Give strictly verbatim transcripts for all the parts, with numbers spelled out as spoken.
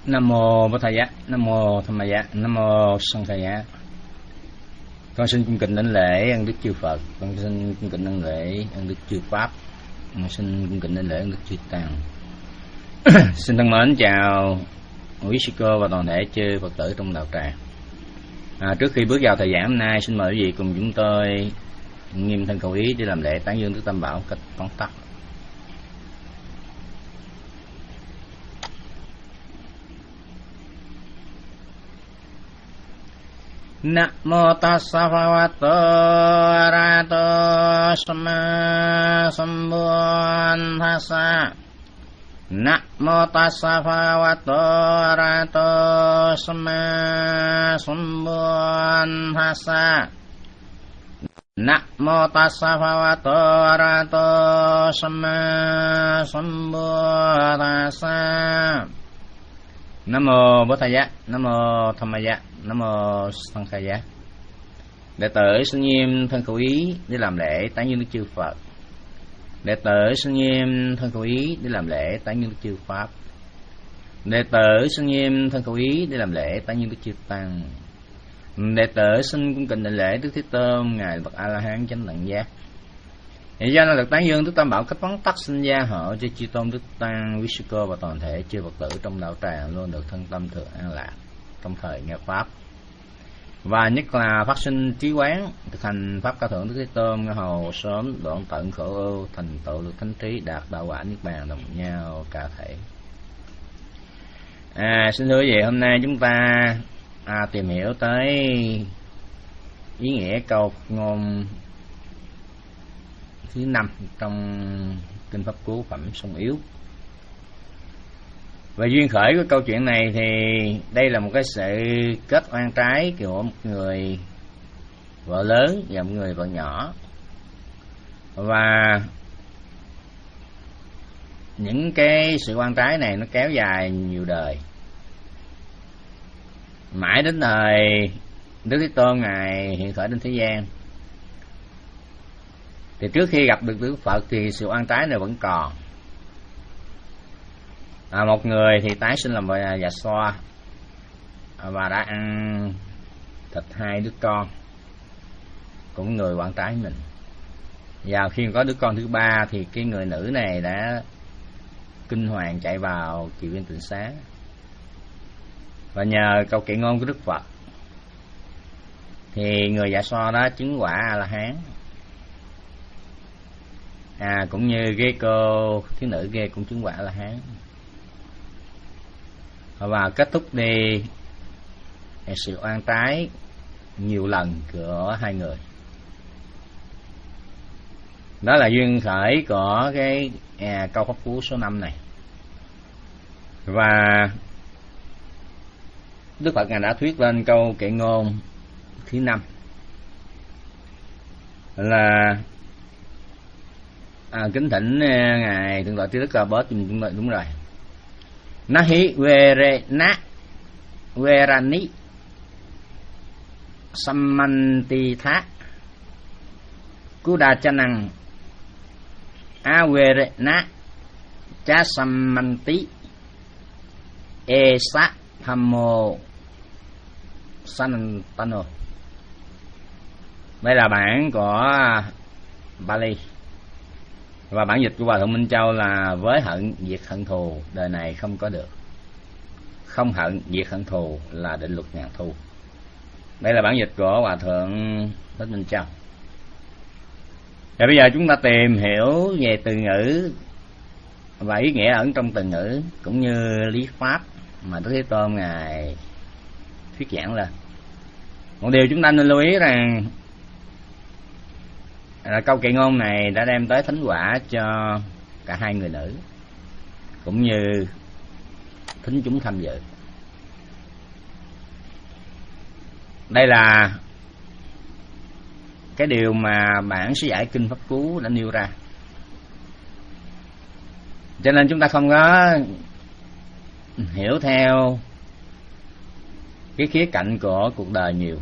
Nam mô Bổn Thầy Giá, Nam mô Tham Ma Giá, Nam mô Sanh Thầy Giá. Con xin cung kính đảnh lễ ân đức chư Phật, con xin cung kính đảnh lễ ân đức chư Pháp, con xin cung kính đảnh lễ ân đức chư Tăng. Xin thân mến chào quý sư cô và toàn thể chư Phật tử trong đạo tràng. À, trước khi bước vào thời giảng hôm nay, xin mời quý vị cùng chúng tôi nghiêm thân khẩu ý để làm lễ tán dương Đức Tam Bảo cách tóm tắt. Namo tassa bhagavato arahato samma sambuddhassa. Namo tassa bhagavato arahato samma sambuddhassa. Namo tassa bhagavato arahato samma sambuddhassa. Nam mô Bổn Thầy Giá, Nam mô Tham Ma Giá, Nam mô Sanh Khai Giá. Đệ tử xin nghiêm thân khẩu ý để làm lễ tán dương Đức chư Phật. Đệ tử xin nghiêm thân khẩu ý để làm lễ tán dương Đức chư Pháp. Đệ tử xin nghiêm thân khẩu ý để làm lễ tán dương Đức chư Tăng. Đệ tử xin cung kính đảnh lễ Đức Thế Tôn, ngài bậc A La Hán chánh đẳng giác. Hiện do được tán dương Đức Tam Bảo cách vắn tắt xin gia hộ cho chư tôn Đức Tăng, quý sư cô và toàn thể chư Phật tử trong đạo tràng luôn được thân tâm thường an lạc trong thời nghe pháp, và nhất là phát sinh trí quán thực hành pháp cao thượng Đức Thế Tôn, hầu sớm đoạn tận khổ ưu, thành tựu được thánh trí, đạt đạo quả niết bàn đồng nhau cả thể. À, xin thưa quý vị, hôm nay chúng ta à, tìm hiểu tới ý nghĩa câu ngôn thứ năm trong kinh Pháp Cú phẩm Sông Yếu. Về duyên khởi của câu chuyện này thì đây là một cái sự kết oan trái của một người vợ lớn và một người vợ nhỏ, và những cái sự oan trái này nó kéo dài nhiều đời, mãi đến thời Đức Thế Tôn ngài hiện khởi trên thế gian. Thì trước khi gặp được Đức Phật thì sự oan trái này vẫn còn. À, một người thì tái sinh làm vợ già xoa và đã ăn thịt hai đứa con, cũng người oan trái mình. Và khi có đứa con thứ ba thì cái người nữ này đã kinh hoàng chạy vào Kiều Viên Tịnh Xá, và nhờ câu kệ ngôn của Đức Phật thì người dạ xoa đó chứng quả A La Hán. À, cũng như cái cô thiếu nữ kia cũng chứng quả La Hán. Và kết thúc đi sự oan trái nhiều lần của hai người. Đó là duyên khởi của cái à, câu Pháp Cú số năm này. Và Đức Phật ngài đã thuyết lên câu kệ ngôn thứ năm là à, kính thỉnh ngài thượng tọa Trí Đức Ca Bớt đúng rồi, đúng rồi. Nahi vere na verani sammanti tha kuda chanang avere na cha sammanti esa thammo sanantano. Đây là bản của Bali, và bản dịch của Hòa Thượng Minh Châu là: với hận diệt hận thù, đời này không có được; không hận diệt hận thù là định luật ngàn thu. Đây là bản dịch của Hòa Thượng Thích Minh Châu. Và bây giờ chúng ta tìm hiểu về từ ngữ và ý nghĩa ẩn trong từ ngữ, cũng như lý pháp mà Đức Thế Tôn ngài thuyết giảng lên. Một điều chúng ta nên lưu ý rằng là câu kệ ngôn này đã đem tới thánh quả cho cả hai người nữ, cũng như thính chúng tham dự. Đây là cái điều mà bản sứ giải kinh Pháp Cú đã nêu ra, cho nên chúng ta không có hiểu theo cái khía cạnh của cuộc đời nhiều,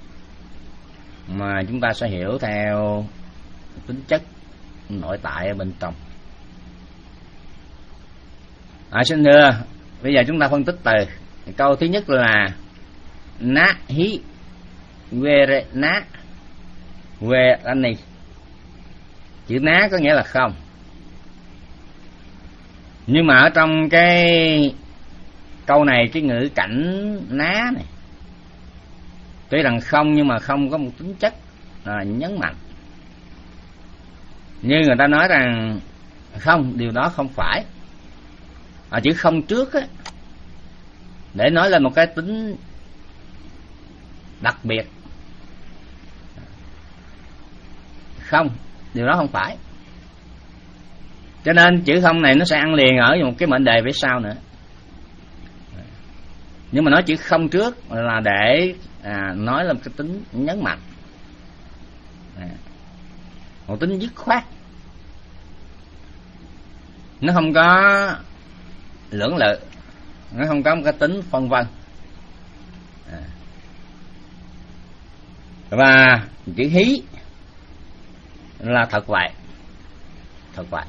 mà chúng ta sẽ hiểu theo tính chất nội tại ở bên trong. À, xin thưa, Bây giờ chúng ta phân tích từ. Câu thứ nhất là na hi vere na verani. Chữ ná có nghĩa là không, nhưng mà ở trong cái câu này, cái ngữ cảnh ná này, tuy rằng không nhưng mà không có một tính chất à, nhấn mạnh. Như người ta nói rằng không, điều đó không phải. À, chữ không trước á, để nói lên một cái tính đặc biệt. Không, điều đó không phải. Cho nên chữ không này nó sẽ ăn liền ở một cái mệnh đề phía sau nữa. Nhưng mà nói chữ không trước là để à, nói lên cái tính nhấn mạnh, à, một tính dứt khoát. Nó không có lưỡng lự, nó không có một cái tính phân vân. À. Và chữ hí là thật vậy, thật vậy.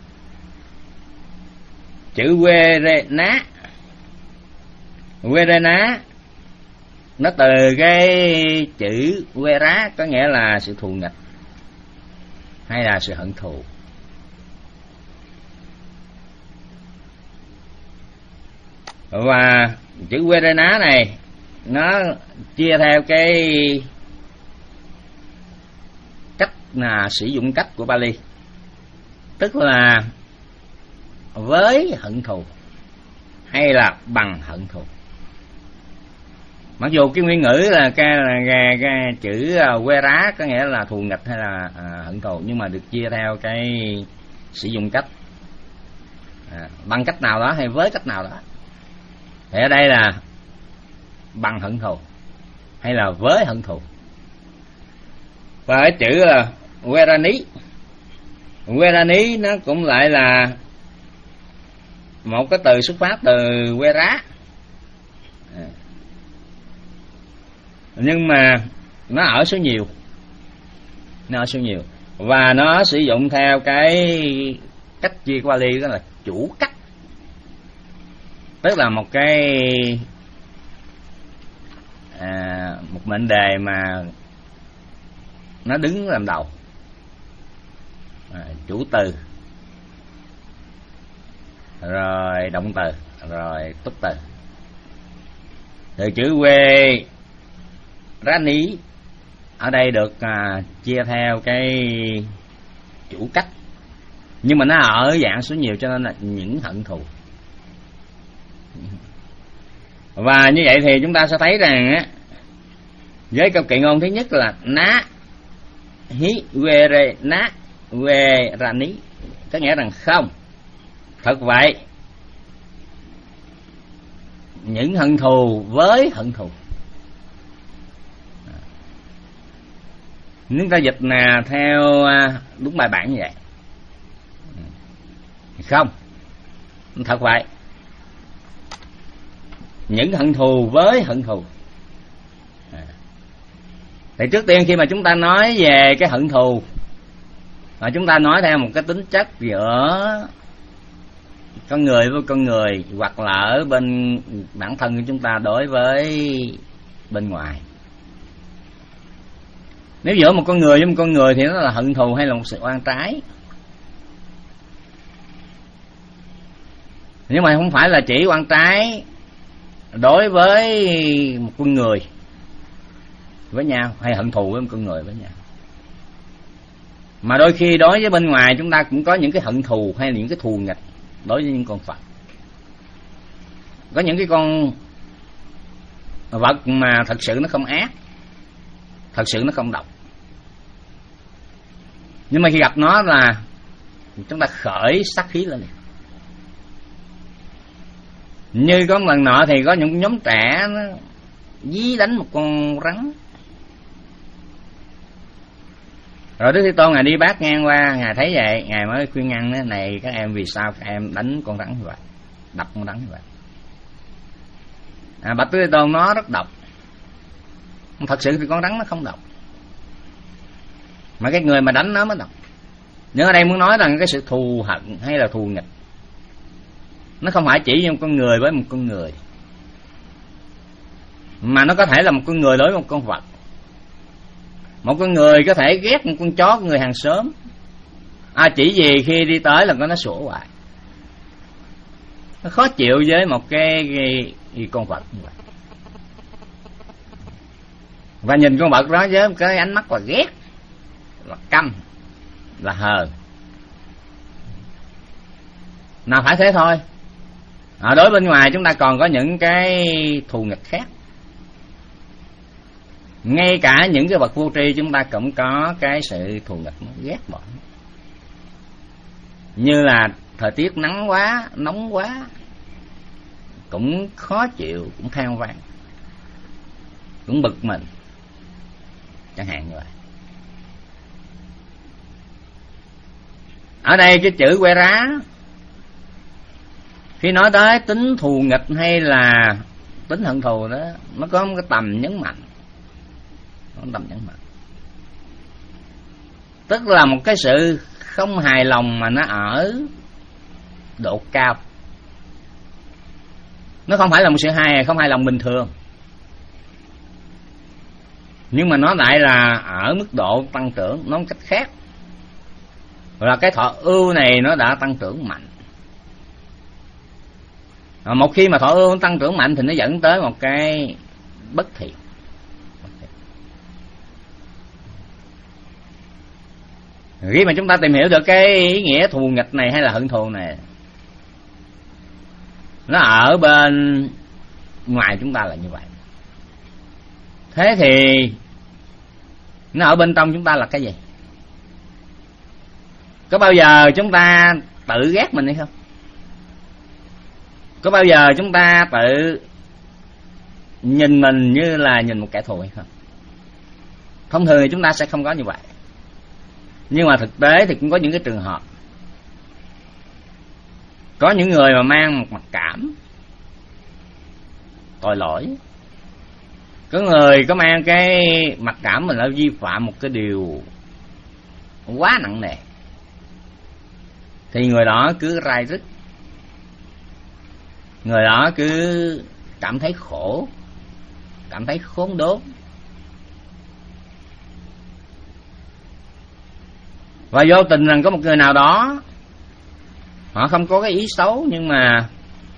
Chữ quê rê ná, quê rê ná nó từ cái chữ quê rá, có nghĩa là sự thù nghịch hay là sự hận thù. Và chữ quê rê ná này nó chia theo cái cách là sử dụng cách của Pali, tức là với hận thù hay là bằng hận thù. Mặc dù cái nguyên ngữ là cái, cái, cái chữ quê rá có nghĩa là thù nghịch hay là à, hận thù, nhưng mà được chia theo cái sử dụng cách, à, bằng cách nào đó hay với cách nào đó. Thì ở đây là bằng hận thù hay là với hận thù. Và cái chữ là Verani, Verani nó cũng lại là một cái từ xuất phát từ que rá, nhưng mà nó ở số nhiều, nó ở số nhiều và nó sử dụng theo cái cách chia qua ly, đó là chủ cách, tức là một cái à, một mệnh đề mà nó đứng làm đầu, à, chủ từ, rồi động từ, rồi túc từ. Từ chữ quê rani ở đây được à, chia theo cái chủ cách, nhưng mà nó ở dạng số nhiều cho nên là những hận thù. Và như vậy thì chúng ta sẽ thấy rằng á, với câu kệ ngôn thứ nhất là ná hí quê rê ná quê rani, có nghĩa rằng không, thật vậy, những hận thù với hận thù. Chúng ta dịch là theo đúng bài bản như vậy. Không, thật vậy, những hận thù với hận thù. Thì trước tiên khi mà chúng ta nói về cái hận thù, mà chúng ta nói theo một cái tính chất giữa con người với con người, hoặc là ở bên bản thân của chúng ta đối với bên ngoài. Nếu giữa một con người với một con người thì nó là hận thù hay là một sự oan trái. Nhưng mà không phải là chỉ oan trái đối với một con người với nhau, hay hận thù với một con người với nhau, mà đôi khi đối với bên ngoài chúng ta cũng có những cái hận thù hay là những cái thù nghịch đối với những con Phật. Có những cái con vật mà thật sự nó không ác, thật sự nó không độc, nhưng mà khi gặp nó là chúng ta khởi sát khí lên. Như có một lần nọ thì có những nhóm trẻ nó dí đánh một con rắn, rồi Đức Thế Tôn ngài đi bát ngang qua, ngài thấy vậy ngài mới khuyên ngăn thế này, các em vì sao các em đánh con rắn như vậy, đập con rắn như vậy. À, bạch Đức Thế Tôn, nó rất độc. Thật sự thì con rắn nó không độc, mà cái người mà đánh nó mới độc. Nhưng ở đây muốn nói rằng cái sự thù hận hay là thù nghịch Nó không phải chỉ một con người với một con người, mà nó có thể là một con người đối với một con vật. Một con người có thể ghét một con chó của người hàng xóm, à, chỉ vì khi đi tới là có nó sủa hoài. Nó khó chịu với một cái, cái, cái con vật như vậy. Và nhìn con vật đó với một cái ánh mắt là ghét, là căm, là hờn. Nào phải thế thôi. Ở đối bên ngoài chúng ta còn có những cái thù nghịch khác. Ngay cả những cái vật vô tri chúng ta cũng có cái sự thù nghịch, ghét bỏ. Như là thời tiết nắng quá, nóng quá, cũng khó chịu, cũng than vãn, cũng bực mình, chẳng hạn như vậy. Ở đây cái chữ que rá, khi nói tới tính thù nghịch hay là tính hận thù đó, nó có một cái tầm nhấn mạnh. Nó có tầm nhấn mạnh, tức là một cái sự không hài lòng mà nó ở độ cao. Nó không phải là một sự hài không hài lòng bình thường, nhưng mà nó lại là ở mức độ tăng trưởng. Nói một cách khác là cái thọ ưu này nó đã tăng trưởng mạnh. Một khi mà thọ ưu tăng trưởng mạnh thì nó dẫn tới một cái bất thiện. Khi mà chúng ta tìm hiểu được cái ý nghĩa thù nghịch này hay là hận thù này, nó ở bên ngoài chúng ta là như vậy. Thế thì nó ở bên trong chúng ta là cái gì? Có bao giờ chúng ta tự ghét mình hay không? Có bao giờ chúng ta tự nhìn mình như là nhìn một kẻ thù hay không? Thông thường thì chúng ta sẽ không có như vậy. Nhưng mà thực tế thì cũng có những cái trường hợp, có những người mà mang một mặc cảm tội lỗi, có người có mang cái mặc cảm mình đã vi phạm một cái điều quá nặng nề, thì người đó cứ rai rứt, người đó cứ cảm thấy khổ, cảm thấy khốn đốn. Và vô tình rằng có một người nào đó, họ không có cái ý xấu, nhưng mà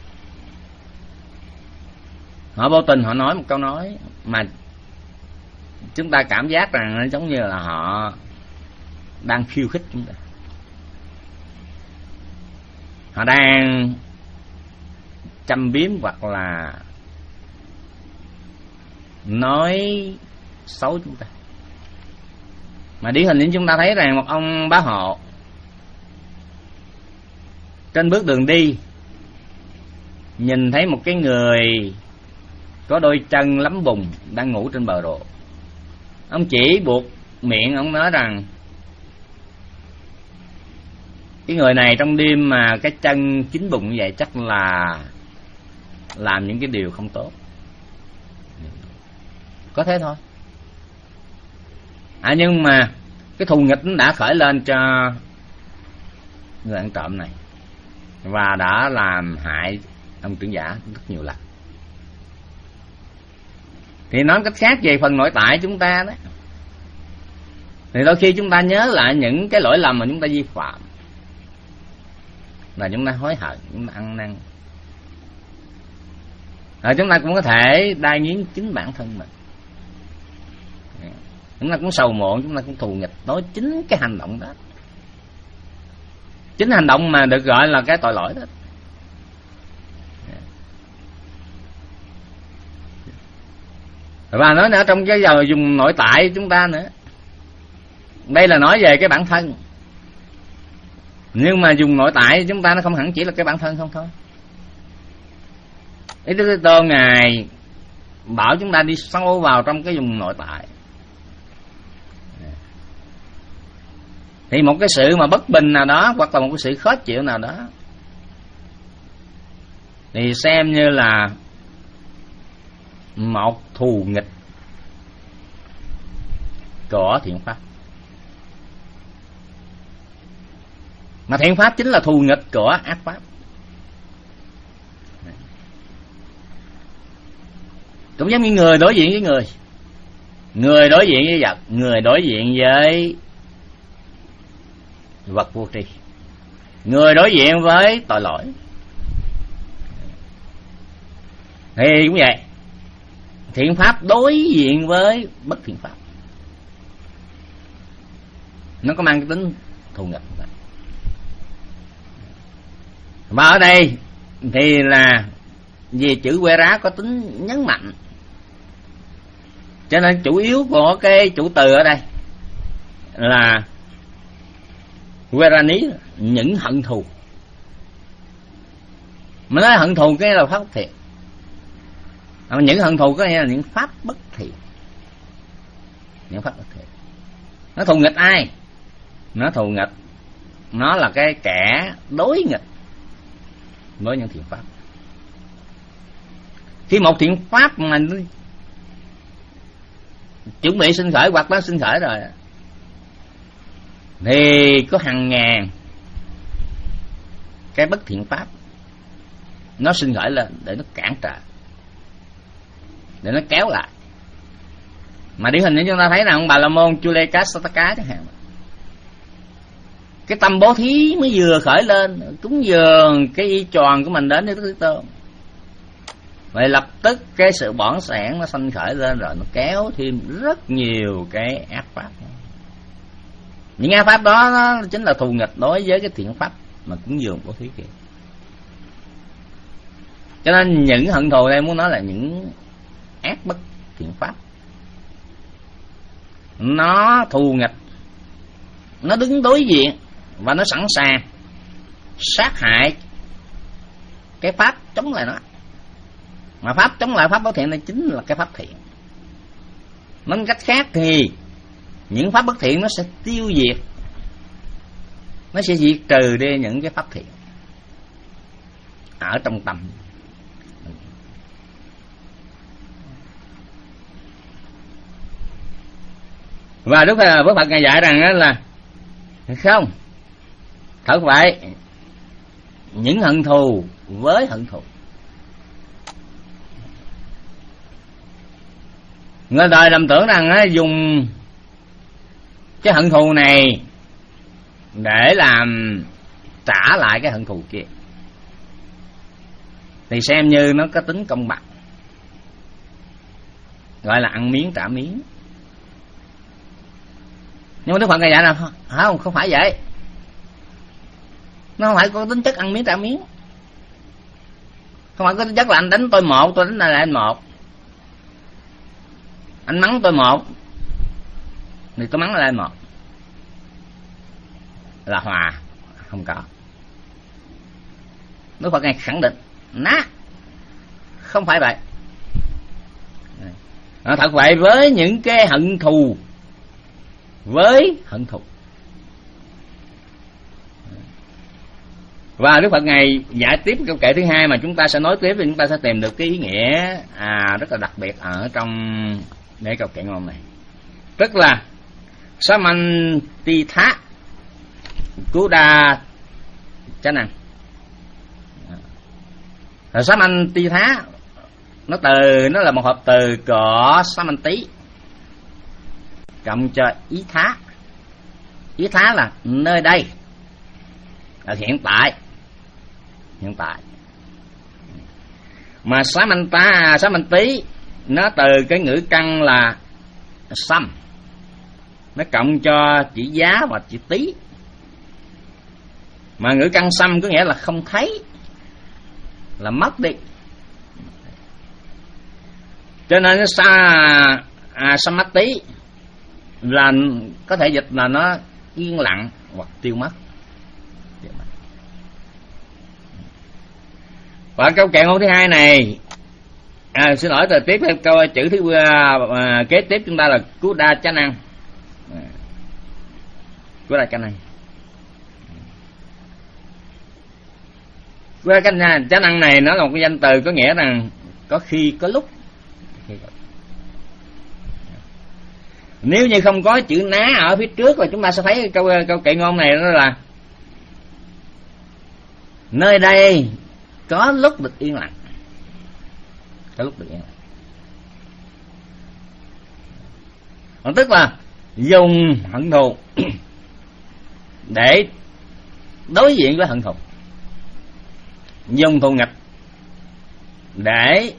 họ vô tình họ nói một câu nói mà chúng ta cảm giác rằng nó giống như là họ đang khiêu khích chúng ta, họ đang châm biếm hoặc là nói xấu chúng ta. Mà điển hình như chúng ta thấy rằng một ông bá hộ trên bước đường đi, nhìn thấy một cái người có đôi chân lấm bùn đang ngủ trên bờ ruộng. Ông chỉ buộc miệng, ông nói rằng cái người này trong đêm mà cái chân chín bùn như vậy chắc là làm những cái điều không tốt. Có thế thôi. À, nhưng mà cái thù nghịch nó đã khởi lên cho người ăn trộm này và đã làm hại ông trưởng giả rất nhiều lần. Thì nói cách khác về phần nội tại chúng ta đó, thì đôi khi chúng ta nhớ lại những cái lỗi lầm mà chúng ta vi phạm, là chúng ta hối hận, chúng ta ăn năn, rồi chúng ta cũng có thể đai nghiến chính bản thân mình. Chúng ta cũng sầu muộn, chúng ta cũng thù nghịch nói chính cái hành động đó, chính hành động mà được gọi là cái tội lỗi đó. Và nói nữa, trong cái giờ dùng nội tại chúng ta nữa, đây là nói về cái bản thân, nhưng mà dùng nội tại chúng ta nó không hẳn chỉ là cái bản thân không thôi. Ý Đức Thế Tôn Ngài bảo chúng ta đi sâu vào trong cái dùng nội tại. Thì một cái sự mà bất bình nào đó, hoặc là một cái sự khó chịu nào đó, thì xem như là một thù nghịch của thiện pháp. Mà thiện pháp chính là thù nghịch của ác pháp. Cũng giống như người đối diện với người, người đối diện với vật, người đối diện với vật vô tri, người đối diện với tội lỗi. Thì cũng vậy, thiện pháp đối diện với bất thiện pháp, nó có mang cái tính thù nghịch. Và ở đây thì là vì chữ quê rá có tính nhấn mạnh, cho nên chủ yếu của cái chủ từ ở đây là quê ra ní, những hận thù. Mà nói hận thù cái là pháp bất thiện, những hận thù có nghĩa là những pháp bất thiện, những pháp bất thiện. Nó thù nghịch ai? Nó thù nghịch, nó là cái kẻ đối nghịch với những thiện pháp. Khi một thiện pháp mà chuẩn bị sinh khởi hoặc đã sinh khởi rồi thì có hàng ngàn cái bất thiện pháp nó sinh khởi lên để nó cản trở, để nó kéo lại. Mà điển hình như chúng ta thấy là ông Bà La Môn Chullekasataka chẳng hạn, cái tâm bố thí mới vừa khởi lên, cúng dường cái y tròn của mình đến với Thế Tôn, vậy lập tức cái sự bỏng sẻn nó sanh khởi lên, rồi nó kéo thêm rất nhiều cái ác pháp. Những ác pháp đó nó chính là thù nghịch đối với cái thiện pháp mà cúng dường bố thí kia. Cho nên những hận thù đây muốn nói là những ác bất thiện pháp, nó thù nghịch, nó đứng đối diện và nó sẵn sàng sát hại cái pháp chống lại nó. Mà pháp chống lại pháp bất thiện này chính là cái pháp thiện. Nói cách khác thì những pháp bất thiện nó sẽ tiêu diệt, nó sẽ diệt trừ đi những cái pháp thiện ở trong tâm. Và Đức Phật Ngài dạy rằng là không, thật vậy, những hận thù với hận thù. Người đời lầm tưởng rằng dùng cái hận thù này để làm trả lại cái hận thù kia thì xem như nó có tính công bằng, gọi là ăn miếng trả miếng. Nhưng mà Đức Phật Ngài dạy là không, không phải vậy. Nó không phải có tính chất ăn miếng trả miếng, không phải có tính chất là anh đánh tôi một, tôi đánh lại anh một, anh mắng tôi một thì tôi mắng lại anh một, là hòa. Không có. Đức Phật Ngài khẳng định ná, không phải vậy. À, thật vậy với những cái hận thù với hận thù. Và Đức Phật Ngài giải tiếp câu kệ thứ hai mà chúng ta sẽ nói tiếp, thì chúng ta sẽ tìm được cái ý nghĩa à, rất là đặc biệt ở trong để câu kệ ngôn này. Tức là Samantitha Kuda Chanang. Rồi Samantitha nó từ nó là một hợp từ của Samanti cộng cho ý thá. Ý thá là nơi đây, là hiện tại, hiện tại. Mà Samanta, Samanti nó từ cái ngữ căn là sam, nó cộng cho chữ giá và chữ tí. Mà ngữ căn sam có nghĩa là không thấy, là mất đi. Cho nên sa à, samati là có thể dịch là nó yên lặng hoặc tiêu mất. Và câu kệ ngôn thứ hai này, à, xin lỗi, từ tiếp theo câu chữ thứ à, kế tiếp chúng ta là Kuda Chanang. À, Kuda Chanang. Kuda Chanang này nó là một cái danh từ có nghĩa rằng có khi có lúc. Nếu như không có chữ ná ở phía trước là chúng ta sẽ thấy câu câu kệ ngôn này đó là nơi đây có lúc được yên lặng, có lúc được yên lặng. Tức là dùng hận thù để đối diện với hận thù, dùng thù nghịch để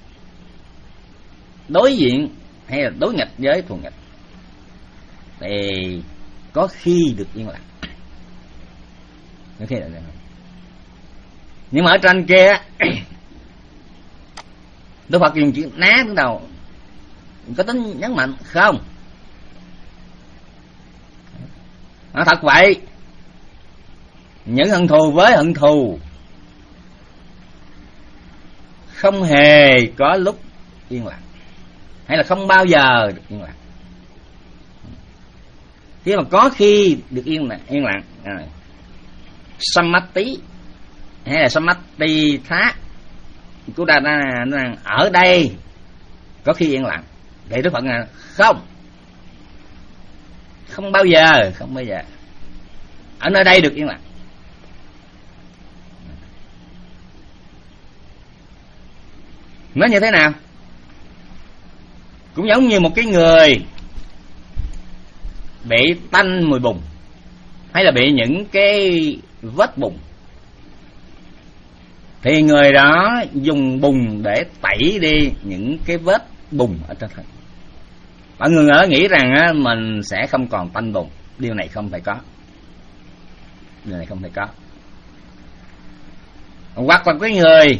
đối diện hay là đối nghịch với thù nghịch, thì có khi được yên lặng, có khi là yên lặng. Nhưng mà ở trên kia Đức Phật dùng chữ ná đứng đầu, có tính nhấn mạnh không? À, thật vậy, những hận thù với hận thù không hề có lúc yên lặng, hay là không bao giờ được yên lặng. Thế mà có khi được yên lặng, yên lặng à, samadhi hay là samadhi thá, chúng ta đang ở đây có khi yên lặng, để Đức Phật là không, không bao giờ, không bao giờ ở nơi đây được yên lặng. Nó như thế nào? Cũng giống như một cái người bị tanh mùi bùn, hay là bị những cái vết bùn, thì người đó dùng bùn để tẩy đi những cái vết bùn ở trên thân. Mọi người ở nghĩ rằng á, mình sẽ không còn tanh bùn. Điều này không phải có. Điều này không phải có. Hoặc là cái người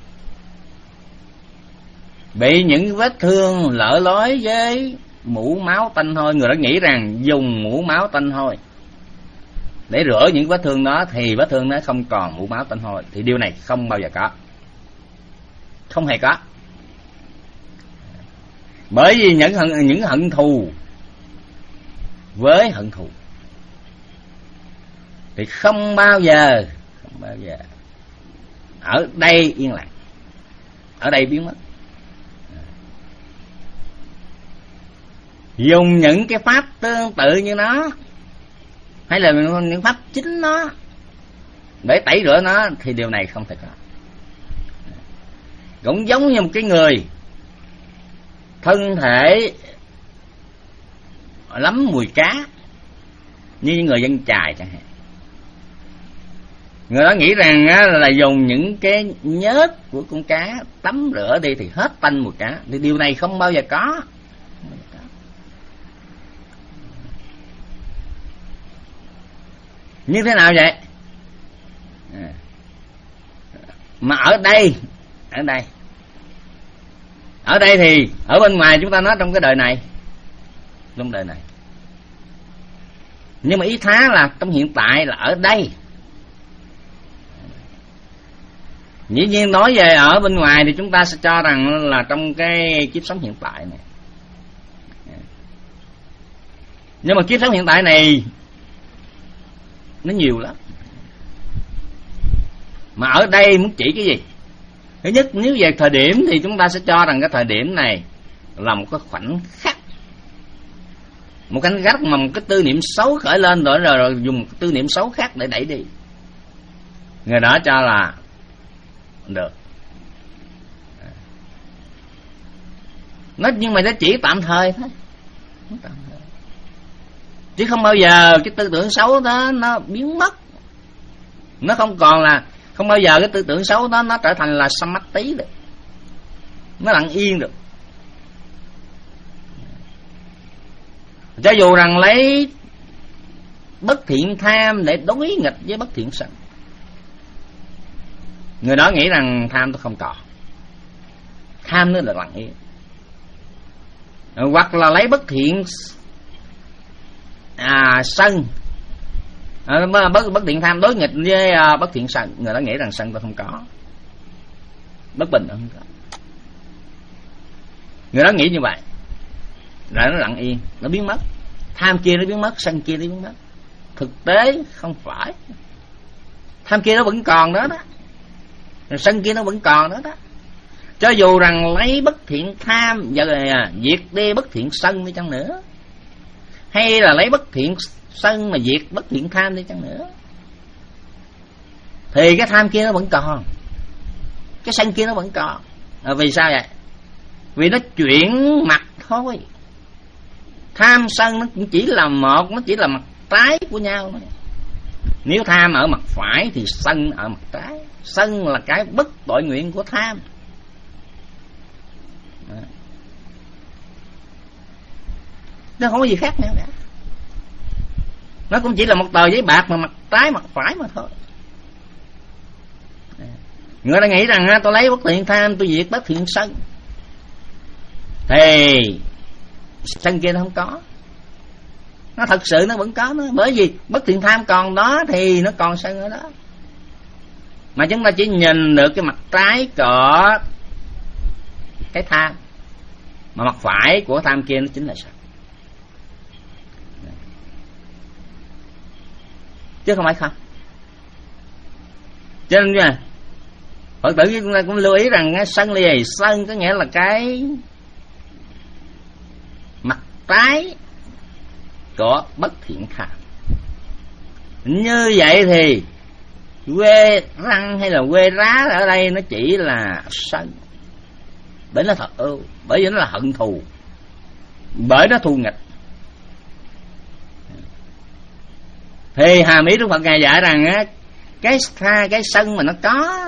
bị những vết thương lở lối với mũ máu tanh hôi, người đó nghĩ rằng dùng mũ máu tanh hôi để rửa những vết thương đó thì vết thương nó không còn mũ máu tanh hôi. Thì điều này không bao giờ có, không hề có. Bởi vì những hận, những hận thù với hận thù thì không bao giờ, không bao giờ ở đây yên lặng, ở đây biến mất. Dùng những cái pháp tương tự như nó, hay là những pháp chính nó để tẩy rửa nó, thì điều này không thể có. Cũng giống như một cái người thân thể lắm mùi cá, như người dân chài chẳng hạn. Người đó nghĩ rằng là dùng những cái nhớt của con cá tắm rửa đi thì hết tanh mùi cá. Thì điều này không bao giờ có. Như thế nào vậy? À. Mà ở đây, ở đây, ở đây thì ở bên ngoài chúng ta nói trong cái đời này, trong đời này. Nhưng mà ý thá là trong hiện tại là ở đây. Dĩ nhiên nói về ở bên ngoài thì chúng ta sẽ cho rằng là trong cái kiếp sống hiện tại này. Nhưng mà kiếp sống hiện tại này nó nhiều lắm. Mà ở đây muốn chỉ cái gì? Thứ nhất, nếu về thời điểm thì chúng ta sẽ cho rằng cái thời điểm này là một cái khoảnh khắc, một khoảnh khắc mà một cái tư niệm xấu khởi lên rồi, rồi, rồi dùng một tư niệm xấu khác để đẩy đi. Người đó cho là được. Nó nhưng mà nó chỉ tạm thời thôi, tạm thời. Chứ không bao giờ cái tư tưởng xấu đó nó biến mất. Nó không còn là, không bao giờ cái tư tưởng xấu đó nó trở thành là samadhi được, nó lặng yên được. Cho dù rằng lấy bất thiện tham để đối nghịch với bất thiện sân, người đó nghĩ rằng tham tôi không còn, tham nó được lặng yên. Hoặc là lấy bất thiện à, sân à, bất, bất thiện tham đối nghịch với à, bất thiện sân, người đó nghĩ rằng sân tôi không có, bất bình không có. Người đó nghĩ như vậy, rồi nó lặng yên, nó biến mất. Tham kia nó biến mất, sân kia nó biến mất. Thực tế không phải. Tham kia nó vẫn còn đó đó, rồi sân kia nó vẫn còn đó đó. Cho dù rằng lấy bất thiện tham giờ à, diệt đi bất thiện sân đi chăng nữa, hay là lấy bất thiện sân mà diệt bất thiện tham đi chăng nữa, thì cái tham kia nó vẫn còn, cái sân kia nó vẫn còn. À, vì sao vậy? Vì nó chuyển mặt thôi. Tham sân nó cũng chỉ là một, nó chỉ là mặt trái của nhau thôi. Nếu tham ở mặt phải thì sân ở mặt trái. Sân là cái bất tội nguyện của tham. Nó không có gì khác nhau cả. Nó cũng chỉ là một tờ giấy bạc mà mặt trái mặt phải mà thôi. Người ta nghĩ rằng tôi lấy bất thiện tham, tôi diệt bất thiện sân, thì sân kia nó không có. Nó thật sự nó vẫn có nó. Bởi vì bất thiện tham còn đó thì nó còn sân ở đó. Mà chúng ta chỉ nhìn được cái mặt trái của cái tham, mà mặt phải của tham kia nó chính là sân, chứ không phải không. Cho nên nha, Phật tử chúng ta cũng lưu ý rằng sân là gì? Sân có nghĩa là cái mặt trái của bất thiện tham. Như vậy thì quê răng hay là quê rá ở đây nó chỉ là sân, bởi nó thật ưu, bởi vì nó là hận thù, bởi nó thù nghịch. Thì hàm ý Đức Phật ngài dạy rằng á, cái tha cái sân mà nó có,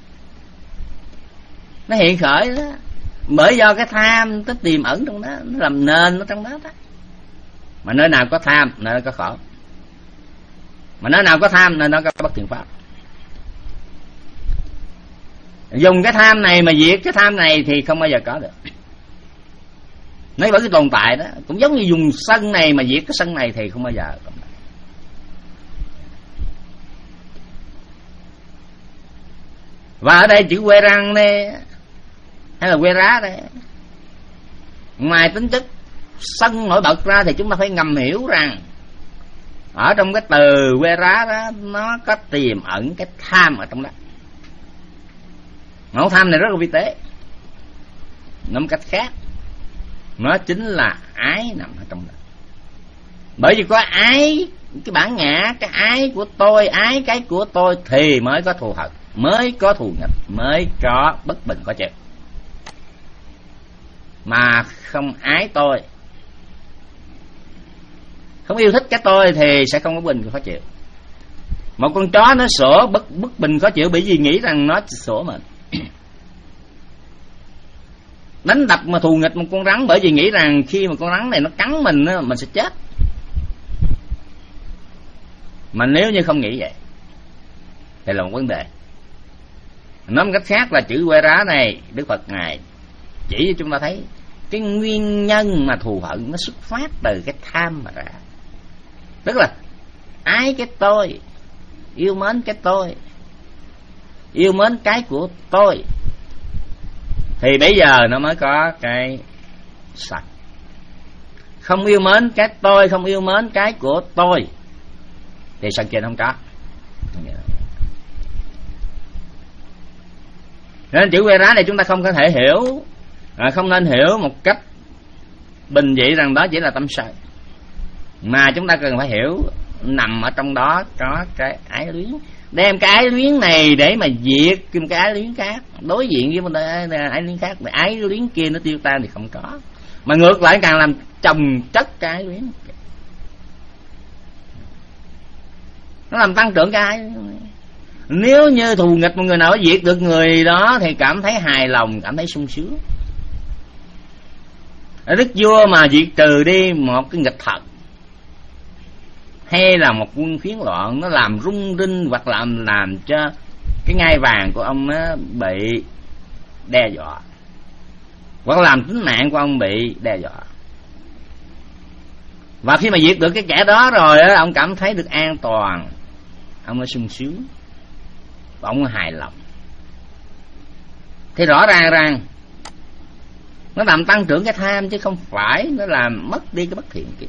nó hiện khởi đó, bởi do cái tham nó tiềm ẩn trong đó, nó làm nền nó trong đó đó. Mà nơi nào có tham nơi nó có khổ, mà nơi nào có tham nơi nó có bất thiện pháp. Dùng cái tham này mà diệt cái tham này thì không bao giờ có được. Nó vẫn cái tồn tại đó. Cũng giống như dùng sân này mà diệt cái sân này thì không bao giờ có. Và ở đây chữ quê răng đây hay là quê rá đây, ngoài tính chất sân nổi bật ra thì chúng ta phải ngầm hiểu rằng ở trong cái từ quê rá đó nó có tiềm ẩn cái tham ở trong đó. Mẫu tham này rất là vi tế. Nói một cách khác, nó chính là ái nằm ở trong đó. Bởi vì có ái, cái bản ngã, cái ái của tôi, ái cái của tôi thì mới có thù hận, mới có thù nghịch, mới có bất bình khó chịu. Mà không ái tôi, không yêu thích cái tôi thì sẽ không có bình khó chịu. Một con chó nó sủa bất bất bình khó chịu bởi vì nghĩ rằng nó sủa mình. Đánh đập mà thù nghịch một con rắn bởi vì nghĩ rằng khi mà con rắn này nó cắn mình mình sẽ chết. Mà nếu như không nghĩ vậy thì là một vấn đề. Nói một cách khác là chữ quê rá này Đức Phật ngài chỉ cho chúng ta thấy cái nguyên nhân mà thù hận nó xuất phát từ cái tham mà ra. Tức là ái cái tôi, yêu mến cái tôi, yêu mến cái của tôi, thì bây giờ nó mới có cái sạch. Không yêu mến cái tôi, không yêu mến cái của tôi thì sân kia không có. Nên chữ quê rá này chúng ta không có thể hiểu, à, không nên hiểu một cách bình dị rằng đó chỉ là tâm sân, mà chúng ta cần phải hiểu nằm ở trong đó có cái ái luyến. Đem cái ái luyến này để mà diệt cái ái luyến khác, đối diện với một ái luyến khác, mà ái luyến kia nó tiêu tan thì không có, mà ngược lại càng làm chồng chất cái ái luyến, nó làm tăng trưởng cái ái. Nếu như thù nghịch một người nào diệt được người đó thì cảm thấy hài lòng, cảm thấy sung sướng. Đức vua mà diệt trừ đi một cái nghịch thật hay là một quân phiến loạn, nó làm rung rinh hoặc làm làm cho cái ngai vàng của ông nó bị đe dọa, hoặc làm tính mạng của ông bị đe dọa. Và khi mà diệt được cái kẻ đó rồi đó, ông cảm thấy được an toàn, ông nó sung sướng, ông hài lòng. Thì rõ ràng rằng nó làm tăng trưởng cái tham chứ không phải nó làm mất đi cái bất thiện kia.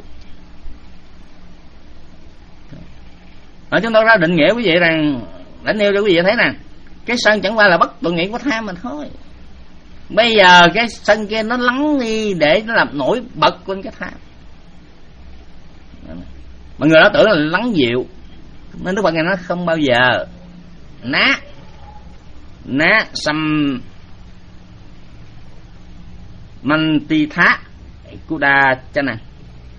Ở chúng tôi ra định nghĩa quý vị rằng, đã nêu cho quý vị thấy rằng cái sân chẳng qua là bất tội nguyện của tham mình thôi. Bây giờ cái sân kia nó lắng đi để nó làm nổi bật lên cái tham. Mọi người đó tưởng là lắng dịu, nên Đức Phật ngài nói không bao giờ ná ná xăm man ti thá kuda cha năng,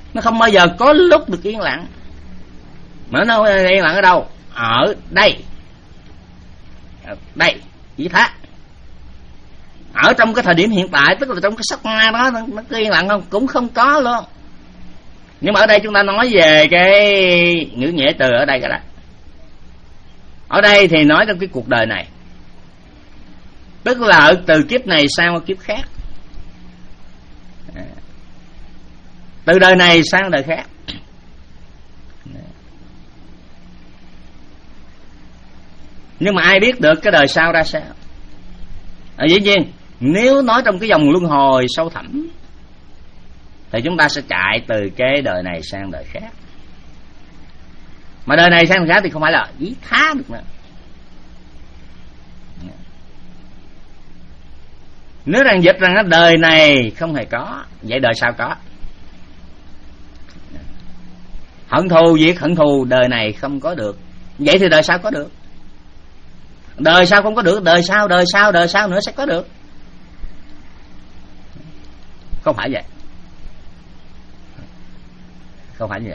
Nó không bao giờ có lúc được yên lặng. Mà nó yên lặng ở đâu? Ở đây. Ở đây, chỉ thác. Ở trong cái thời điểm hiện tại, tức là trong cái sắc na đó, nó có yên lặng không? Cũng không có luôn. Nhưng mà ở đây chúng ta nói về cái ngữ nghĩa từ ở đây cái đó. Ở đây thì nói trong cái cuộc đời này, tức là ở từ kiếp này sang kiếp khác, từ đời này sang đời khác. Nhưng mà ai biết được cái đời sau ra sao? À, dĩ nhiên nếu nói trong cái dòng luân hồi sâu thẳm thì chúng ta sẽ chạy từ cái đời này sang đời khác. Mà đời này sang đời khác thì không phải là ý thá được nữa. Nếu rằng dịch rằng đời này không hề có, vậy đời sau có. Hận thù, việc hận thù đời này không có được, vậy thì đời sau có được. Đời sau không có được, đời sau, đời sau, đời sau nữa sẽ có được. Không phải vậy. Không phải như vậy.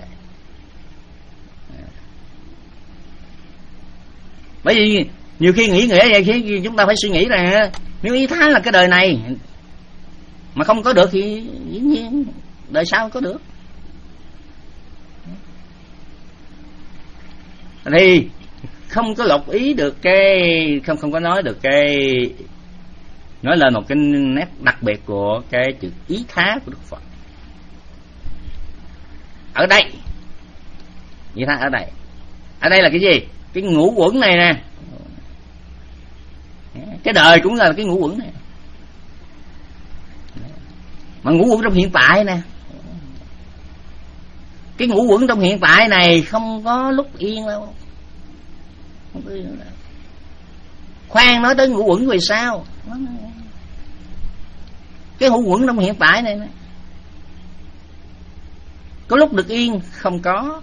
Bởi vì nhiều khi nghĩ nghĩa vậy, khi chúng ta phải suy nghĩ rằng nếu ý thá là cái đời này mà không có được thì dĩ nhiên đời sau có được. Thì không có lọc ý được cái, không không có nói được cái, nói lên một cái nét đặc biệt của cái chữ ý thá của Đức Phật. Ở đây, ý thá ở đây, ở đây là cái gì? Cái ngũ uẩn này nè, cái đời cũng là cái ngũ uẩn này, mà ngũ uẩn trong hiện tại nè. Cái ngũ uẩn trong hiện tại này không có lúc yên đâu. Khoan nói tới ngũ uẩn vì sao? Cái ngũ uẩn trong hiện tại này nè, có lúc được yên, không có.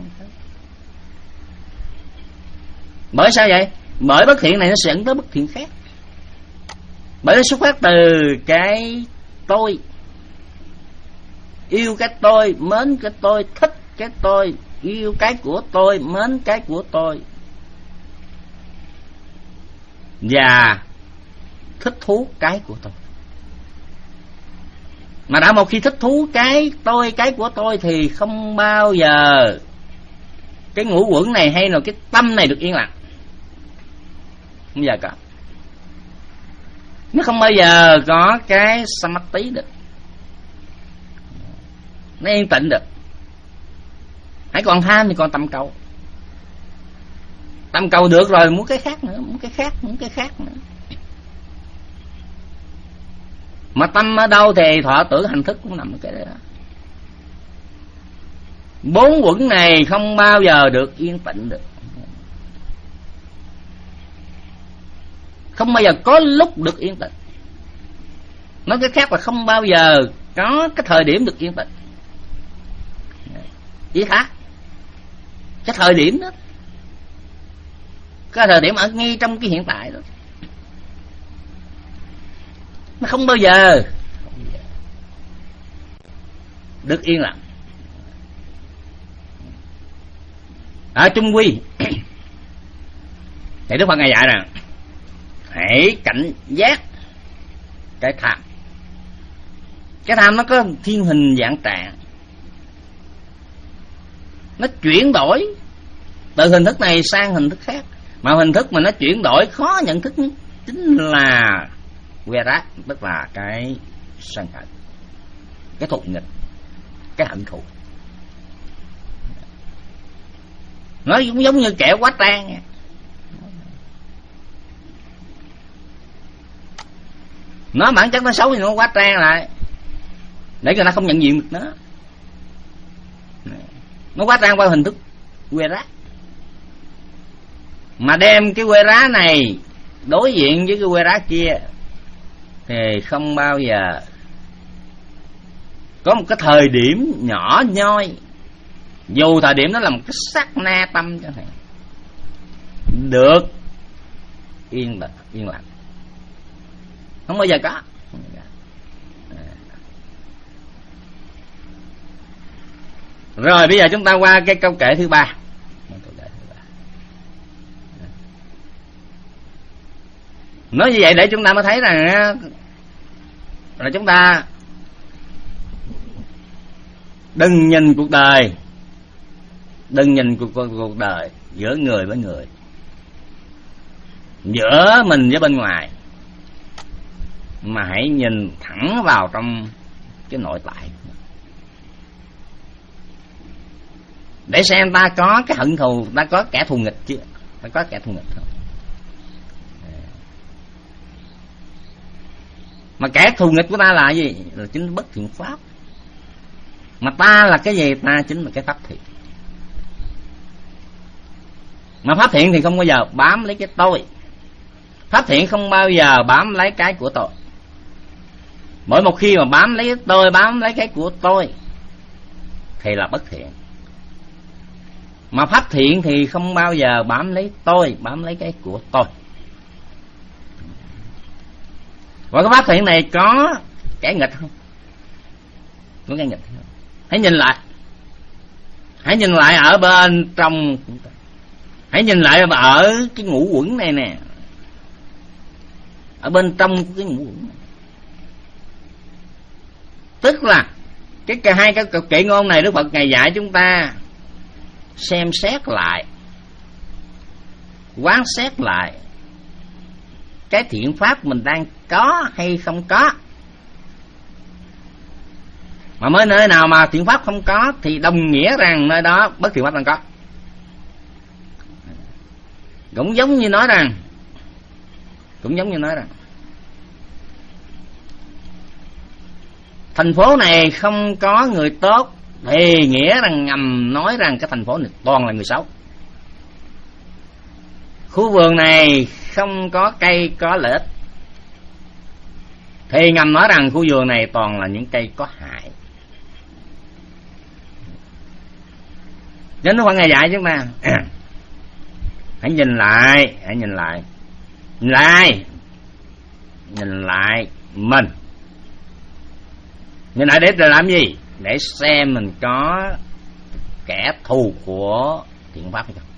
Bởi sao vậy? Bởi bất thiện này nó sẽ dẫn tới bất thiện khác. Bởi nó xuất phát từ cái tôi, yêu cái tôi, mến cái tôi, thích cái tôi, yêu cái của tôi, mến cái của tôi, và thích thú cái của tôi. Mà đã một khi thích thú cái tôi, cái của tôi thì không bao giờ cái ngũ uẩn này hay là cái tâm này được yên lặng. Không bao giờ có. Nó không bao giờ có cái samadhi được, nó yên tĩnh được. Hãy còn tham thì còn tâm cầu. Tâm cầu được rồi muốn cái khác nữa, muốn cái khác, muốn cái khác nữa. Mà tâm ở đâu thì thọ tưởng hành thức cũng nằm ở cái đó. Bốn uẩn này không bao giờ được yên tĩnh được, không bao giờ có lúc được yên tĩnh. Nói cái khác là không bao giờ có cái thời điểm được yên tĩnh. Ý khác cái thời điểm đó, cái thời điểm ở ngay trong cái hiện tại đó, nó không bao giờ được yên lặng. Ở chung quy thì Đức Phật ngài dạy rằng hãy cảnh giác cái tham. Cái tham nó có thiên hình dạng trạng, nó chuyển đổi từ hình thức này sang hình thức khác. Mà hình thức mà nó chuyển đổi khó nhận thức nhất chính là que rác, tức là cái sân hận, cái thù nghịch, cái hận thù. Nó cũng giống như kẻ quá trang. Nó bản chất nó xấu thì nó quá trang lại để người ta không nhận diện được nó. Nó quá trang qua hình thức que rác, mà đem cái que rá này đối diện với cái que rá kia thì không bao giờ có một cái thời điểm nhỏ nhoi, dù thời điểm đó là một cái sát na tâm chẳng hạn, được yên lặng, yên lặng. Không bao giờ có. Rồi bây giờ chúng ta qua cái câu kệ thứ ba. Nói như vậy để chúng ta mới thấy rằng là chúng ta đừng nhìn cuộc đời, đừng nhìn cuộc, cuộc, cuộc đời giữa người với người, giữa mình với bên ngoài, mà hãy nhìn thẳng vào trong cái nội tại để xem ta có cái hận thù, ta có kẻ thù nghịch chưa, ta có kẻ thù nghịch không. Mà kẻ thù nghịch của ta là gì? Là chính bất thiện pháp. Mà ta là cái gì? Ta chính là cái pháp thiện. Mà pháp thiện thì không bao giờ bám lấy cái tôi. Pháp thiện không bao giờ bám lấy cái của tôi. Mỗi một khi mà bám lấy tôi, bám lấy cái của tôi thì là bất thiện. Mà pháp thiện thì không bao giờ bám lấy tôi, bám lấy cái của tôi. Và cái pháp thiện này có kẻ nghịch không? Có kẻ nghịch không? Hãy nhìn lại. Hãy nhìn lại ở bên trong chúng ta. Hãy nhìn lại ở cái ngũ uẩn này nè. Ở bên trong cái ngũ uẩn này. Tức là cái cả hai cái kệ ngôn này Đức Phật Ngài dạy chúng ta xem xét lại, quán xét lại cái thiện pháp mình đang có hay không có. Mà mới nơi nào mà thiện pháp không có thì đồng nghĩa rằng nơi đó bất thiện pháp đang có. Cũng giống như nói rằng Cũng giống như nói rằng thành phố này không có người tốt thì nghĩa rằng ngầm nói rằng cái thành phố này toàn là người xấu. Khu vườn này không có cây có lợi ích thì ngầm nói rằng khu vườn này toàn là những cây có hại. Nên nó phải Ngài dạy chúng ta hãy nhìn lại, hãy nhìn lại, nhìn lại, nhìn lại mình. Nhìn lại để làm gì? Để xem mình có kẻ thù của thiện pháp hay không.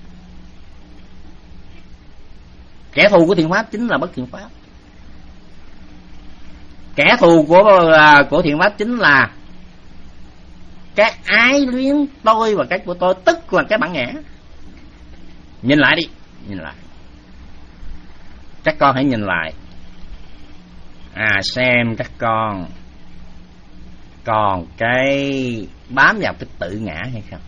Kẻ thù của thiện pháp chính là bất thiện pháp. Kẻ thù của của thiện pháp chính là cái ái luyến tôi và cái của tôi, tức là cái bản ngã. Nhìn lại đi, nhìn lại. Các con hãy nhìn lại. À xem các con còn cái bám vào cái tự ngã hay không.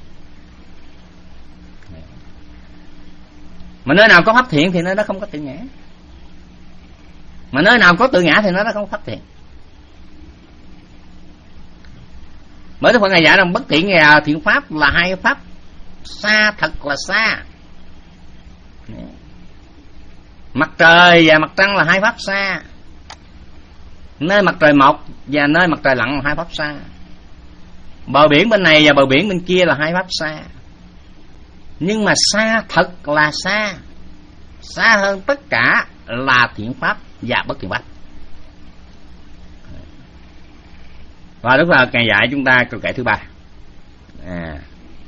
Mà nơi nào có pháp thiện thì nơi đó không có tự ngã. Mà nơi nào có tự ngã thì nơi đó không có pháp thiện. Bởi Đức Phật Ngài dạy rằng bất thiện và thiện pháp là hai pháp xa, thật là xa. Mặt trời và mặt trăng là hai pháp xa. Nơi mặt trời mọc và nơi mặt trời lặn là hai pháp xa. Bờ biển bên này và bờ biển bên kia là hai pháp xa. Nhưng mà xa thật là xa, xa hơn tất cả là thiện pháp và bất thiện pháp. Và lúc là Ngài dạy chúng ta câu kệ thứ ba. À.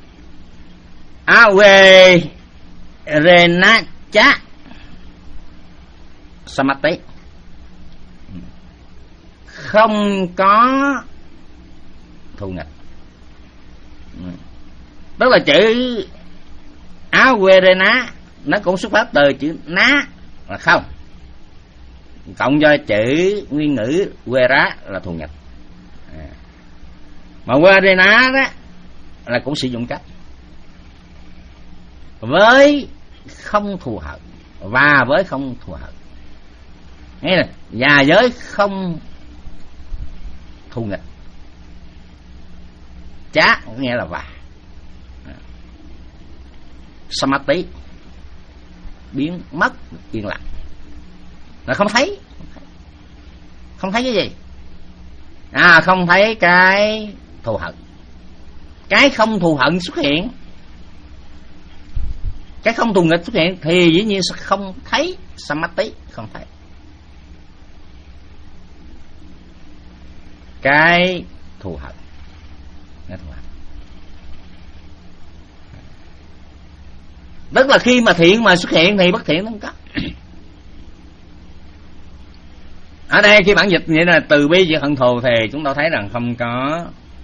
Awe renacha samati. Không có thù nghịch. Tức là chữ Awerena nó cũng xuất phát từ chữ ná là không, cộng cho chữ nguyên ngữ Wera là thù nghịch. À. Mà Werena đó là cũng sử dụng cách với không thù hận và với không thù hận. Nghe nè, và với không thù nghịch. Chá nghĩa là và. Samadhi biến mất yên lặng, là không thấy, không thấy cái gì. À không thấy cái thù hận. Cái không thù hận xuất hiện, cái không thù nghịch xuất hiện thì dĩ nhiên sẽ không thấy Samadhi, không thấy cái thù hận, cái thù hận. Tức là khi mà thiện mà xuất hiện thì bất thiện nó không có. Ở đây khi bản dịch vậy là từ bi diệt hận thù thì chúng ta thấy rằng không có,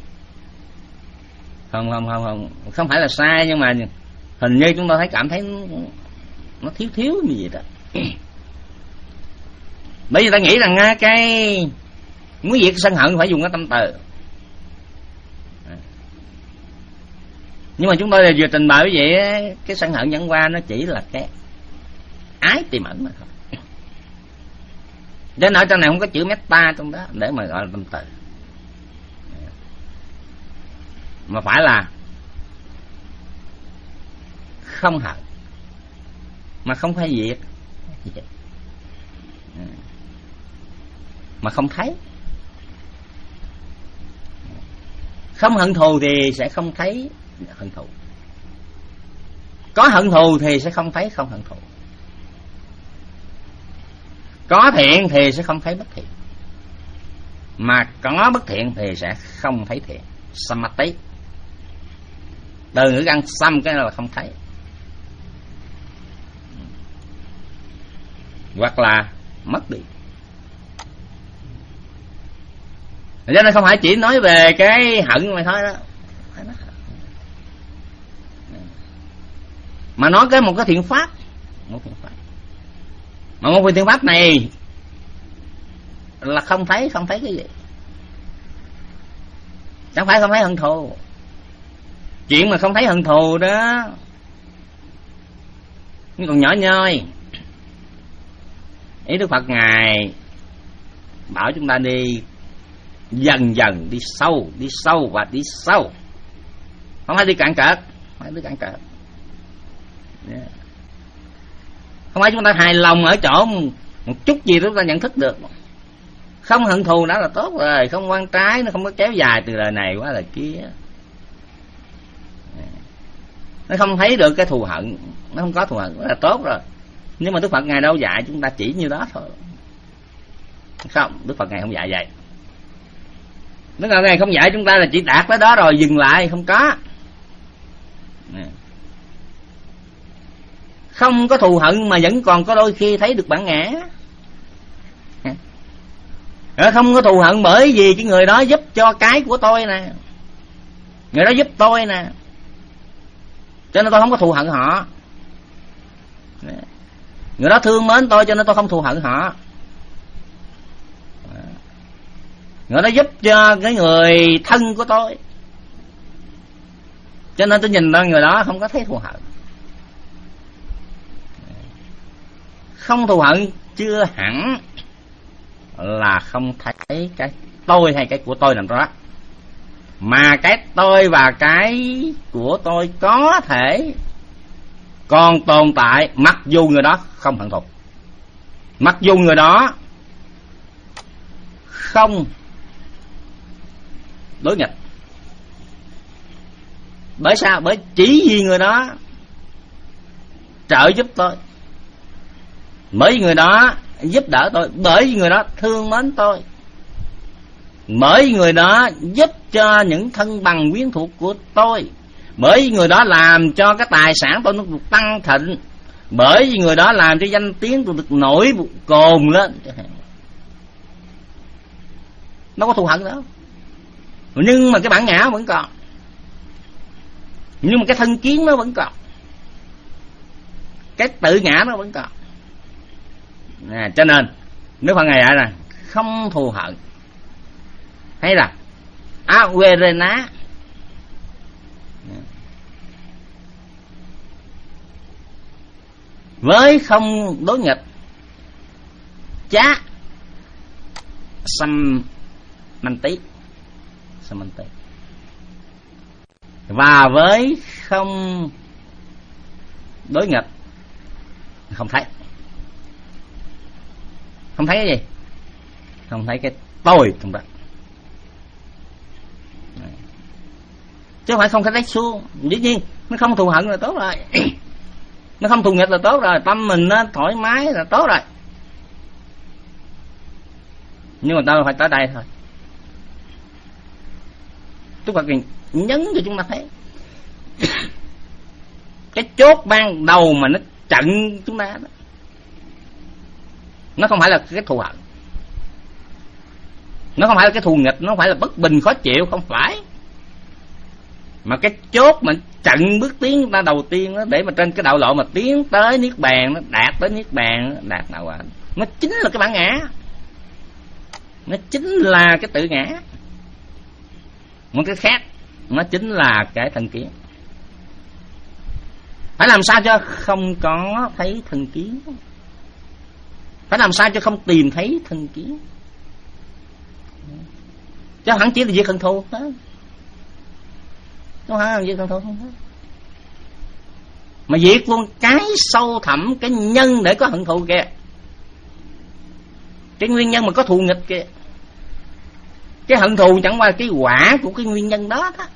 không không không không không phải là sai, nhưng mà hình như chúng ta thấy cảm thấy nó, nó thiếu thiếu như vậy đó. Bởi vì ta nghĩ rằng cái muốn diệt sân hận phải dùng cái tâm từ, nhưng mà chúng tôi là vừa trình bày như vậy, cái sân hận nhẫn qua nó chỉ là cái ái tiềm ẩn mà thôi. Đến ở trong này không có chữ metta trong đó để mà gọi là tâm từ, mà phải là không hận, mà không phải diệt, mà không thấy. Không hận thù thì sẽ không thấy hận thù, có hận thù thì sẽ không thấy không hận thù, có thiện thì sẽ không thấy bất thiện, mà có bất thiện thì sẽ không thấy thiện. Samadhi, từ ngữ căn xăm cái là không thấy, hoặc là mất đi. Cho nên không phải chỉ nói về cái hận mà thôi đó, mà nói cái một cái thiện pháp, một thiện pháp, mà một thiện pháp này là không thấy, không thấy cái gì, chẳng phải không thấy hận thù. Chuyện mà không thấy hận thù đó nó còn nhỏ nhoi. Ý Đức Phật ngài bảo chúng ta đi dần dần, đi sâu, đi sâu và đi sâu, không phải đi cạn cợt, không phải đi cạn cợt. Yeah. Không phải chúng ta hài lòng ở chỗ một chút gì chúng ta nhận thức được. Không hận thù đã là tốt rồi, không quan trái, nó không có kéo dài từ đời này qua đời kia. Nó không thấy được cái thù hận, nó không có thù hận đó là tốt rồi. Nhưng mà Đức Phật ngài đâu dạy chúng ta chỉ như đó thôi. Không, Đức Phật ngài không dạy vậy. Đức Phật ngài không dạy chúng ta là chỉ đạt tới đó rồi dừng lại, không có. Không có thù hận mà vẫn còn có đôi khi thấy được bản ngã. Không có thù hận bởi vì cái người đó giúp cho cái của tôi nè, người đó giúp tôi nè, cho nên tôi không có thù hận họ. Người đó thương mến tôi cho nên tôi không thù hận họ. Người đó giúp cho cái người thân của tôi cho nên tôi nhìn到người đó không có thấy thù hận. Không thù hận chưa hẳn là không thấy cái tôi hay cái của tôi nằm đó, mà cái tôi và cái của tôi có thể còn tồn tại mặc dù người đó không hận thù, mặc dù người đó không đối nghịch. Bởi sao? Bởi chỉ vì người đó trợ giúp tôi, bởi vì người đó giúp đỡ tôi, bởi vì người đó thương mến tôi, bởi vì người đó giúp cho những thân bằng quyến thuộc của tôi, bởi vì người đó làm cho cái tài sản tôi nó được tăng thịnh, bởi vì người đó làm cho danh tiếng tôi được nổi cồn lên. Nó có thù hận đâu, nhưng mà cái bản ngã vẫn còn, nhưng mà cái thân kiến nó vẫn còn, cái tự ngã nó vẫn còn. À, cho nên Đức Phật ngài dạy là không thù hận, hay là averena, với không đối nghịch, chá samanti, samanti, và với không đối nghịch không thấy. Không thấy cái gì? Không thấy cái tôi trong đó. Chứ không phải không thấy xuống. Dĩ nhiên nó không thù hận là tốt rồi. Nó không thù nghịch là tốt rồi. Tâm mình nó thoải mái là tốt rồi. Nhưng mà ta phải tới đây thôi. Tức là nhấn cho chúng ta thấy Cái chốt ban đầu mà nó chặn chúng ta đó, nó không phải là cái thù hận, nó không phải là cái thù nghịch, nó không phải là bất bình khó chịu, không phải. Mà cái chốt mà chặn bước tiến chúng ta đầu tiên đó, để mà trên cái đạo lộ mà tiến tới niết bàn, nó đạt tới niết bàn, đạt đạo quả, nó chính là cái bản ngã, nó chính là cái tự ngã. Một cái khác, nó chính là cái thân kiến. Phải làm sao cho không có thấy thân kiến, phải làm sao cho không tìm thấy thân kiến, chứ hẳn chỉ là việc hận thù thôi, không phải là việc hận thù không thôi. Mà diệt luôn cái sâu thẳm, cái nhân để có hận thù kìa, cái nguyên nhân mà có thù nghịch kìa. Cái hận thù chẳng qua là cái quả của cái nguyên nhân đó đó.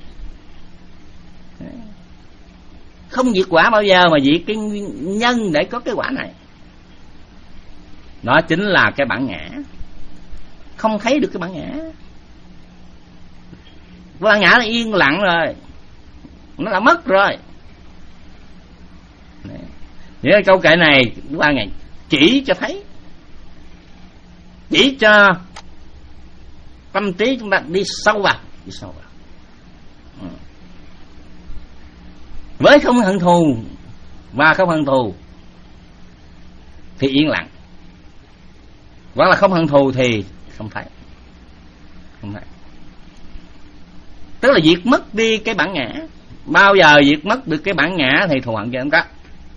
Không diệt quả bao giờ mà diệt cái nguyên nhân để có cái quả này. Đó chính là cái bản ngã. Không thấy được cái bản ngã. Bản ngã là yên lặng rồi, nó đã mất rồi. Vậy cái câu kệ này qua ngày chỉ cho thấy, chỉ cho tâm trí chúng ta đi sâu vào, đi sâu vào. Ừ. Với không hận thù và không hận thù thì yên lặng, hoặc là không hận thù thì không thấy, không thấy. Tức là diệt mất đi cái bản ngã. Bao giờ diệt mất được cái bản ngã thì thù hận cho không có.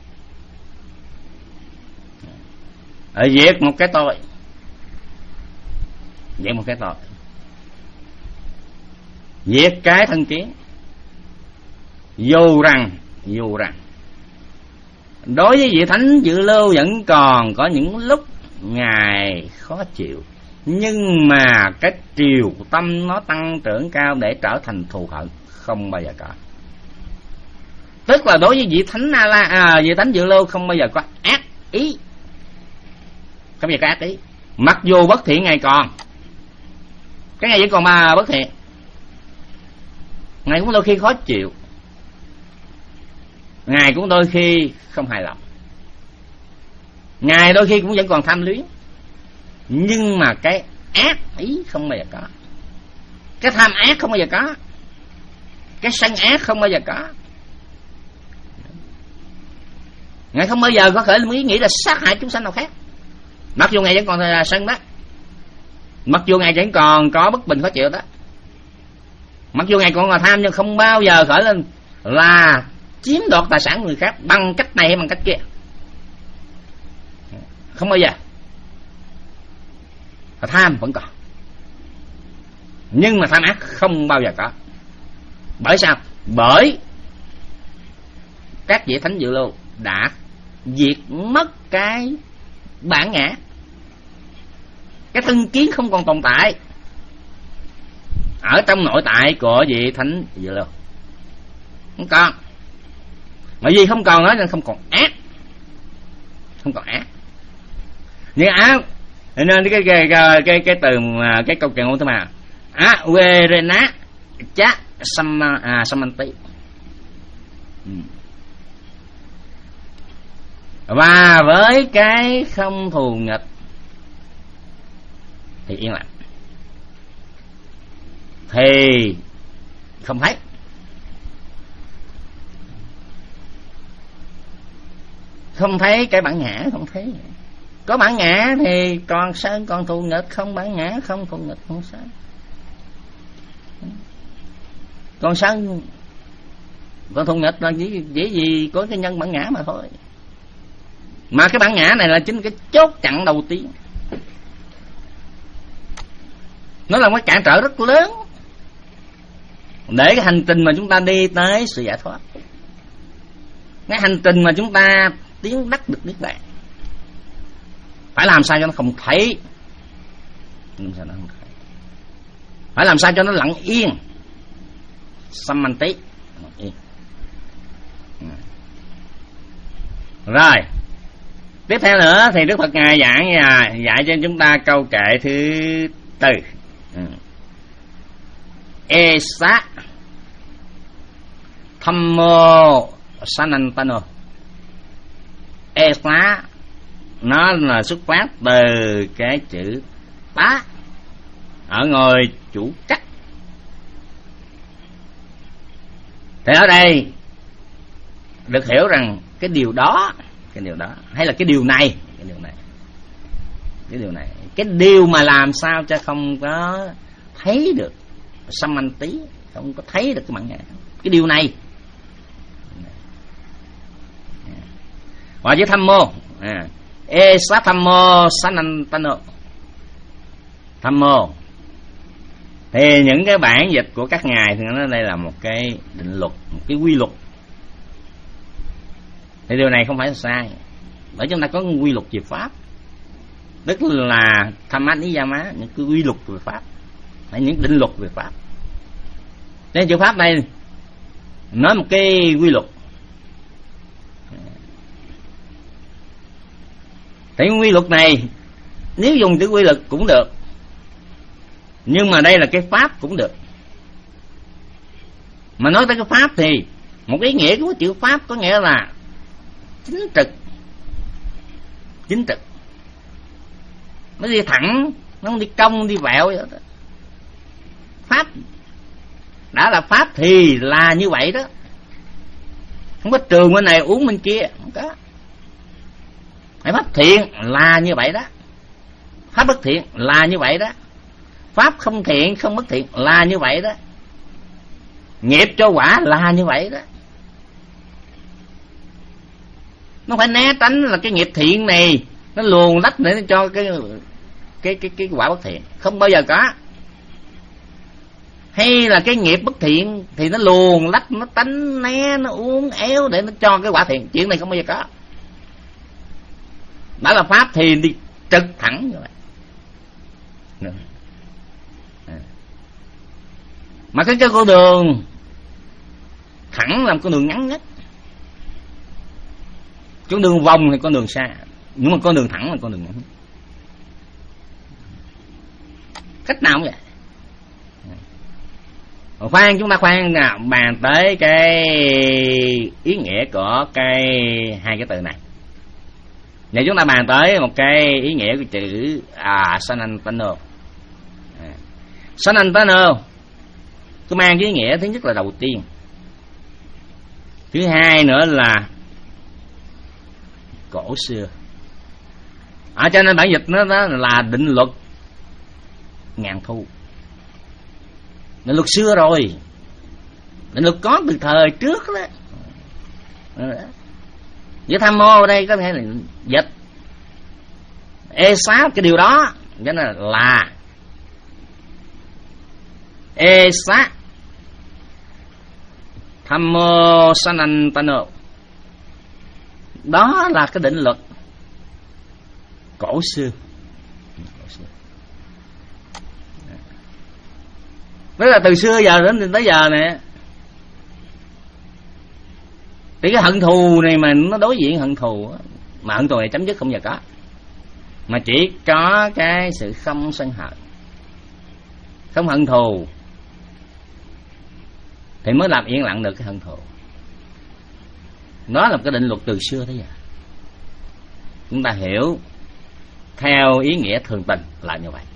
Ở diệt một cái tôi, diệt một cái tôi, diệt cái thân kiến. Dù rằng dù rằng đối với vị thánh Dự Lưu vẫn còn có những lúc ngài khó chịu, nhưng mà cái triều tâm nó tăng trưởng cao để trở thành thù hận không bao giờ có. Tức là đối với vị thánh A La, à, vị thánh Dự Lưu không bao giờ có ác ý, không bao giờ có ác ý. Mặc dù bất thiện ngài còn, cái ngày vẫn còn mà bất thiện, ngài cũng đôi khi khó chịu, ngài cũng đôi khi không hài lòng, ngài đôi khi cũng vẫn còn tham luyến, nhưng mà cái ác ý không bao giờ có, cái tham ác không bao giờ có, cái sân ác không bao giờ có. Ngài không bao giờ có khởi ý nghĩ là sát hại chúng sanh nào khác, mặc dù ngài vẫn còn là sân đó, mặc dù ngài vẫn còn có bất bình khó chịu đó, mặc dù ngài còn là tham, nhưng không bao giờ khởi lên là chiếm đoạt tài sản của người khác bằng cách này hay bằng cách kia, không bao giờ. Tham vẫn còn, nhưng mà tham ác không bao giờ có. Bởi sao? Bởi các vị thánh Dự Lưu đã diệt mất cái bản ngã, cái thân kiến không còn tồn tại ở trong nội tại của vị thánh Dự Lưu, không còn. Mà vì không còn đó nên không còn ác, không còn ác. Nhưng ác nên cái cái cái cái, cái từ cái câu kệ ngôn thứ mà á quê rê ná chá sam à samanti. Và với cái không thù nghịch thì yên lặng, thì không thấy. Không thấy cái bản ngã, không thấy. Có bản ngã thì còn sân, còn thù nghịch. Không bản ngã, không thù nghịch, không sân. Còn sân, còn thù nghịch là chỉ, chỉ gì có cái nhân bản ngã mà thôi. Mà cái bản ngã này là chính cái chốt chặn đầu tiên. Nó là một cái cản trở rất lớn để cái hành trình mà chúng ta đi tới sự giải thoát, cái hành trình mà chúng ta tiến đắc được niết bàn. Phải làm sao cho nó không thấy, phải làm sao cho nó lặng yên, samanti yên. Rồi tiếp theo nữa thì Đức Phật ngài giảng dạy cho chúng ta câu kệ thứ tư. E sát Thammo Sanantana. E xá nó là xuất phát từ cái chữ tá ở ngôi chủ cách. Thì ở đây được hiểu rằng cái điều đó, cái điều đó hay là cái điều này, cái điều này, cái điều này, cái điều mà làm sao cho không có thấy được samanti, không có thấy được cái bản ngã, cái điều này. Và với tham mô, à, e sát tham mô sanantano, tham mô thì những cái bản dịch của các ngài thì nó đây là một cái định luật, một cái quy luật. Thì điều này không phải là sai, bởi chúng ta có quy luật về pháp, tức là tham án ý yama, những cái quy luật về pháp, hay những định luật về pháp. Nên chữ pháp này nói một cái quy luật. Thì quy luật này nếu dùng chữ quy luật cũng được, nhưng mà đây là cái pháp cũng được. Mà nói tới cái pháp thì một ý nghĩa của chữ pháp có nghĩa là chính trực, chính trực. Nó đi thẳng, nó không đi cong đi vẹo vậy đó. Pháp đã là pháp thì là như vậy đó, không có trường bên này uống bên kia, không có. Pháp thiện là như vậy đó, pháp bất thiện là như vậy đó, pháp không thiện không bất thiện là như vậy đó, nghiệp cho quả là như vậy đó. Nó phải né tránh là cái nghiệp thiện này nó luồn lách để nó cho cái cái cái cái quả bất thiện, không bao giờ có. Hay là cái nghiệp bất thiện thì nó luồn lách, nó tránh né, nó uốn éo để nó cho cái quả thiện, chuyện này không bao giờ có. Đó là pháp thì đi trực thẳng như vậy. Mà cái, cái con đường thẳng là con đường ngắn nhất, con đường vòng thì con đường xa, nhưng mà con đường thẳng là con đường ngắn nhất. Cách nào cũng vậy. Khoan chúng ta khoan nào bàn tới cái ý nghĩa của cái hai cái từ này. Vậy chúng ta bàn tới một cái ý nghĩa của chữ à, sanantano. À, sanantano cứ mang cái ý nghĩa thứ nhất là đầu tiên, thứ hai nữa là cổ xưa. À, cho nên bản dịch nó, nó là định luật ngàn thu, định luật xưa rồi, định luật có từ thời trước đó. Với tham mô ở đây có thể là dịch e xá cái điều đó, cho nên là e xá tham mô sanantano, đó là cái định luật cổ xưa. Tức là từ xưa giờ đến tới giờ nè, thì cái hận thù này mà nó đối diện hận thù, mà hận thù này chấm dứt không giờ có, mà chỉ có cái sự không sân hận, không hận thù thì mới làm yên lặng được cái hận thù. Đó là một cái định luật từ xưa tới giờ. Chúng ta hiểu theo ý nghĩa thường tình là như vậy.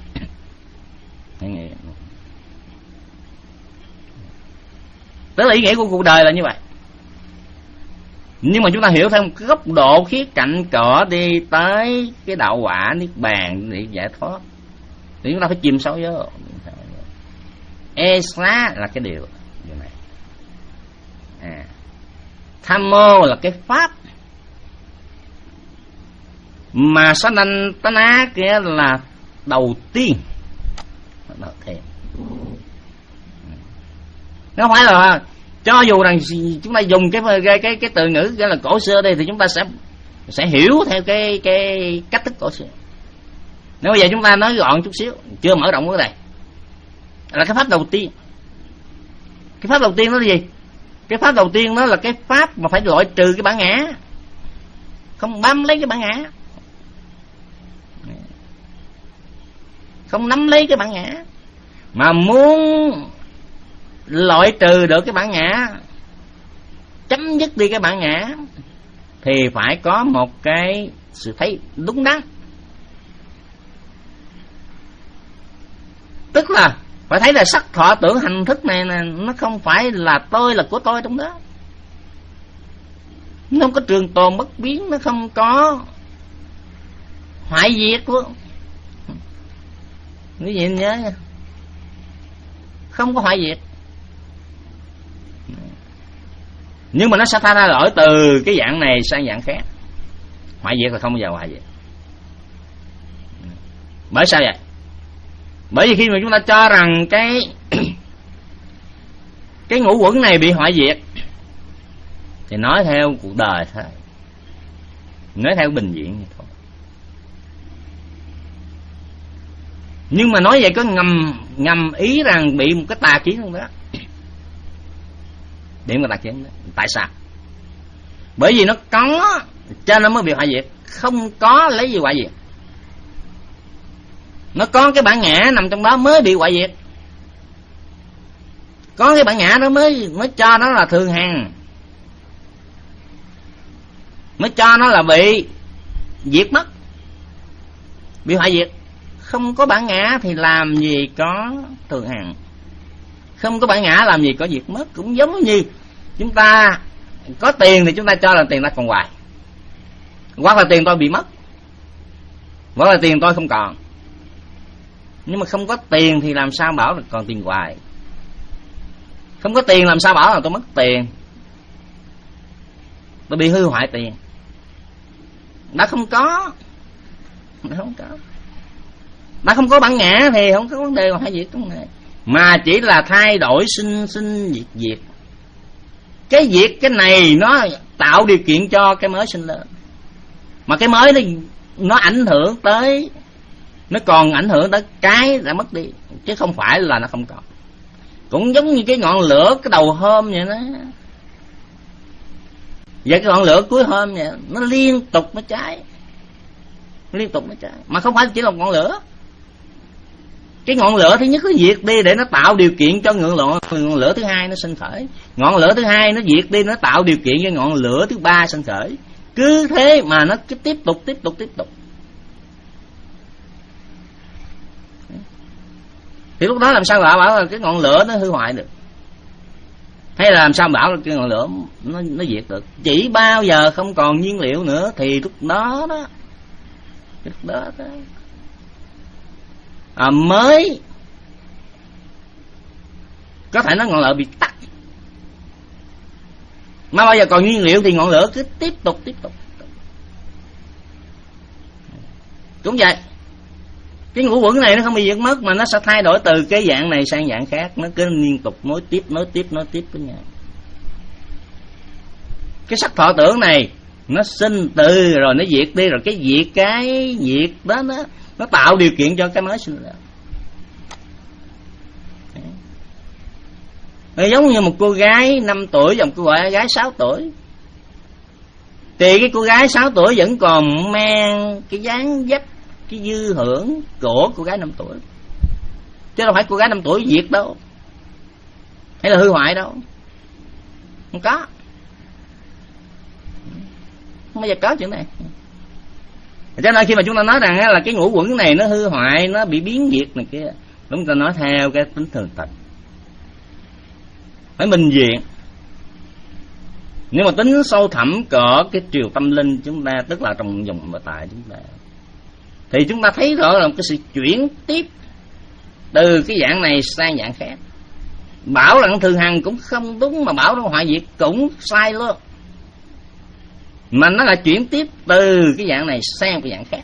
Tức là ý nghĩa của cuộc đời là như vậy. Nhưng mà chúng ta hiểu theo một góc độ khía cạnh cỡ đi tới cái đạo quả niết bàn để giải thoát thì chúng ta phải chìm sâu vô. E xá là cái điều điều này. À, tham mô là cái pháp, mà sanantana kia là đầu tiên, đầu tiên. Nó phải là cho dù rằng chúng ta dùng cái cái cái, cái từ ngữ cái là cổ xưa đây thì chúng ta sẽ sẽ hiểu theo cái cái cách thức cổ xưa. Nếu bây giờ chúng ta nói gọn chút xíu, chưa mở rộng cái này, là cái pháp đầu tiên. Cái pháp đầu tiên đó là gì? Cái pháp đầu tiên đó là cái pháp mà phải loại trừ cái bản ngã, không bám lấy cái bản ngã, không nắm lấy cái bản ngã, mà muốn loại trừ được cái bản ngã chấm dứt đi cái bản ngã thì phải có một cái sự thấy đúng đắn. Tức là phải thấy là sắc thọ tưởng hành thức này nè, nó không phải là tôi, là của tôi trong đó. Nó không có trường tồn bất biến, nó không có hoại diệt luôn. Quý vị nhớ nha, không có hoại diệt. Nhưng mà nó sẽ thay đổi từ cái dạng này sang dạng khác. Hoại diệt là không bao giờ hoại diệt. Bởi sao vậy? Bởi vì khi mà chúng ta cho rằng cái cái ngũ uẩn này bị hoại diệt thì nói theo cuộc đời thôi, nói theo bình diện vậy thôi. Nhưng mà nói vậy có ngầm ngầm ý rằng bị một cái tà kiến không đó. Điểm của tà kiến đó. Tại sao? Bởi vì nó có cho nên mới bị hoại diệt. Không có lấy gì hoại diệt. Nó có cái bản ngã nằm trong đó mới bị hoại diệt. Có cái bản ngã đó mới mới cho nó là thường hằng, mới cho nó là bị diệt mất, bị hoại diệt. Không có bản ngã thì làm gì có thường hằng, không có bản ngã làm gì có diệt mất. Cũng giống như chúng ta có tiền thì chúng ta cho là tiền ta còn hoài, hoặc là tiền tôi bị mất, hoặc là tiền tôi không còn. Nhưng mà không có tiền thì làm sao bảo là còn tiền hoài. Không có tiền làm sao bảo là tôi mất tiền, tôi bị hư hoại tiền. Đã không có, đã không có, đã không có bản ngã thì không có vấn đề hoại diệt trong này, mà chỉ là thay đổi sinh sinh diệt diệt. Cái diệt cái này nó tạo điều kiện cho cái mới sinh lên, mà cái mới nó nó ảnh hưởng tới, nó còn ảnh hưởng tới cái đã mất đi, chứ không phải là nó không còn. Cũng giống như cái ngọn lửa cái đầu hôm vậy đó. Vậy cái ngọn lửa cuối hôm vậy, nó liên tục nó cháy, liên tục nó cháy, mà không phải chỉ là ngọn lửa. Cái ngọn lửa thứ nhất nó diệt đi để nó tạo điều kiện cho ngọn lửa, ngọn lửa thứ hai nó sinh khởi. Ngọn lửa thứ hai nó diệt đi, nó tạo điều kiện cho ngọn lửa thứ ba sinh khởi. Cứ thế mà nó cứ tiếp tục tiếp tục tiếp tục. Thì lúc đó làm sao bảo bảo là cái ngọn lửa nó hư hoại được, hay là làm sao bảo là cái ngọn lửa nó nó diệt được? Chỉ bao giờ không còn nhiên liệu nữa thì lúc đó đó, lúc đó đó à, mới có thể nói ngọn lửa bị tắt. Mà bao giờ còn nhiên liệu thì ngọn lửa cứ tiếp tục tiếp tục. Cũng vậy, cái ngũ uẩn này nó không bị diệt mất, mà nó sẽ thay đổi từ cái dạng này sang dạng khác. Nó cứ liên tục nối tiếp nối tiếp nối tiếp với nhau. Cái sắc thọ tưởng này nó sinh từ rồi nó diệt đi, rồi cái diệt cái diệt đó nó nó tạo điều kiện cho cái mới sinh ra. Nó giống như một cô gái năm tuổi và một cô gái sáu tuổi, thì cái cô gái sáu tuổi vẫn còn mang cái dáng dấp, cái dư hưởng của cô gái năm tuổi, chứ đâu phải cô gái năm tuổi diệt đâu, hay là hư hoại đâu. Không có, không bao giờ có chuyện này. Cho nên khi mà chúng ta nói rằng là cái ngũ uẩn này nó hư hoại, nó bị biến diệt này kia, chúng ta nói theo cái tính thường tình, phải minh diện. Nhưng mà tính sâu thẳm cỡ cái triều tâm linh chúng ta, tức là trong dòng nội tại chúng ta, thì chúng ta thấy rõ là một cái sự chuyển tiếp từ cái dạng này sang dạng khác. Bảo là thường hằng cũng không đúng, mà bảo nó hoại diệt cũng sai luôn, mà nó là chuyển tiếp từ cái dạng này sang cái dạng khác.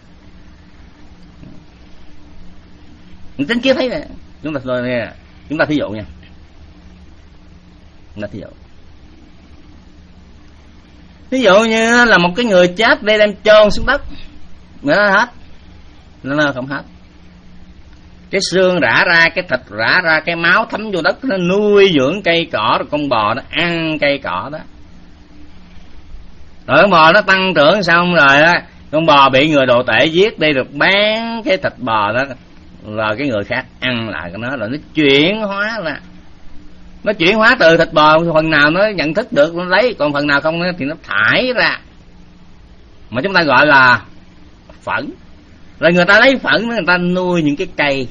Tính kia thấy nè, chúng ta rồi chúng ta thí dụ nha, chúng ta thí dụ ví dụ như là một cái người chết đây đem chôn xuống đất, nữa nó hết, nó không hết. Cái xương rã ra, cái thịt rã ra, cái máu thấm vô đất, nó nuôi dưỡng cây cỏ, rồi con bò nó ăn cây cỏ đó. Rồi con bò nó tăng trưởng xong rồi đó, con bò bị người đồ tể giết đi, được bán cái thịt bò đó, rồi cái người khác ăn lại cái nó, rồi nó chuyển hóa ra. Nó chuyển hóa từ thịt bò, phần nào nó nhận thức được nó lấy, còn phần nào không thì nó thải ra, mà chúng ta gọi là phẫn. Rồi người ta lấy phẫn người ta nuôi những cái cây,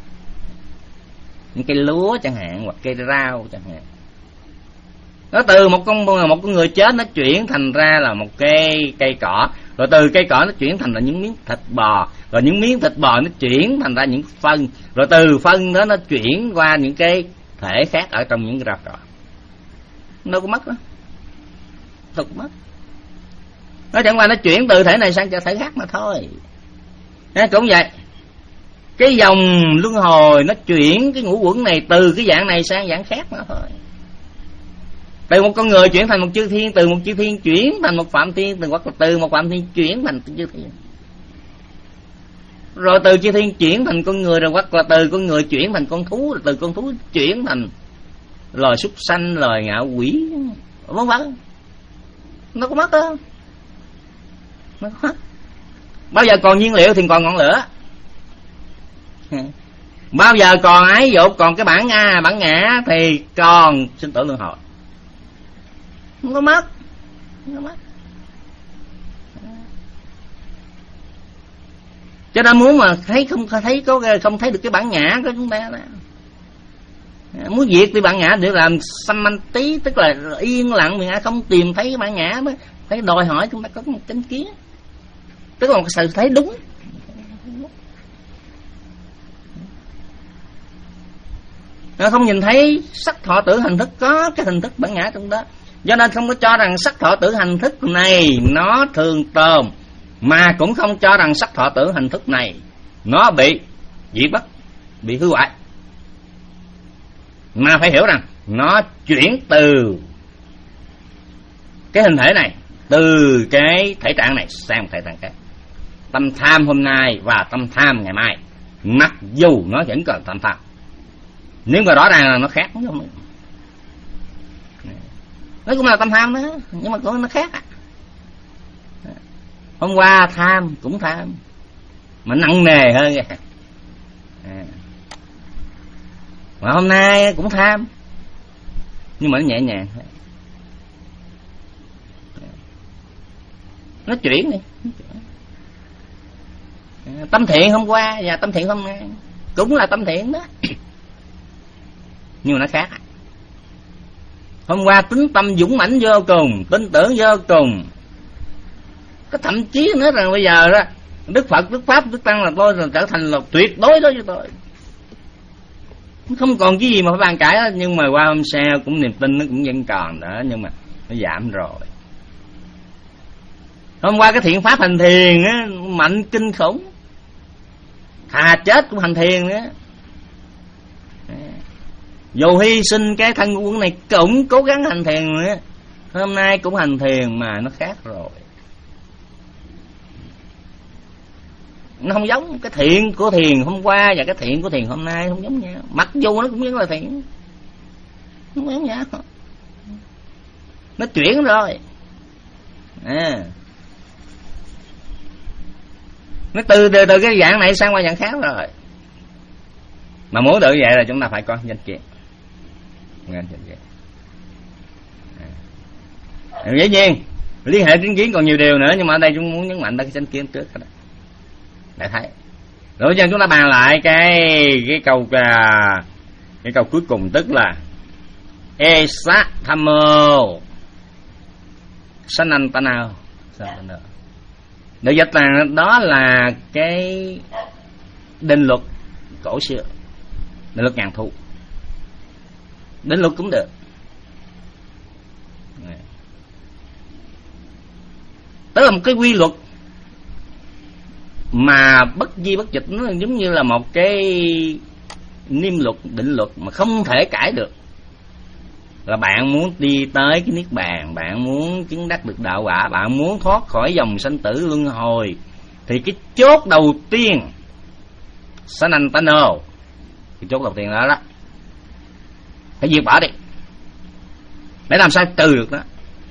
những cây lúa chẳng hạn, hoặc cây rau chẳng hạn. Nó từ một con một con người chết nó chuyển thành ra là một cây cây cỏ, rồi từ cây cỏ nó chuyển thành là những miếng thịt bò, rồi những miếng thịt bò nó chuyển thành ra những phân, rồi từ phân đó nó chuyển qua những cái thể khác ở trong những rau cỏ. Đâu có mất đó, đâu có mất. Nó chẳng qua nó chuyển từ thể này sang thể khác mà thôi. Nó cũng vậy. Cái dòng luân hồi nó chuyển cái ngũ uẩn này từ cái dạng này sang dạng khác mà thôi. Từ một con người chuyển thành một chư thiên, từ một chư thiên chuyển thành một phạm thiên, từ hoặc là từ một phạm thiên chuyển thành chư thiên, rồi từ chư thiên chuyển thành con người, rồi hoặc là từ con người chuyển thành con thú, rồi từ con thú chuyển thành loài súc sanh, loài ngạo quỷ, vân vân. Nó có mất đâu, nó có mất. Bao giờ còn nhiên liệu thì còn ngọn lửa, bao giờ còn ái dục, còn cái bản a bản ngã thì còn sinh tử luân hồi. Không có mất, không có mất. Cho nên muốn mà thấy không thấy có không thấy được cái bản ngã của chúng ta đó, muốn diệt đi bản ngã để làm samanti, tức là yên lặng mình không tìm thấy cái bản ngã, mới phải đòi hỏi chúng ta có một chánh kiến, tức là một sự thấy đúng. Nó không nhìn thấy sắc thọ tưởng hành thức có cái hình thức bản ngã trong đó, do nên không có cho rằng sắc thọ tưởng hành thức này nó thường tồn, mà cũng không cho rằng sắc thọ tưởng hành thức này nó bị diệt bất, bị hư hoại, mà phải hiểu rằng nó chuyển từ cái hình thể này, từ cái thể trạng này sang một thể trạng khác. Tâm tham hôm nay và tâm tham ngày mai, mặc dù nó vẫn còn tâm tham, nếu mà rõ ràng là nó khác, không? Nó cũng là tâm tham đó, nhưng mà nó khác. Hôm qua tham cũng tham, mà nặng nề hơn kìa. À. Mà hôm nay cũng tham, nhưng mà nó nhẹ nhàng. Nó chuyển đi. À, tâm thiện hôm qua và tâm thiện hôm nay cũng là tâm thiện đó, nhưng mà nó khác. Hôm qua tính tâm dũng mãnh vô cùng, tin tưởng vô cùng, có thậm chí nữa rằng bây giờ đó Đức Phật, Đức Pháp, Đức Tăng là tôi là trở thành là tuyệt đối đối với tôi, không còn cái gì mà phải bàn cãi đó. Nhưng mà qua hôm sau cũng niềm tin nó cũng vẫn còn đó, nhưng mà nó giảm rồi. Hôm qua cái thiện pháp hành thiền á, mạnh kinh khủng, thà chết cũng hành thiền nữa, dù hy sinh cái thân quân này cũng cố gắng hành thiền nữa. Hôm nay cũng hành thiền mà nó khác rồi, nó không giống. Cái thiện của thiền hôm qua và cái thiện của thiền hôm nay không giống nhau, mặc dù nó cũng vẫn là thiện, không giống nhau. Nó chuyển rồi à. Nó từ, từ từ cái dạng này sang qua dạng khác rồi. Mà muốn được vậy là chúng ta phải có danh kiến. À. Dĩ nhiên liên hệ chính kiến còn nhiều điều nữa, nhưng mà ở đây chúng muốn nhấn mạnh tới cái chánh kiến trước đó. Để thấy. Rồi giờ chúng ta bàn lại cái cái câu cái câu cuối cùng, tức là Esa Thammo Sanantana. Để dịch là đó là cái định luật cổ xưa, định luật ngàn thu, định luật cũng được. Đó là một cái quy luật mà bất di bất dịch, nó giống như là một cái niêm luật, định luật mà không thể cãi được. Là bạn muốn đi tới cái niết bàn, bạn muốn chứng đắc được đạo quả, bạn muốn thoát khỏi dòng sanh tử luân hồi, thì cái chốt đầu tiên Sanantano, cái chốt đầu tiên đó đó phải diệt bỏ đi, để làm sao từ được đó.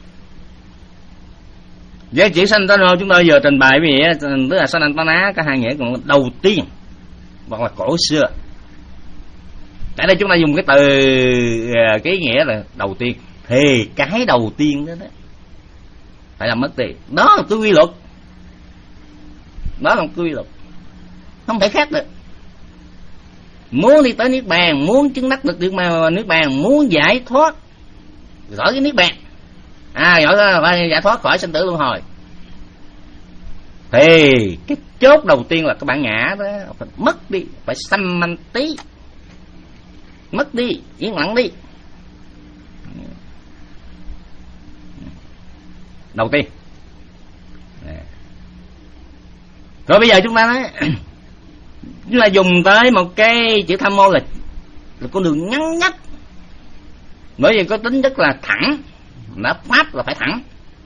Với chữ Sanantano chúng tôi vừa trình bày vì tức là Sanantana có hai nghĩa, còn đầu tiên hoặc là cổ xưa Tại đây chúng ta dùng cái từ cái nghĩa là đầu tiên, thì cái đầu tiên đó, đó phải là mất tiền. Đó là cái quy luật, đó là một quy luật, không thể khác được. Muốn đi tới niết bàn, muốn chứng đắc được niết bàn, muốn giải thoát khỏi cái niết bàn, à giỏi phải giải thoát khỏi sinh tử luân hồi, thì cái chốt đầu tiên là cái bản ngã đó phải mất đi, phải sanh manh tí, mất đi, yên lặng đi. Đầu tiên. Rồi bây giờ chúng ta nói chúng ta dùng tới một cái chữ tham mô là, là con đường ngắn nhất, bởi vì có tính chất là thẳng, đã pháp là phải thẳng,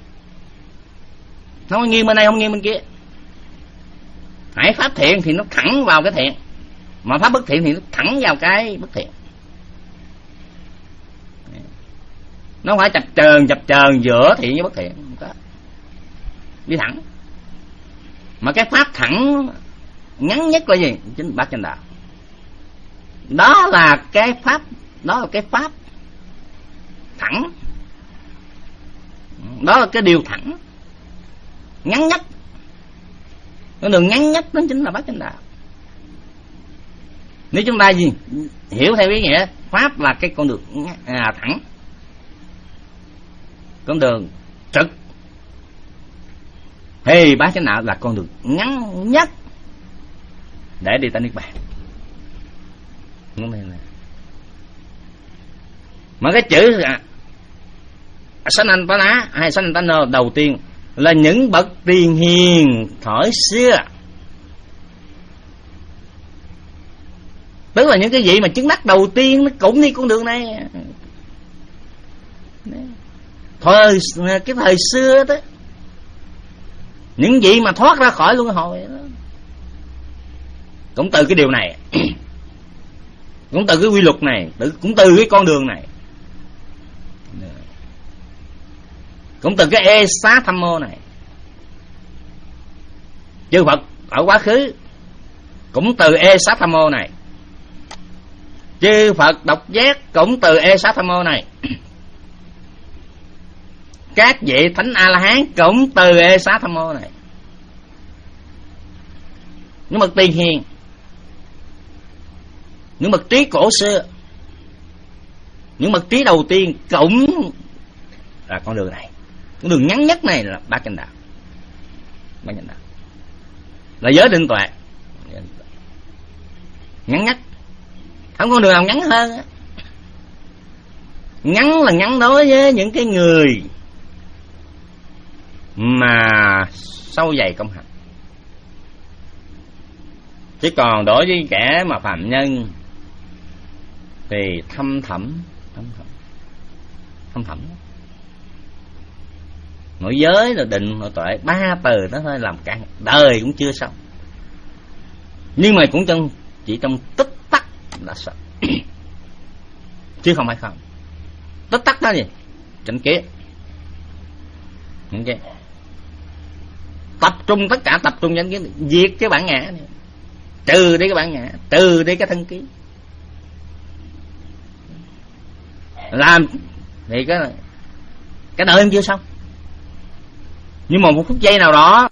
không nghiêng bên đây không nghiêng bên kia. Hãy pháp thiện thì nó thẳng vào cái thiện, mà pháp bất thiện thì nó thẳng vào cái bất thiện. Nó không phải chập chờn chập chờn giữa thiện với bất thiện, không có, đi thẳng. Mà cái pháp thẳng ngắn nhất là gì? Chính bát chánh đạo. Đó là cái pháp, đó là cái pháp thẳng, đó là cái điều thẳng ngắn nhất. Con đường ngắn nhất đó chính là bát chánh đạo. Nếu chúng ta gì hiểu theo ý nghĩa pháp là cái con đường à, thẳng, con đường trực, thì bát chánh đạo là con đường ngắn nhất để đi tới niết bàn. Mà cái chữ Sanatana hay Sanatana đầu tiên là những bậc tiền hiền thổi xưa, tức là những cái vị mà chứng đắc đầu tiên nó cũng đi con đường này. Thời cái thời xưa đó, những vị mà thoát ra khỏi luân hồi đó, cũng từ cái điều này, cũng từ cái quy luật này, cũng từ cái con đường này, cũng từ cái ê xá tham mô này. Chư Phật ở quá khứ cũng từ ê xá tham mô này, chư Phật độc giác cũng từ ê xá tham mô này, các vị thánh A La Hán cũng từ ê xá tham mô này. Những bậc tiền hiền, những bậc trí cổ xưa, những bậc trí đầu tiên cũng là con đường này. Con đường ngắn nhất này là bát chánh đạo. Bát chánh đạo là giới định tuệ, ngắn nhất, không có đường nào ngắn hơn. Ngắn là ngắn đối với những cái người mà sâu dày công hạnh, chứ còn đối với kẻ mà phàm nhân thì thâm thẳm, thâm thẳm, thâm thẳm. Nội giới là định, nội tuệ, ba từ nó thôi làm cả đời cũng chưa xong, nhưng mà cũng trong chỉ trong tích tắc là xong, chứ không phải không. Tích tắc đó gì? Chánh kiến. Những cái tập trung, tất cả tập trung chánh kiến, diệt cái bản ngã này, trừ đi cái bản ngã, trừ đi cái thân kiến, làm thì cái cái đời em chưa xong. Nhưng mà một phút giây nào đó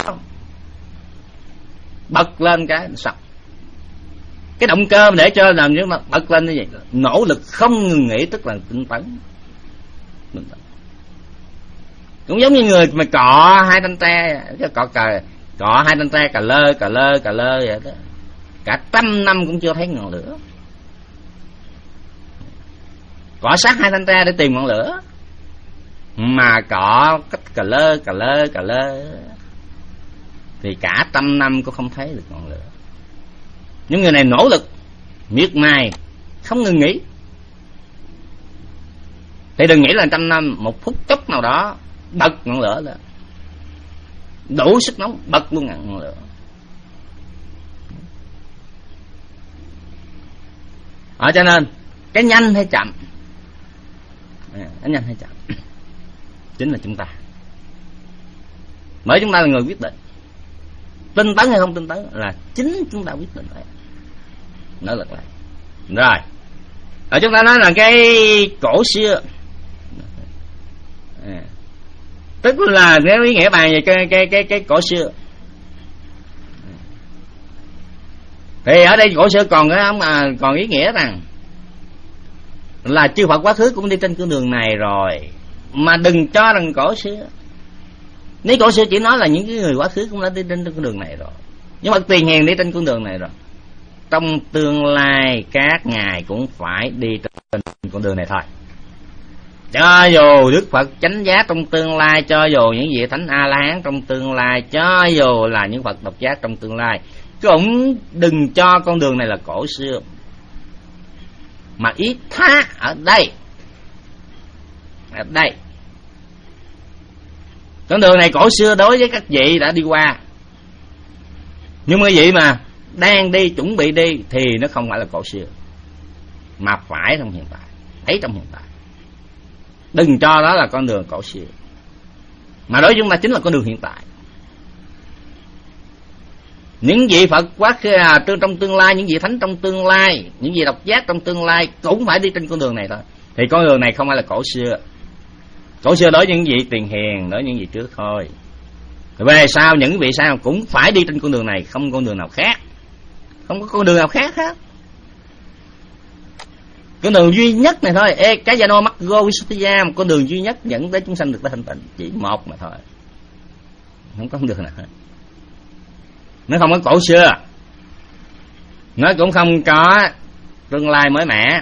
bật lên cái xong. Cái động cơ để cho làm như mà bật lên như vậy, nỗ lực không ngừng nghỉ, tức là tinh tấn. Cũng giống như người mà cọ hai thanh tre, cái cọ cà, cọ hai thanh tre cà lơ cà lơ cà lơ vậy đó, cả trăm năm cũng chưa thấy ngọn lửa. Cọ sát hai thanh tre để tìm ngọn lửa, mà cọ cách cà lơ cà lơ cà lơ thì cả trăm năm cũng không thấy được ngọn lửa. Những người này nỗ lực miệt mài không ngừng nghỉ, thì đừng nghĩ là trăm năm, một phút chốc nào đó bật ngọn lửa lên, đủ sức nóng bật luôn ngọn lửa. Ở cho nên cái nhanh hay chậm, cái nhanh hay chậm chính là chúng ta. Bởi chúng ta là người quyết định, tinh tấn hay không tinh tấn là chính chúng ta quyết định vậy. Nói lật lại rồi, Ở chúng ta nói là cái cổ xưa, à, tức là nếu ý nghĩa bàn về cái cái cái cái cổ xưa, thì ở đây cổ xưa còn cái ông mà còn ý nghĩa rằng là chư Phật quá khứ cũng đi trên con đường này rồi, mà đừng cho rằng cổ xưa. Nếu cổ xưa chỉ nói là những cái người quá khứ cũng đã đi trên con đường này rồi, nhưng mà tiền hiền đi trên con đường này rồi, trong tương lai các ngài cũng phải đi trên con đường này thôi. Cho dù Đức Phật chánh giác trong tương lai, cho dù những vị thánh A La Hán trong tương lai, cho dù là những Phật độc giác trong tương lai, cũng đừng cho con đường này là cổ xưa. Mà ý tha ở đây, ở đây con đường này cổ xưa đối với các vị đã đi qua, nhưng mà vị mà đang đi, chuẩn bị đi thì nó không phải là cổ xưa, mà phải trong hiện tại, thấy trong hiện tại. Đừng cho đó là con đường cổ xưa, mà đối với chúng ta chính là con đường hiện tại. Những vị Phật quá khứ à, trong tương lai, những vị thánh trong tương lai, những vị độc giác trong tương lai cũng phải đi trên con đường này thôi. Thì con đường này không phải là cổ xưa. Cổ xưa đối với những vị tiền hiền, đối với những vị trước thôi. Về sau những vị sau cũng phải đi trên con đường này, không con đường nào khác, không có con đường nào khác hết. Con đường duy nhất này thôi, ê cái Jano Maggo Visuddhya, một con đường duy nhất dẫn tới chúng sanh được tới thanh tịnh, chỉ một mà thôi, không có con đường nào hết. Nó không có cổ xưa, nó cũng không có tương lai mới mẻ,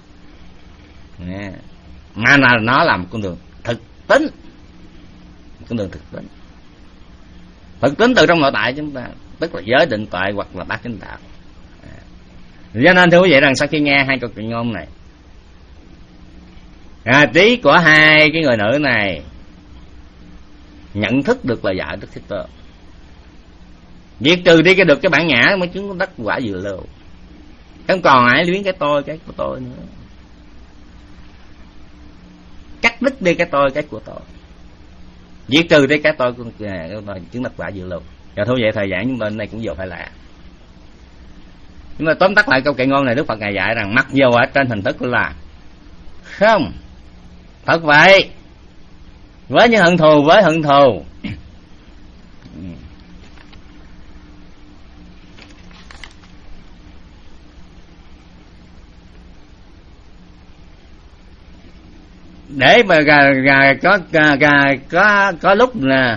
mà là nó là một con đường thực tính, một con đường thực tính, thực tính từ trong nội tại chúng ta, tức là giới định tuệ hoặc là bát chánh đạo. Cho nên thưa quý vị rằng sau khi nghe hai câu chuyện ngôn này, à, trí của hai cái người nữ này nhận thức được lời dạy Đức Thế Tôn, diệt trừ đi cái được cái bản ngã mới chứng đắc quả dự lưu, không còn ai luyến cái tôi cái của tôi nữa, cắt đứt đi cái tôi cái của tôi, diệt trừ đi cái tôi của tôi, chứng đắc quả dự lưu. Và thôi vậy thời giảng chúng tôi đây cũng vừa phải lạ. Nhưng mà tóm tắt lại câu kệ ngôn này, Đức Phật ngài dạy rằng mặc dù ở trên hình thức là không thật vậy, với những hận thù với hận thù, để mà gà, gà, có gà, gà, có có lúc là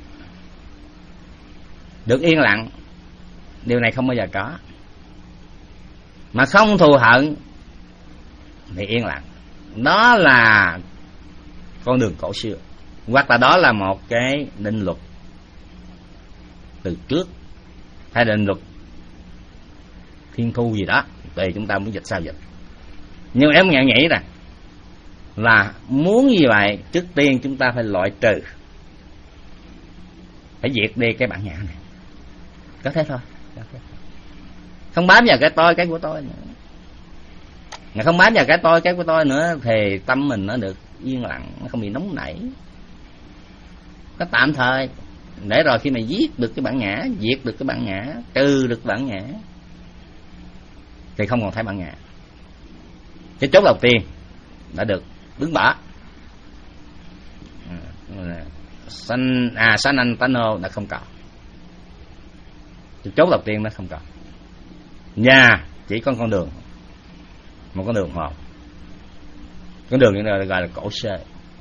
được yên lặng, điều này không bao giờ có. Mà không thù hận thì yên lặng, đó là con đường cổ xưa, hoặc là đó là một cái định luật từ trước, hay định luật thiên thu gì đó, tùy chúng ta muốn dịch sao dịch. Nhưng em nhận nghĩ rằng là muốn như vậy, trước tiên chúng ta phải loại trừ, phải diệt đi cái bản ngã này, có thế thôi, có thế thôi. Không bám vào cái tôi cái của tôi nữa, mà không bám vào cái tôi cái của tôi nữa thì tâm mình nó được yên lặng, nó không bị nóng nảy, có tạm thời, để rồi khi mà giết được cái bản ngã, diệt được cái bản ngã, trừ được bản ngã thì không còn thấy bản ngã. Cái chốt đầu tiên đã được đứng bỏ, sanh à sanh anh tano đã không còn, cái chốt đầu tiên nó không còn. Nhà chỉ có con đường, một con đường hồn, con đường như này gọi là cổ xưa,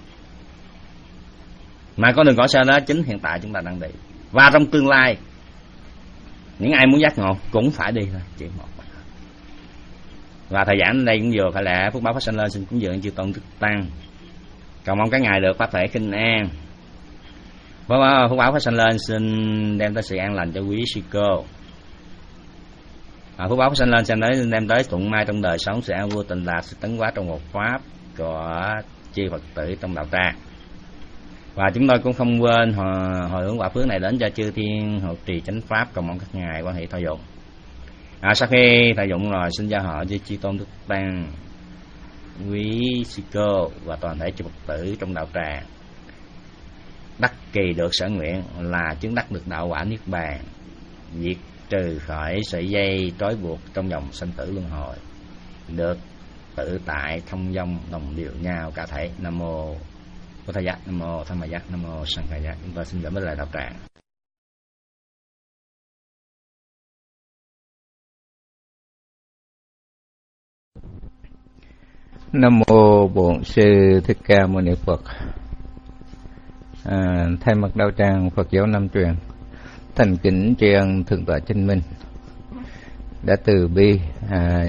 mà con đường cổ xưa đó chính hiện tại chúng ta đang đi, và trong tương lai những ai muốn giác ngộ cũng phải đi thôi, chỉ một. Và thời gian đây cũng vừa phải lẽ phúc báo phát sinh lên, xin cúng dường chư tôn đức tăng, cầu mong các ngài được pháp thể khinh an. Phúc báo phát sinh lên xin đem tới sự an lành cho quý sư cô. À, phúc báo phát sinh lên xem tới đem tới thuận may trong đời sống, sự an vui tình lạc, sự tấn hóa trong một pháp của chư Phật tử trong đạo tràng. Và chúng tôi cũng không quên hồi, hồi hướng quả phước này đến cho chư thiên hộ trì chánh pháp, cầu mong các ngài quan hệ thọ dụng. À, sau khi thọ dụng rồi xin giao họ cho chư tôn đức tăng, quý sư cô và toàn thể chư Phật tử trong đạo tràng đắc kỳ được sở nguyện là chứng đắc được đạo quả niết bàn, diệt trừ khỏi sợi dây trói buộc trong dòng sanh tử luân hồi, được tự tại thông dong đồng điệu nhau cả thể. Nam mô Bổn Thầy Giác, Nam mô Tham Mày Giác, Nam mô Sang Khai Giác. Chúng ta xin dẫn với lời đạo tràng. Nam mô Bổn Sư Thích Ca Mâu Ni Phật. À, thay mặt đạo tràng Phật giáo Nam truyền, thành kính tri ân Thượng tọa Chánh Minh đã từ bi à,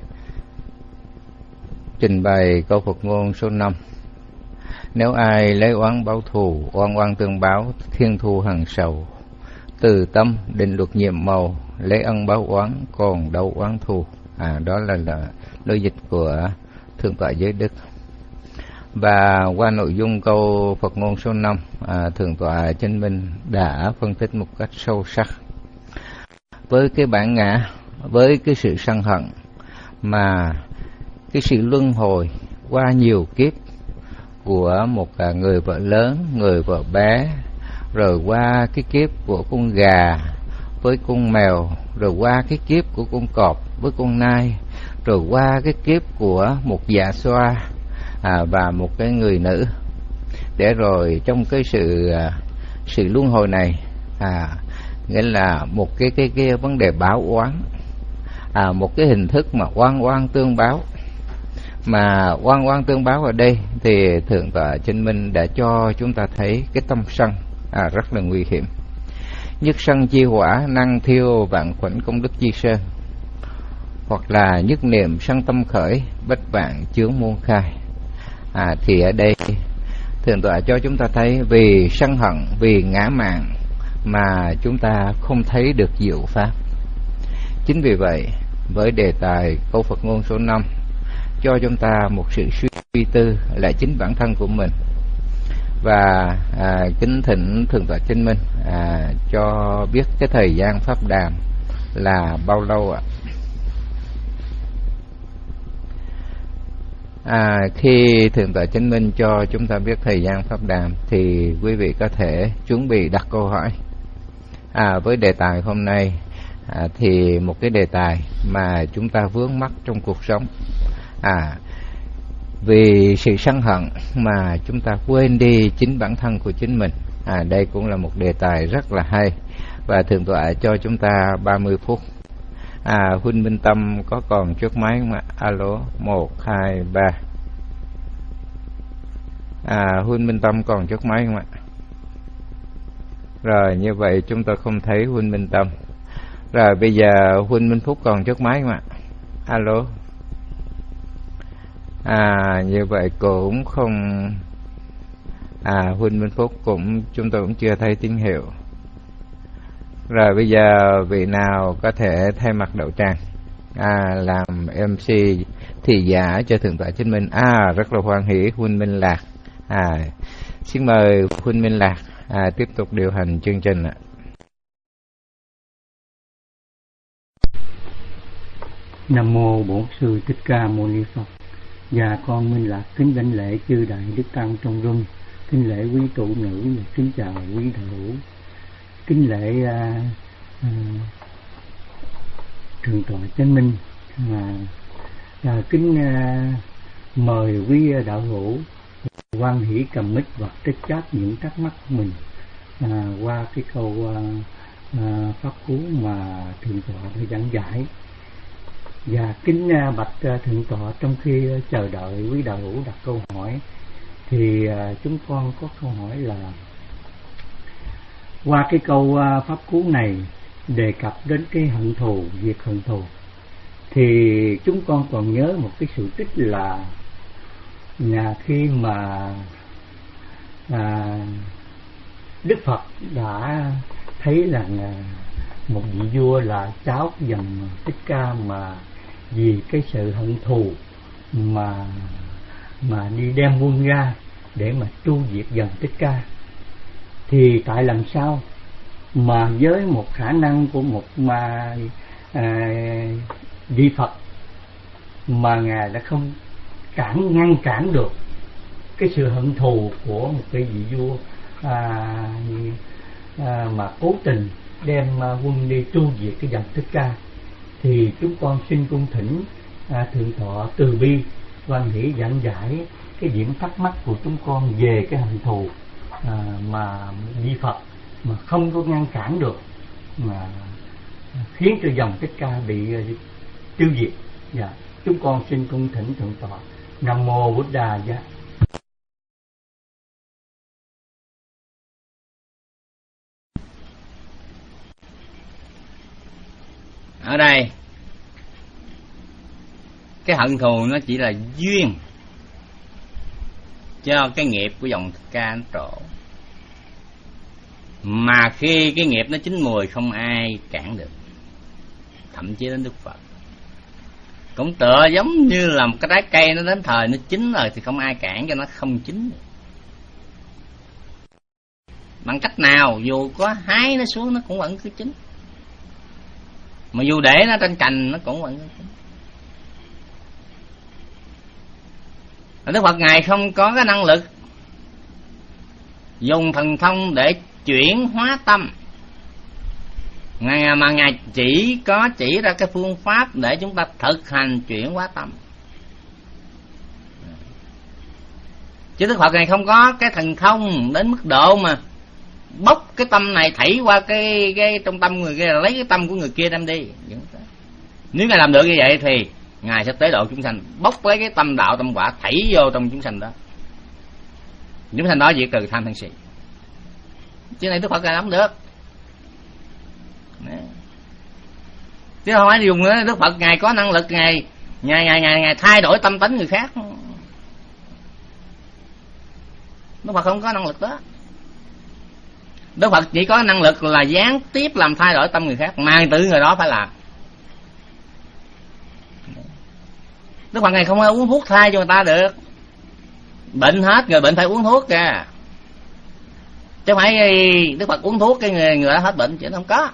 trình bày câu Phật ngôn số năm: nếu ai lấy oán báo thù, oan oan tương báo, thiên thu hằng sầu. Từ tâm định luật nhiệm màu, lấy ân báo oán, còn đâu oán thù. À, đó là, là lời dịch của Thượng tọa Giới Đức. Và qua nội dung câu Phật ngôn số năm, à, Thượng tọa Chánh Minh đã phân tích một cách sâu sắc với cái bản ngã, với cái sự sân hận mà cái sự luân hồi qua nhiều kiếp của một người vợ lớn, người vợ bé, rồi qua cái kiếp của con gà với con mèo, rồi qua cái kiếp của con cọp với con nai, rồi qua cái kiếp của một dạ xoa à, và một cái người nữ, để rồi trong cái sự sự luân hồi này à, nghĩa là một cái cái cái vấn đề báo oán, à, một cái hình thức mà oan oan tương báo. Mà oan oan tương báo ở đây thì Thượng tọa Chánh Minh đã cho chúng ta thấy cái tâm sân à, rất là nguy hiểm. Nhất sân chi hỏa, năng thiêu vạn khuẩn công đức chi sơn. Hoặc là nhất niệm sân tâm khởi, bách vạn chướng môn khai. À, thì ở đây Thượng tọa cho chúng ta thấy vì sân hận, vì ngã mạn mà chúng ta không thấy được diệu pháp. Chính vì vậy, với đề tài câu Phật ngôn số năm cho chúng ta một sự suy tư lại chính bản thân của mình. Và à, kính thỉnh Thượng tọa Chánh Minh à, cho biết cái thời gian pháp đàm là bao lâu ạ? À, khi Thượng tọa Chánh Minh cho chúng ta biết thời gian pháp đàm thì quý vị có thể chuẩn bị đặt câu hỏi. À, với đề tài hôm nay à, thì một cái đề tài mà chúng ta vướng mắc trong cuộc sống. À, vì sự sân hận mà chúng ta quên đi chính bản thân của chính mình. À, đây cũng là một đề tài rất là hay. Và Thượng tọa cho chúng ta ba mươi phút. À, Huynh Minh Tâm có còn trước máy không ạ? Alo, một, hai, ba. À, Huynh Minh Tâm còn trước máy không ạ? Rồi, như vậy chúng tôi không thấy Huynh Minh Tâm. Rồi, bây giờ Huynh Minh Phúc còn trước máy không ạ? Alo. À, như vậy cũng không... À, Huynh Minh Phúc cũng, chúng tôi cũng chưa thấy tín hiệu. Rồi bây giờ vị nào có thể thay mặt đạo tràng à, làm em xê thị giả cho Thượng tọa Chánh Minh? À, rất là hoan hỷ Huynh Minh Lạc. À, xin mời Huynh Minh Lạc à, tiếp tục điều hành chương trình ạ. Nam mô Bổn Sư Thích Ca Mâu Ni Phật. Và con Minh Lạc kính đảnh lễ chư đại đức tăng trong room, kính lễ quý trụ nữ và kính chào quý đạo hữu, kính lễ à, à, Thượng tọa Chánh Minh, à, à, kính à, mời quý đạo hữu hoan hỷ cầm mic và trích chat những thắc mắc của mình à, qua cái câu à, à, pháp cú mà Thượng tọa đã giảng giải. Và kính uh, bạch uh, Thượng tọa, trong khi uh, chờ đợi quý đạo hữu đặt câu hỏi thì uh, chúng con có câu hỏi là qua cái câu uh, pháp cú này đề cập đến cái hận thù, việc hận thù, thì chúng con còn nhớ một cái sự tích là nhà khi mà à, Đức Phật đã thấy là uh, một vị vua là cháu dòng Thích Ca mà vì cái sự hận thù mà mà đi đem quân ra để mà tru diệt dòng Thích Ca, thì tại làm sao mà với một khả năng của một mà à, vị Phật mà ngài đã không cản ngăn cản được cái sự hận thù của một cái vị vua à, à, mà cố tình đem quân đi tru diệt cái dòng Thích Ca. Thì chúng con xin cung thỉnh à, Thượng Tọa từ bi quan hỷ giảng giải cái điểm thắc mắc của chúng con về cái hận thù à, mà vị Phật mà không có ngăn cản được, mà khiến cho dòng Thích Ca bị uh, tiêu diệt. Dạ, chúng con xin cung thỉnh Thượng Tọa. Nam mô Bụt Đà. Dạ. Ở đây cái hận thù nó chỉ là duyên cho cái nghiệp của dòng Thích Ca nó trổ, mà khi cái nghiệp nó chín mùi không ai cản được, thậm chí đến Đức Phật cũng tựa giống như là một cái trái cây, nó đến thời nó chín rồi thì không ai cản cho nó không chín được. Bằng cách nào dù có hái nó xuống nó cũng vẫn cứ chín, mà dù để nó trên cành nó cũng vẫn cứ chín. Đức Phật Ngài không có cái năng lực dùng thần thông để chuyển hóa tâm, Ngài mà Ngài chỉ có chỉ ra cái phương pháp để chúng ta thực hành chuyển hóa tâm. Chứ Đức Phật Ngài không có cái thần thông đến mức độ mà bốc cái tâm này thảy qua cái cái trong tâm người kia, lấy cái tâm của người kia đem đi. Nếu Ngài làm được như vậy thì Ngài sẽ tế độ chúng sanh, bốc lấy cái tâm đạo tâm quả thảy vô trong chúng sanh đó. Chúng sanh đó diệt trừ tham sân si. Chứ này Đức Phật Ngài làm được. Chứ không phải dùng nữa. Đức Phật Ngài có năng lực Ngài Ngài, Ngài, Ngài, Ngài thay đổi tâm tính người khác. Đức Phật không có năng lực đó. Đức Phật chỉ có năng lực là gián tiếp làm thay đổi tâm người khác, mà tự người đó phải làm. Đức Phật Ngài không uống thuốc thay cho người ta được. Bệnh hết người bệnh phải uống thuốc kìa, chứ không phải Đức Phật uống thuốc cái người, người đó hết bệnh, chứ không có.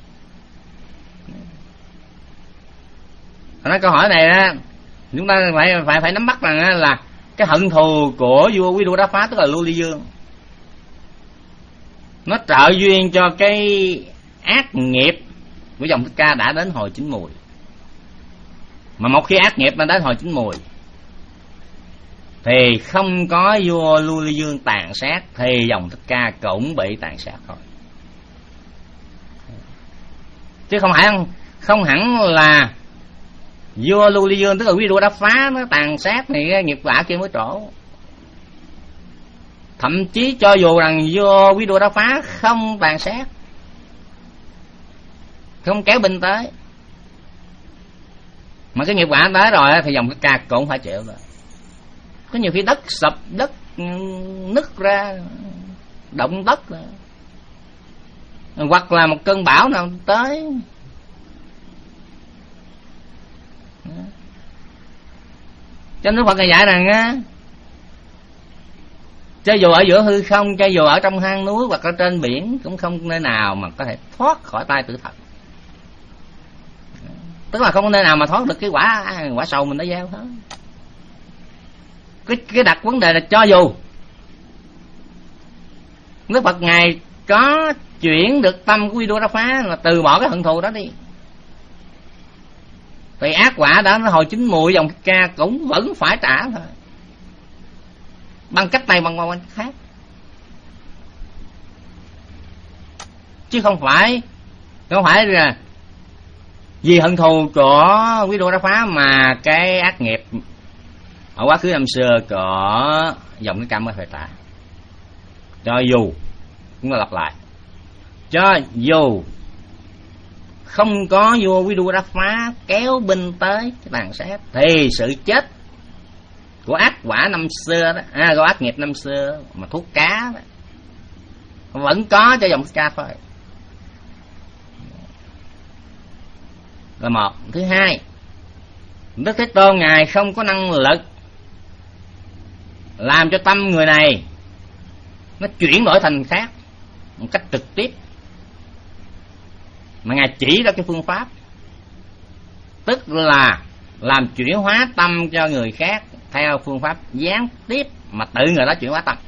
Nói câu hỏi này á, chúng ta phải phải phải nắm bắt rằng là cái hận thù của vua Quý Đô Đá Phá, tức là Lưu Ly Dương, nó trợ duyên cho cái ác nghiệp của dòng Thích Ca đã đến hồi chín mùi. Mà một khi ác nghiệp nó đến hồi chín mùi thì không có vua Lưu Ly Dương tàn sát thì dòng Thích Ca cũng bị tàn sát thôi, chứ không hẳn không hẳn là vua Lưu Ly Dương tức là Quý Đô Đá Phá nó tàn sát thì cái nghiệp quả kia mới trổ. Thậm chí cho dù rằng vua Quý Đô Đá Phá không tàn sát, không kéo binh tới, mà cái nghiệp quả tới rồi thì dòng Thích Ca cũng phải chịu rồi. Có nhiều khi đất sập, đất nứt ra, động đất rồi, hoặc là một cơn bão nào tới. Cho nên Đức Phật dạy rằng á, cho dù ở giữa hư không, cho dù ở trong hang núi hoặc ở trên biển, cũng không nơi nào mà có thể thoát khỏi tay tử thần. Tức là không có nơi nào mà thoát được cái quả quả sầu mình đã gieo hết. Cái, cái đặt vấn đề là cho dù Đức Phật Ngài có chuyển được tâm của Quý Đô Đá Phá là từ bỏ cái hận thù đó đi, thì ác quả đó nó hồi chín mùi dòng Thích Ca cũng vẫn phải trả thôi, bằng cách này bằng bằng cách khác. Chứ không phải không phải là vì hận thù của Quý Đô Đá Phá mà cái ác nghiệp ở quá khứ năm xưa của dòng Thích Ca mới phải trả. Cho dù cũng là lặp lại, cho dù không có vua Quý Đô Đá Phá kéo binh tới tàn sát thì sự chết của ác quả năm xưa đó, à, của ác nghiệp năm xưa mà thuốc cá đó, vẫn có cho dòng Thích Ca thôi. Là một. Thứ hai, Đức Thế Tôn Ngài không có năng lực làm cho tâm người này nó chuyển đổi thành khác một cách trực tiếp, mà Ngài chỉ ra cái phương pháp, tức là làm chuyển hóa tâm cho người khác theo phương pháp gián tiếp, mà tự người đó chuyển hóa tâm,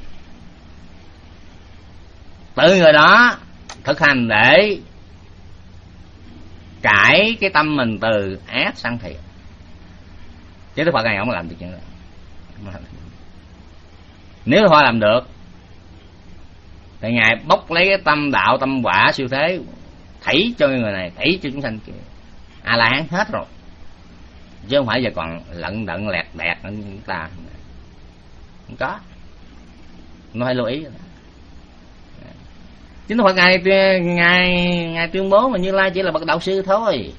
tự người đó thực hành để cải cái tâm mình từ ác sang thiện. chứ Đức Phật ngài không làm được chuyện đó. Nếu Đức Phật làm được thì ngài bốc lấy cái tâm đạo tâm quả siêu thế thảy cho người này, thảy cho chúng sanh kia, A La Hán hết rồi, chứ không phải giờ còn lận đận lẹt đẹt như chúng ta. Không có, nó phải lưu ý. Chính Phật ngài ngài ngài tuyên bố mà Như Lai chỉ là bậc đạo sư thôi.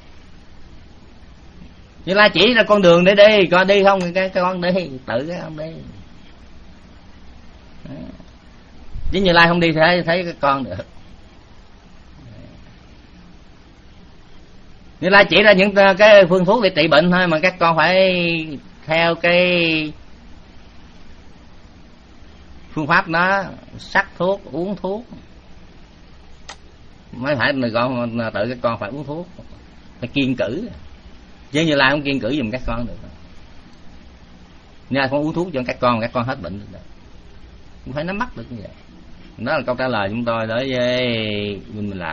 Như Lai chỉ là con đường để đi, con đi không thì cái con đi, tự cái ông đi. Chứ Như Lai không đi thì thấy, thấy cái con được. Như Lai chỉ ra những cái phương thuốc để trị bệnh thôi, mà các con phải theo cái phương pháp đó, sắc thuốc, uống thuốc. Mới phải người con tự các con phải uống thuốc, phải kiêng cử. Chứ Như Lai không kiêng cử giùm các con được. Như Lai không uống thuốc cho các con, các con hết bệnh được. Cũng phải nắm bắt được như vậy. Đó là câu trả lời chúng tôi đối với Huynh Minh Lạc.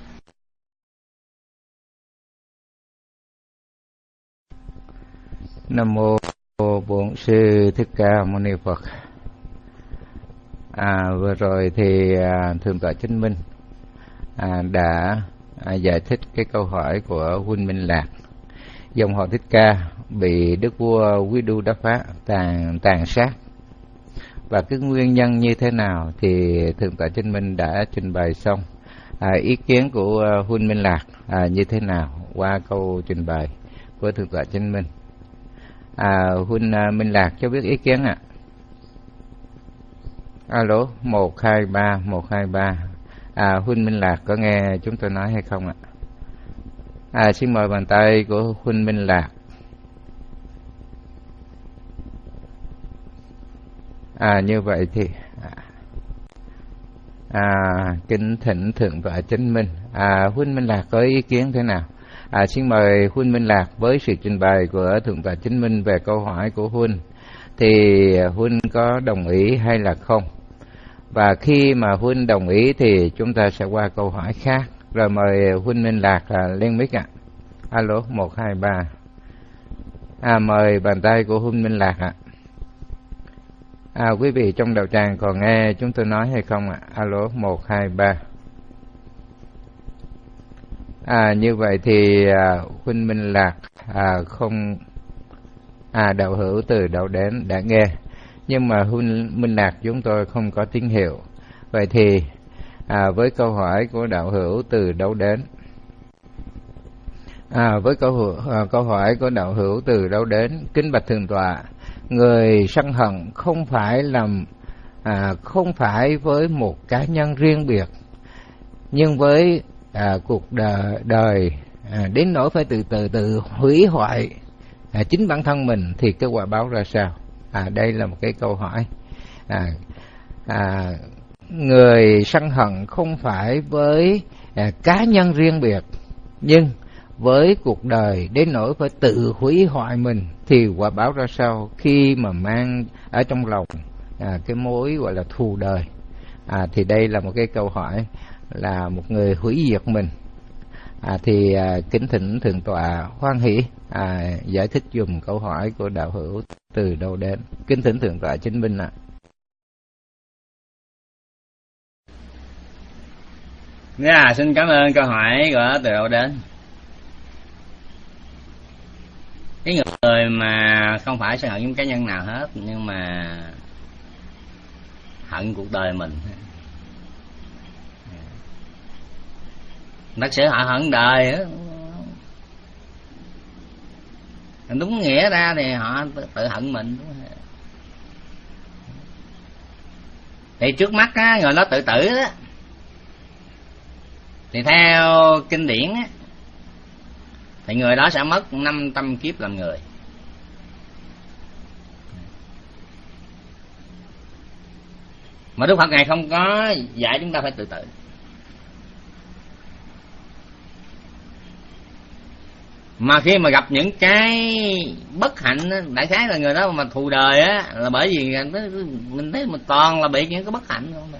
Nam mô Bổn Sư Thích Ca Mâu Ni Phật. À, vừa rồi thì à, Thượng tọa Chánh Minh à, đã à, giải thích cái câu hỏi của Huynh Minh Lạc. Dòng họ Thích Ca bị Đức vua Quý Đu Đắc Phá tàn tàn sát, và cái nguyên nhân như thế nào thì Thượng tọa Chánh Minh đã trình bày xong. À, ý kiến của uh, Huynh Minh Lạc à, như thế nào qua câu trình bày của Thượng tọa Chánh Minh. À, Huynh uh, Minh Lạc cho biết ý kiến ạ. À. Alo, một hai ba một hai ba. À, Huynh Minh Lạc có nghe chúng tôi nói hay không ạ? À, xin mời bàn tay của Huynh Minh Lạc. À, như vậy thì à, kính thỉnh Thượng tọa Chánh Minh. À, Huynh Minh Lạc có ý kiến thế nào? À, xin mời Huynh Minh Lạc với sự trình bày của Thượng tọa Chánh Minh về câu hỏi của Huynh thì Huynh có đồng ý hay là không? Và khi mà Huynh đồng ý thì chúng ta sẽ qua câu hỏi khác. Rồi mời Huynh Minh Lạc à, lên mic ạ. Alo, một hai ba. À, mời bàn tay của Huynh Minh Lạc ạ. À, quý vị trong đạo tràng còn nghe chúng tôi nói hay không ạ? Alo, một hai ba. À, như vậy thì à, Huynh Minh Lạc à, không à, đạo hữu từ đâu đến đã nghe, nhưng mà Huynh Minh Lạc chúng tôi không có tín hiệu. Vậy thì à, với câu hỏi của đạo hữu từ đâu đến, à, với câu, à, câu hỏi của đạo hữu từ đâu đến, kính bạch Thượng tọa, người sân hận không phải làm à, không phải với một cá nhân riêng biệt, nhưng với à, cuộc đời, đời à, đến nỗi phải từ từ từ hủy hoại à, chính bản thân mình thì cái quả báo ra sao? À, đây là một cái câu hỏi. À, à, người sân hận không phải với à, cá nhân riêng biệt, nhưng với cuộc đời đến nỗi phải tự hủy hoại mình thì quả báo ra sao khi mà mang ở trong lòng à, cái mối gọi là thù đời. À, thì đây là một cái câu hỏi là một người hủy diệt mình. À, thì à, kính thỉnh Thượng tọa hoan hỷ à, giải thích dùm câu hỏi của đạo hữu từ đâu đến. Kính thỉnh Thượng tọa Chánh Minh ạ. À. Yeah, xin cảm ơn câu hỏi của từ đâu đến. Cái người mà không phải sẽ hận những cá nhân nào hết, nhưng mà hận cuộc đời mình. Thật sự họ hận đời đó. Đúng nghĩa ra thì họ tự hận mình. Thì trước mắt á, người đó tự tử đó, thì theo kinh điển á, thì người đó sẽ mất năm trăm kiếp làm người. Mà Đức Phật Ngài không có dạy chúng ta phải tự tử. Mà khi mà gặp những cái bất hạnh á, đại khái là người đó mà thù đời á, là bởi vì mình thấy mình toàn là bị những cái bất hạnh không.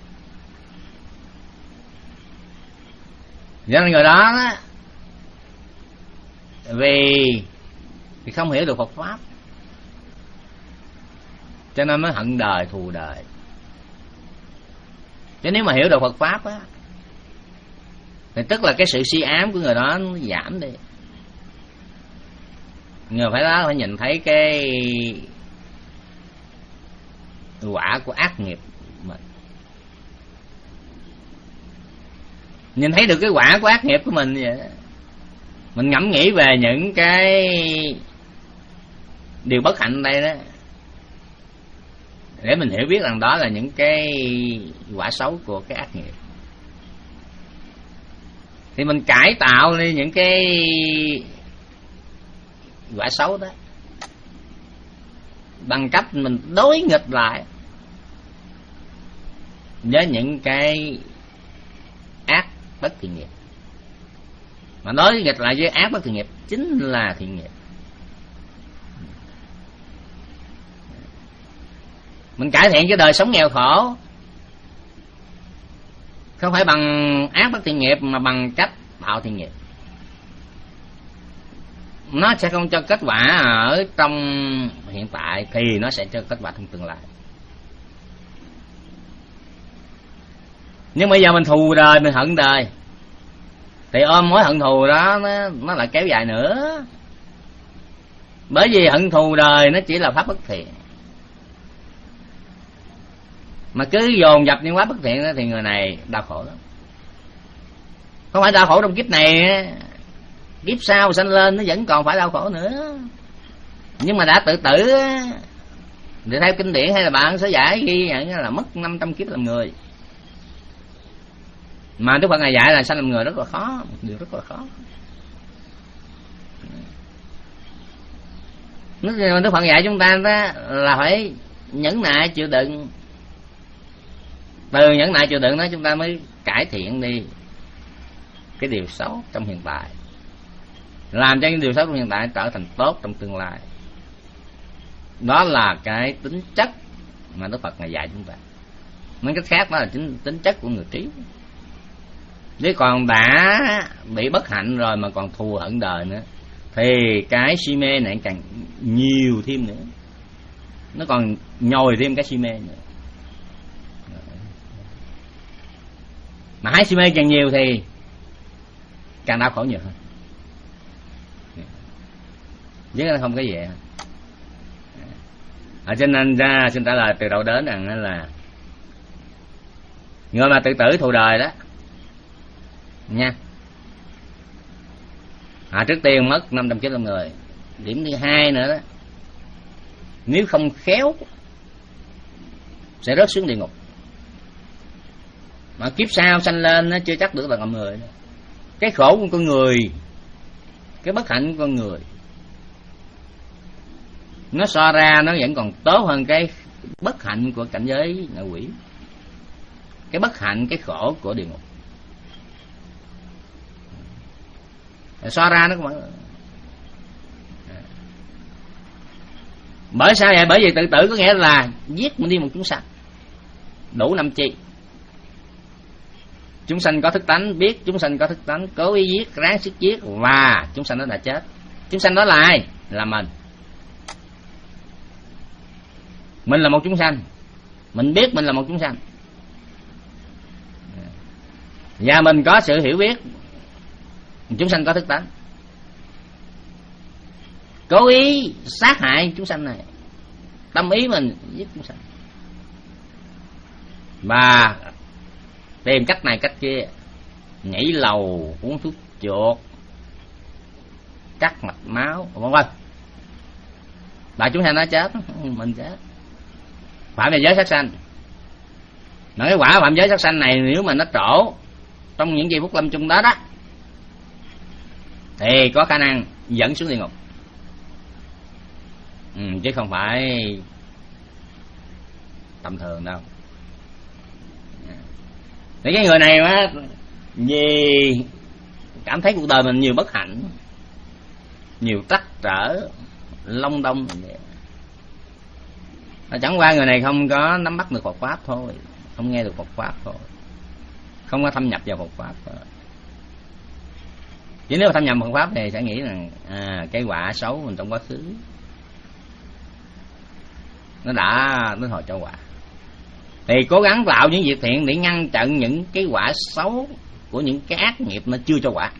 Cho nên người đó á, vì thì không hiểu được Phật pháp, cho nên mới hận đời thù đời. Chứ nếu mà hiểu được Phật pháp á, thì tức là cái sự si ám của người đó nó giảm đi. Người phải đó phải nhìn thấy cái quả của ác nghiệp mình, nhìn thấy được cái quả của ác nghiệp của mình vậy. Mình ngẫm nghĩ về những cái điều bất hạnh đây đó, để mình hiểu biết rằng đó là những cái quả xấu của cái ác nghiệp. Thì mình cải tạo đi những cái quả xấu đó bằng cách mình đối nghịch lại với những cái ác bất thiện nghiệp. Mà đối nghịch lại với ác bất thiện nghiệp chính là thiện nghiệp. Mình cải thiện cái đời sống nghèo khổ không phải bằng ác bất thiện nghiệp, mà bằng cách tạo thiện nghiệp. Nó sẽ không cho kết quả ở trong hiện tại, thì nó sẽ cho kết quả trong tương lai. Nhưng bây giờ mình thù đời, mình hận đời, thì ôm mối hận thù đó nó, nó lại kéo dài nữa. Bởi vì hận thù đời nó chỉ là pháp bất thiện, mà cứ dồn dập những pháp bất thiện đó, thì người này đau khổ lắm. Không phải đau khổ trong kiếp này, kiếp sau sanh lên nó vẫn còn phải đau khổ nữa. Nhưng mà đã tự tử thì theo kinh điển hay là bạn sẽ giải ghi nhận là mất năm trăm kiếp làm người. Mà Đức Phật Ngài dạy là sanh làm người rất là khó, một điều rất là khó. Đức Phật dạy chúng ta đó là phải nhẫn nại chịu đựng. Từ nhẫn nại chịu đựng đó chúng ta mới cải thiện đi cái điều xấu trong hiện tại, làm cho những điều xấu trong hiện tại trở thành tốt trong tương lai. Đó là cái tính chất mà Đức Phật Ngài dạy chúng ta. Nói cách khác đó là tính, tính chất của người trí. Nếu còn đã bị bất hạnh rồi mà còn thù hận đời nữa, thì cái si mê này càng nhiều thêm nữa, nó còn nhồi thêm cái si mê nữa. Mà hai si mê càng nhiều thì càng đau khổ nhiều hơn. Chứ nó không có gì. Ở cho nên ra xin trả lời từ đầu đến rằng là người mà tự tử thù đời đó nha, à, trước tiên mất năm trăm kiếp làm người. Điểm thứ hai nữa đó, nếu không khéo sẽ rớt xuống địa ngục. Mà kiếp sau sanh lên nó chưa chắc được là làm người. Cái khổ của con người, cái bất hạnh của con người, nó so ra nó vẫn còn tốt hơn cái bất hạnh của cảnh giới ngạ quỷ, cái bất hạnh, cái khổ của địa ngục. So ra nó cũng... Bởi sao vậy? Bởi vì tự tử có nghĩa là giết mình đi một chúng sanh, đủ năm chi. Chúng sanh có thức tánh, biết chúng sanh có thức tánh, cố ý giết, ráng sức giết, và chúng sanh nó đã chết. Chúng sanh đó là ai? Là mình. Mình là một chúng sanh, mình biết mình là một chúng sanh, và mình có sự hiểu biết chúng sanh có thức tánh, cố ý sát hại chúng sanh này, tâm ý mình giết chúng sanh, và tìm cách này cách kia, nhảy lầu, uống thuốc chuột, cắt mạch máu, vân vân. Và chúng sanh nó chết, mình chết, phạm về giới sát sanh. Mà cái quả phạm giới sát sanh này nếu mà nó trổ trong những giây phút lâm chung đó đó, thì có khả năng dẫn xuống địa ngục, ừ, chứ không phải tầm thường đâu. Thì cái người này á, vì cảm thấy cuộc đời mình nhiều bất hạnh, nhiều trắc trở, long đong, chẳng qua người này không có nắm bắt được Phật pháp thôi, không nghe được Phật pháp thôi, không có thâm nhập vào Phật pháp thôi. Chứ nếu mà thâm nhập Phật pháp thì sẽ nghĩ rằng à, cái quả xấu mình trong quá khứ nó đã nó hồi cho quả. Thì cố gắng tạo những việc thiện để ngăn chặn những cái quả xấu của những cái ác nghiệp nó chưa cho quả,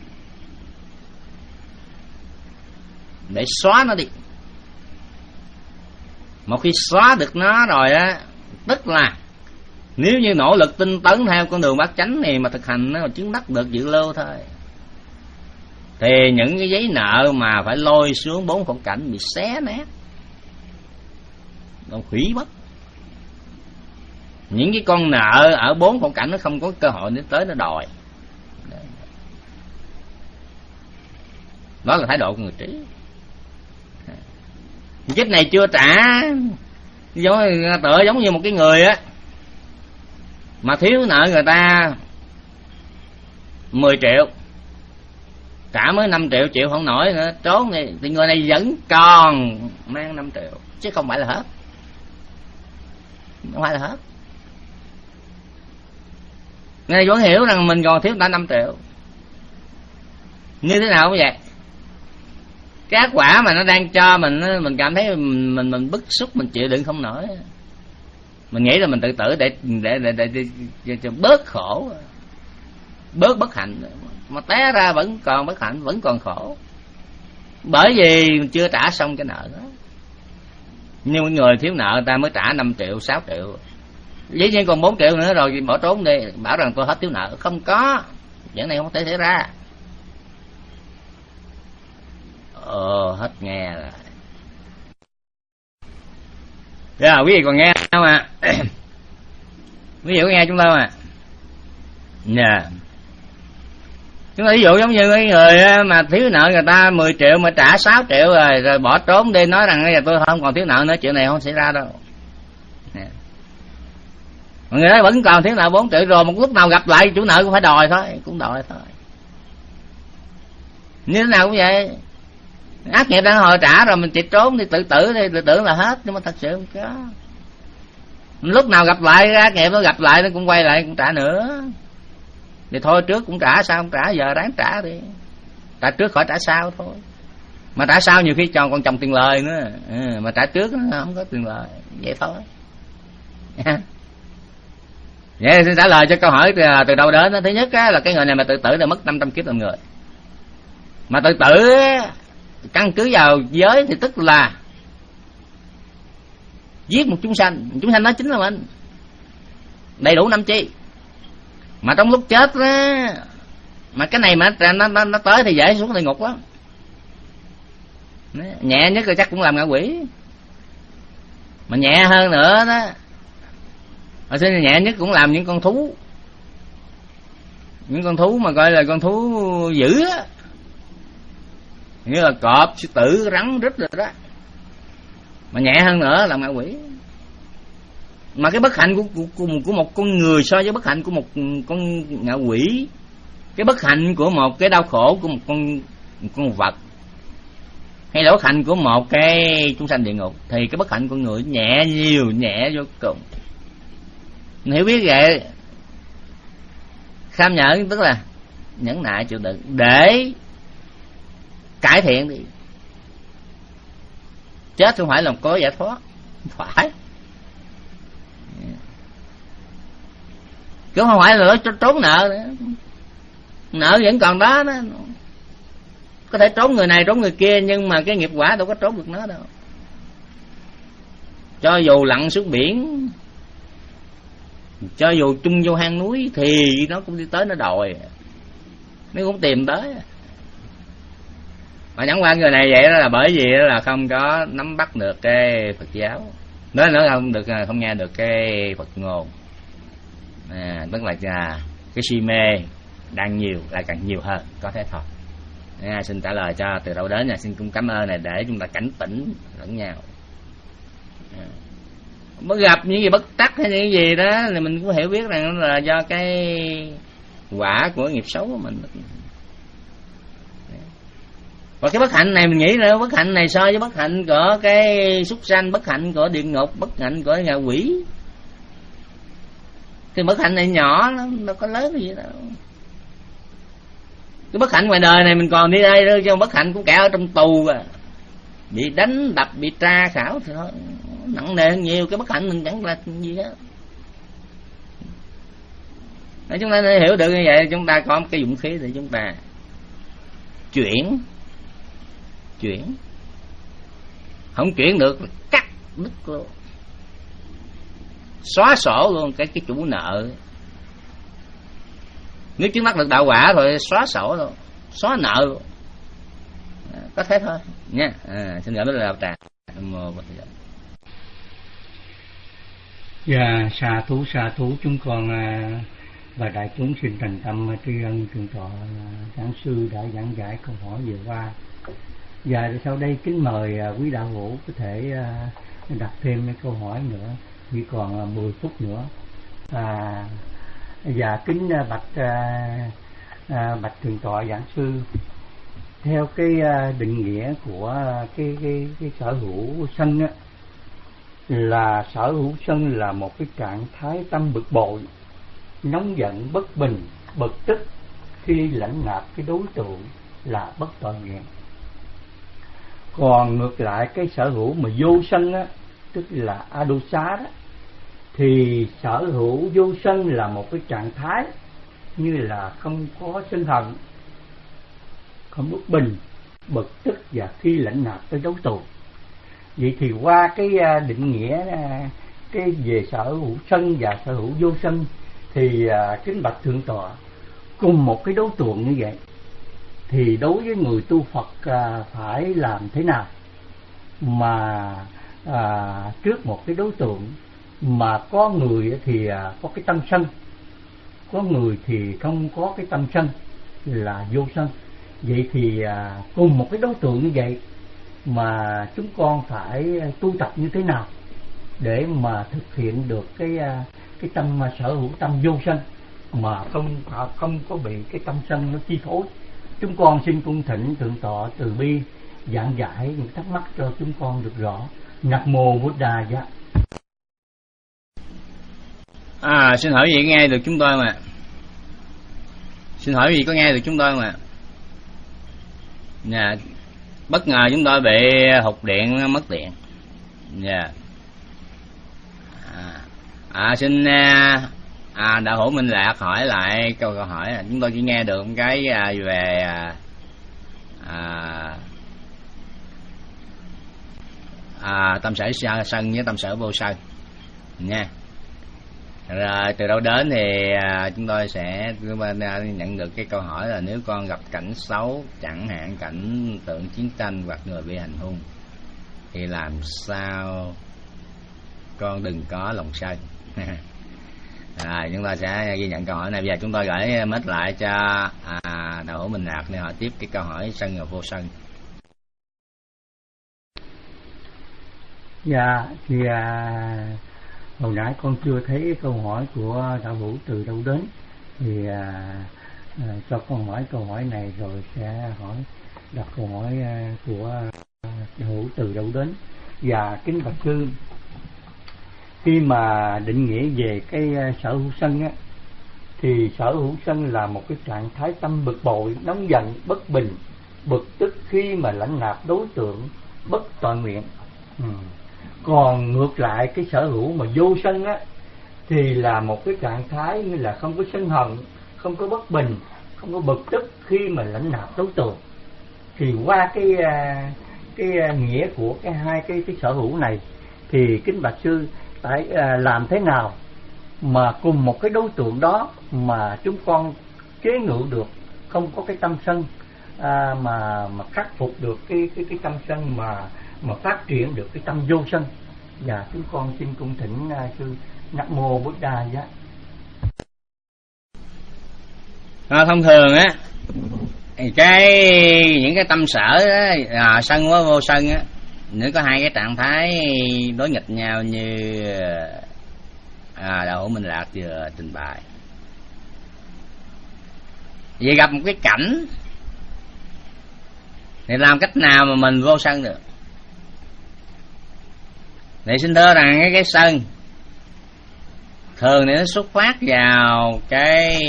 để xóa nó đi. Một khi xóa được nó rồi á, tức là nếu như nỗ lực tinh tấn theo con đường bát chánh này mà thực hành nó chứng đắc được dự lưu thôi, thì những cái giấy nợ mà phải lôi xuống bốn khổ cảnh bị xé nát, nó hủy mất. Những cái con nợ ở bốn khổ cảnh nó không có cơ hội để tới nó đòi. Đó là thái độ của người trí. Kiếp này chưa trả, giống tựa giống như một cái người á mà thiếu nợ người ta mười triệu, trả mới năm triệu, triệu không nổi nữa, trốn này, thì người này vẫn còn mang năm triệu, chứ không phải là hết. Không phải là hết. Người này vẫn hiểu rằng mình còn thiếu ta năm triệu. Như thế nào cũng vậy. Cái quả mà nó đang cho mình, mình cảm thấy mình mình, mình bức xúc, mình chịu đựng không nổi, mình nghĩ là mình tự tử để để để, để, để, để, để bớt khổ, bớt bất hạnh, mà té ra vẫn còn bất hạnh, vẫn còn khổ, bởi vì mình chưa trả xong cái nợ đó. Nhưng mọi người thiếu nợ ta mới trả năm triệu, sáu triệu, dĩ nhiên còn bốn triệu nữa rồi bỏ trốn đi, bảo rằng tôi hết thiếu nợ. Không có, chuyện này không thể xảy ra. Ờ, hết nghe rồi. Dạ, quý vị còn nghe không ạ? À? Quý vị có nghe chúng tôi mà. Dạ. Yeah. Chúng ta ví dụ giống như cái người mà thiếu nợ người ta mười triệu mà trả sáu triệu rồi, rồi bỏ trốn đi nói rằng bây giờ tôi không còn thiếu nợ nữa, chuyện này không xảy ra đâu. Yeah. Mọi người nói vẫn còn thiếu nợ bốn triệu, rồi một lúc nào gặp lại chủ nợ cũng phải đòi thôi, cũng đòi thôi. Như thế nào cũng vậy. Ác nghiệp đang hồi trả rồi mình chỉ trốn thì tự tử đi, tự tưởng là hết, nhưng mà thật sự không có. Lúc nào gặp lại ác nghiệp nó gặp lại nó cũng quay lại cũng trả nữa. Thì thôi trước cũng trả, sao không trả, giờ ráng trả đi. Trả trước khỏi trả sau thôi. Mà trả sau nhiều khi còn còn chồng tiền lời nữa, ừ, mà trả trước nó không có tiền lời, vậy thôi. Vậy xin trả lời cho câu hỏi từ, từ đâu đến. Thứ nhất á, là cái người này mà tự tử là mất năm trăm kiếp làm người. Mà tự tử căn cứ vào giới thì tức là giết một chúng sanh, chúng sanh đó chính là mình, đầy đủ năm chi. Mà trong lúc chết á, mà cái này mà nó, nó, nó tới thì dễ xuống địa ngục lắm. Nhẹ nhất là chắc cũng làm ngạ quỷ. Mà nhẹ hơn nữa đó, ở xin nhẹ nhất cũng làm những con thú, những con thú mà gọi là con thú dữ á, như là cọp, sư tử, rắn, rít rồi đó. Mà nhẹ hơn nữa làm ngạ quỷ. Mà cái bất hạnh của, của, của, của một con người so với bất hạnh của một con ngạ quỷ, cái bất hạnh của một cái đau khổ của một con một con vật, hay là bất hạnh của một cái chúng sanh địa ngục, thì cái bất hạnh của người nhẹ nhiều, nhẹ vô cùng. Mình hiểu biết vậy, kham nhẫn tức là nhẫn nại chịu đựng để cải thiện đi. Chết không phải là có giải thoát, không phải. Chứ không phải là nó trốn nợ nữa. Nợ vẫn còn đó, đó. Có thể trốn người này trốn người kia, nhưng mà cái nghiệp quả đâu có trốn được nó đâu. Cho dù lặn xuống biển, cho dù chung vô hang núi, thì nó cũng đi tới nó đòi, nó cũng tìm tới. Mà chẳng qua người này vậy đó là bởi vì đó là không có nắm bắt được cái Phật giáo, nói nữa không được, không nghe được cái Phật ngôn, à, tức là cái si mê đang nhiều lại càng nhiều hơn, có thế thôi. À, xin trả lời cho từ đâu đến, xin cũng cảm ơn này để chúng ta cảnh tỉnh lẫn nhau. À, mới gặp những gì bất tắc hay những gì đó thì mình cũng hiểu biết rằng là do cái quả của nghiệp xấu của mình. Và cái bất hạnh này mình nghĩ là bất hạnh này so với bất hạnh của cái súc sanh, bất hạnh của địa ngục, bất hạnh của ngạ quỷ, thì bất hạnh này nhỏ lắm, đâu có lớn gì đâu. Cái bất hạnh ngoài đời này mình còn đi đây chứ bất hạnh của kẻ ở trong tù à, bị đánh đập, bị tra khảo thì thôi, nặng nề hơn nhiều. Cái bất hạnh mình chẳng là gì đó. Nếu chúng ta hiểu được như vậy, chúng ta có một cái dũng khí để chúng ta chuyển chuyển không chuyển được cắt đứt luôn, xóa sổ luôn cái cái chủ nợ. Nếu trước mắt được đạo quả rồi xóa sổ luôn, xóa nợ luôn, à, có thế thôi nha. À, xin gửi đến đạo tràng. Dạ, sa thú sa thú chúng con và đại chúng xin thành tâm tri ân thượng tọa giảng sư đã giảng giải câu hỏi vừa qua. Và sau đây kính mời quý đạo hữu có thể đặt thêm mấy câu hỏi nữa, chỉ còn mười phút nữa. À, và kính bạch à, bạch thượng tọa giảng sư, theo cái định nghĩa của cái cái cái sở hữu sân á, là sở hữu sân là một cái trạng thái tâm bực bội, nóng giận, bất bình, bực tức khi lãnh nạp cái đối tượng là bất toàn nguyện. Còn ngược lại cái sở hữu mà vô sân á, tức là adosa đó, thì sở hữu vô sân là một cái trạng thái như là không có sân hận, không bất bình, bực tức và khi lãnh nạp tới đấu tù. Vậy thì qua cái định nghĩa cái về sở hữu sân và sở hữu vô sân thì kính bạch thượng tọa, cùng một cái đối tượng như vậy thì đối với người tu Phật phải làm thế nào mà à, trước một cái đối tượng mà có người thì có cái tâm sân, có người thì không có cái tâm sân là vô sân. Vậy thì à, cùng một cái đối tượng như vậy mà chúng con phải tu tập như thế nào để mà thực hiện được cái cái tâm sở hữu tâm vô sân mà không không có bị cái tâm sân nó chi phối. Chúng con xin cung thỉnh thượng tọa từ bi giảng giải những thắc mắc cho chúng con được rõ. Nam mô Buddha. Dạ. À, xin hỏi gì nghe được chúng tôi mà? Xin hỏi gì có nghe được chúng tôi mà? Dạ, bất ngờ chúng tôi bị hụt điện, mất điện. Dạ. À, à xin à, đạo hữu Minh Lạc hỏi lại câu câu hỏi. Chúng tôi chỉ nghe được một cái à, về à, à, à, tâm sở sân với tâm sở vô sân nha. Rồi từ đâu đến thì à, chúng tôi sẽ nhận được cái câu hỏi là nếu con gặp cảnh xấu, chẳng hạn cảnh tượng chiến tranh hoặc người bị hành hung, thì làm sao con đừng có lòng sân. À, chúng ta sẽ ghi nhận câu hỏi này. Bây giờ chúng tôi gửi mic lại cho à, đạo hữu Minh Lạc để hỏi tiếp cái câu hỏi sân và vô sân. Dạ, thì à, hồi nãy con chưa thấy câu hỏi của đạo hữu từ đâu đến, thì à, à, cho con hỏi câu hỏi này rồi sẽ hỏi đặt câu hỏi à, của đạo hữu từ đâu đến. Và kính bạch sư, khi mà định nghĩa về cái sở hữu sân á, thì sở hữu sân là một cái trạng thái tâm bực bội, nóng giận, bất bình, bực tức khi mà lãnh nạp đối tượng bất toàn nguyện. Ừ. Còn ngược lại cái sở hữu mà vô sân á, thì là một cái trạng thái như là không có sân hận, không có bất bình, không có bực tức khi mà lãnh nạp đối tượng. Thì qua cái cái nghĩa của cái hai cái cái sở hữu này thì kính bạch sư phải à, làm thế nào mà cùng một cái đối tượng đó mà chúng con chế ngự được, không có cái tâm sân à, mà mà khắc phục được cái cái cái tâm sân mà mà phát triển được cái tâm vô sân. Và chúng con xin cung thỉnh uh, sư Nam mô Buddha. Dạ. À, thông thường á, cái những cái tâm sở đó, à, sân với vô sân á, nếu có hai cái trạng thái đối nghịch nhau như à, đạo hữu Minh Lạc vừa trình bày, vậy gặp một cái cảnh thì làm cách nào mà mình vô sân được? Để xin thưa rằng cái, cái sân thường thì nó xuất phát vào cái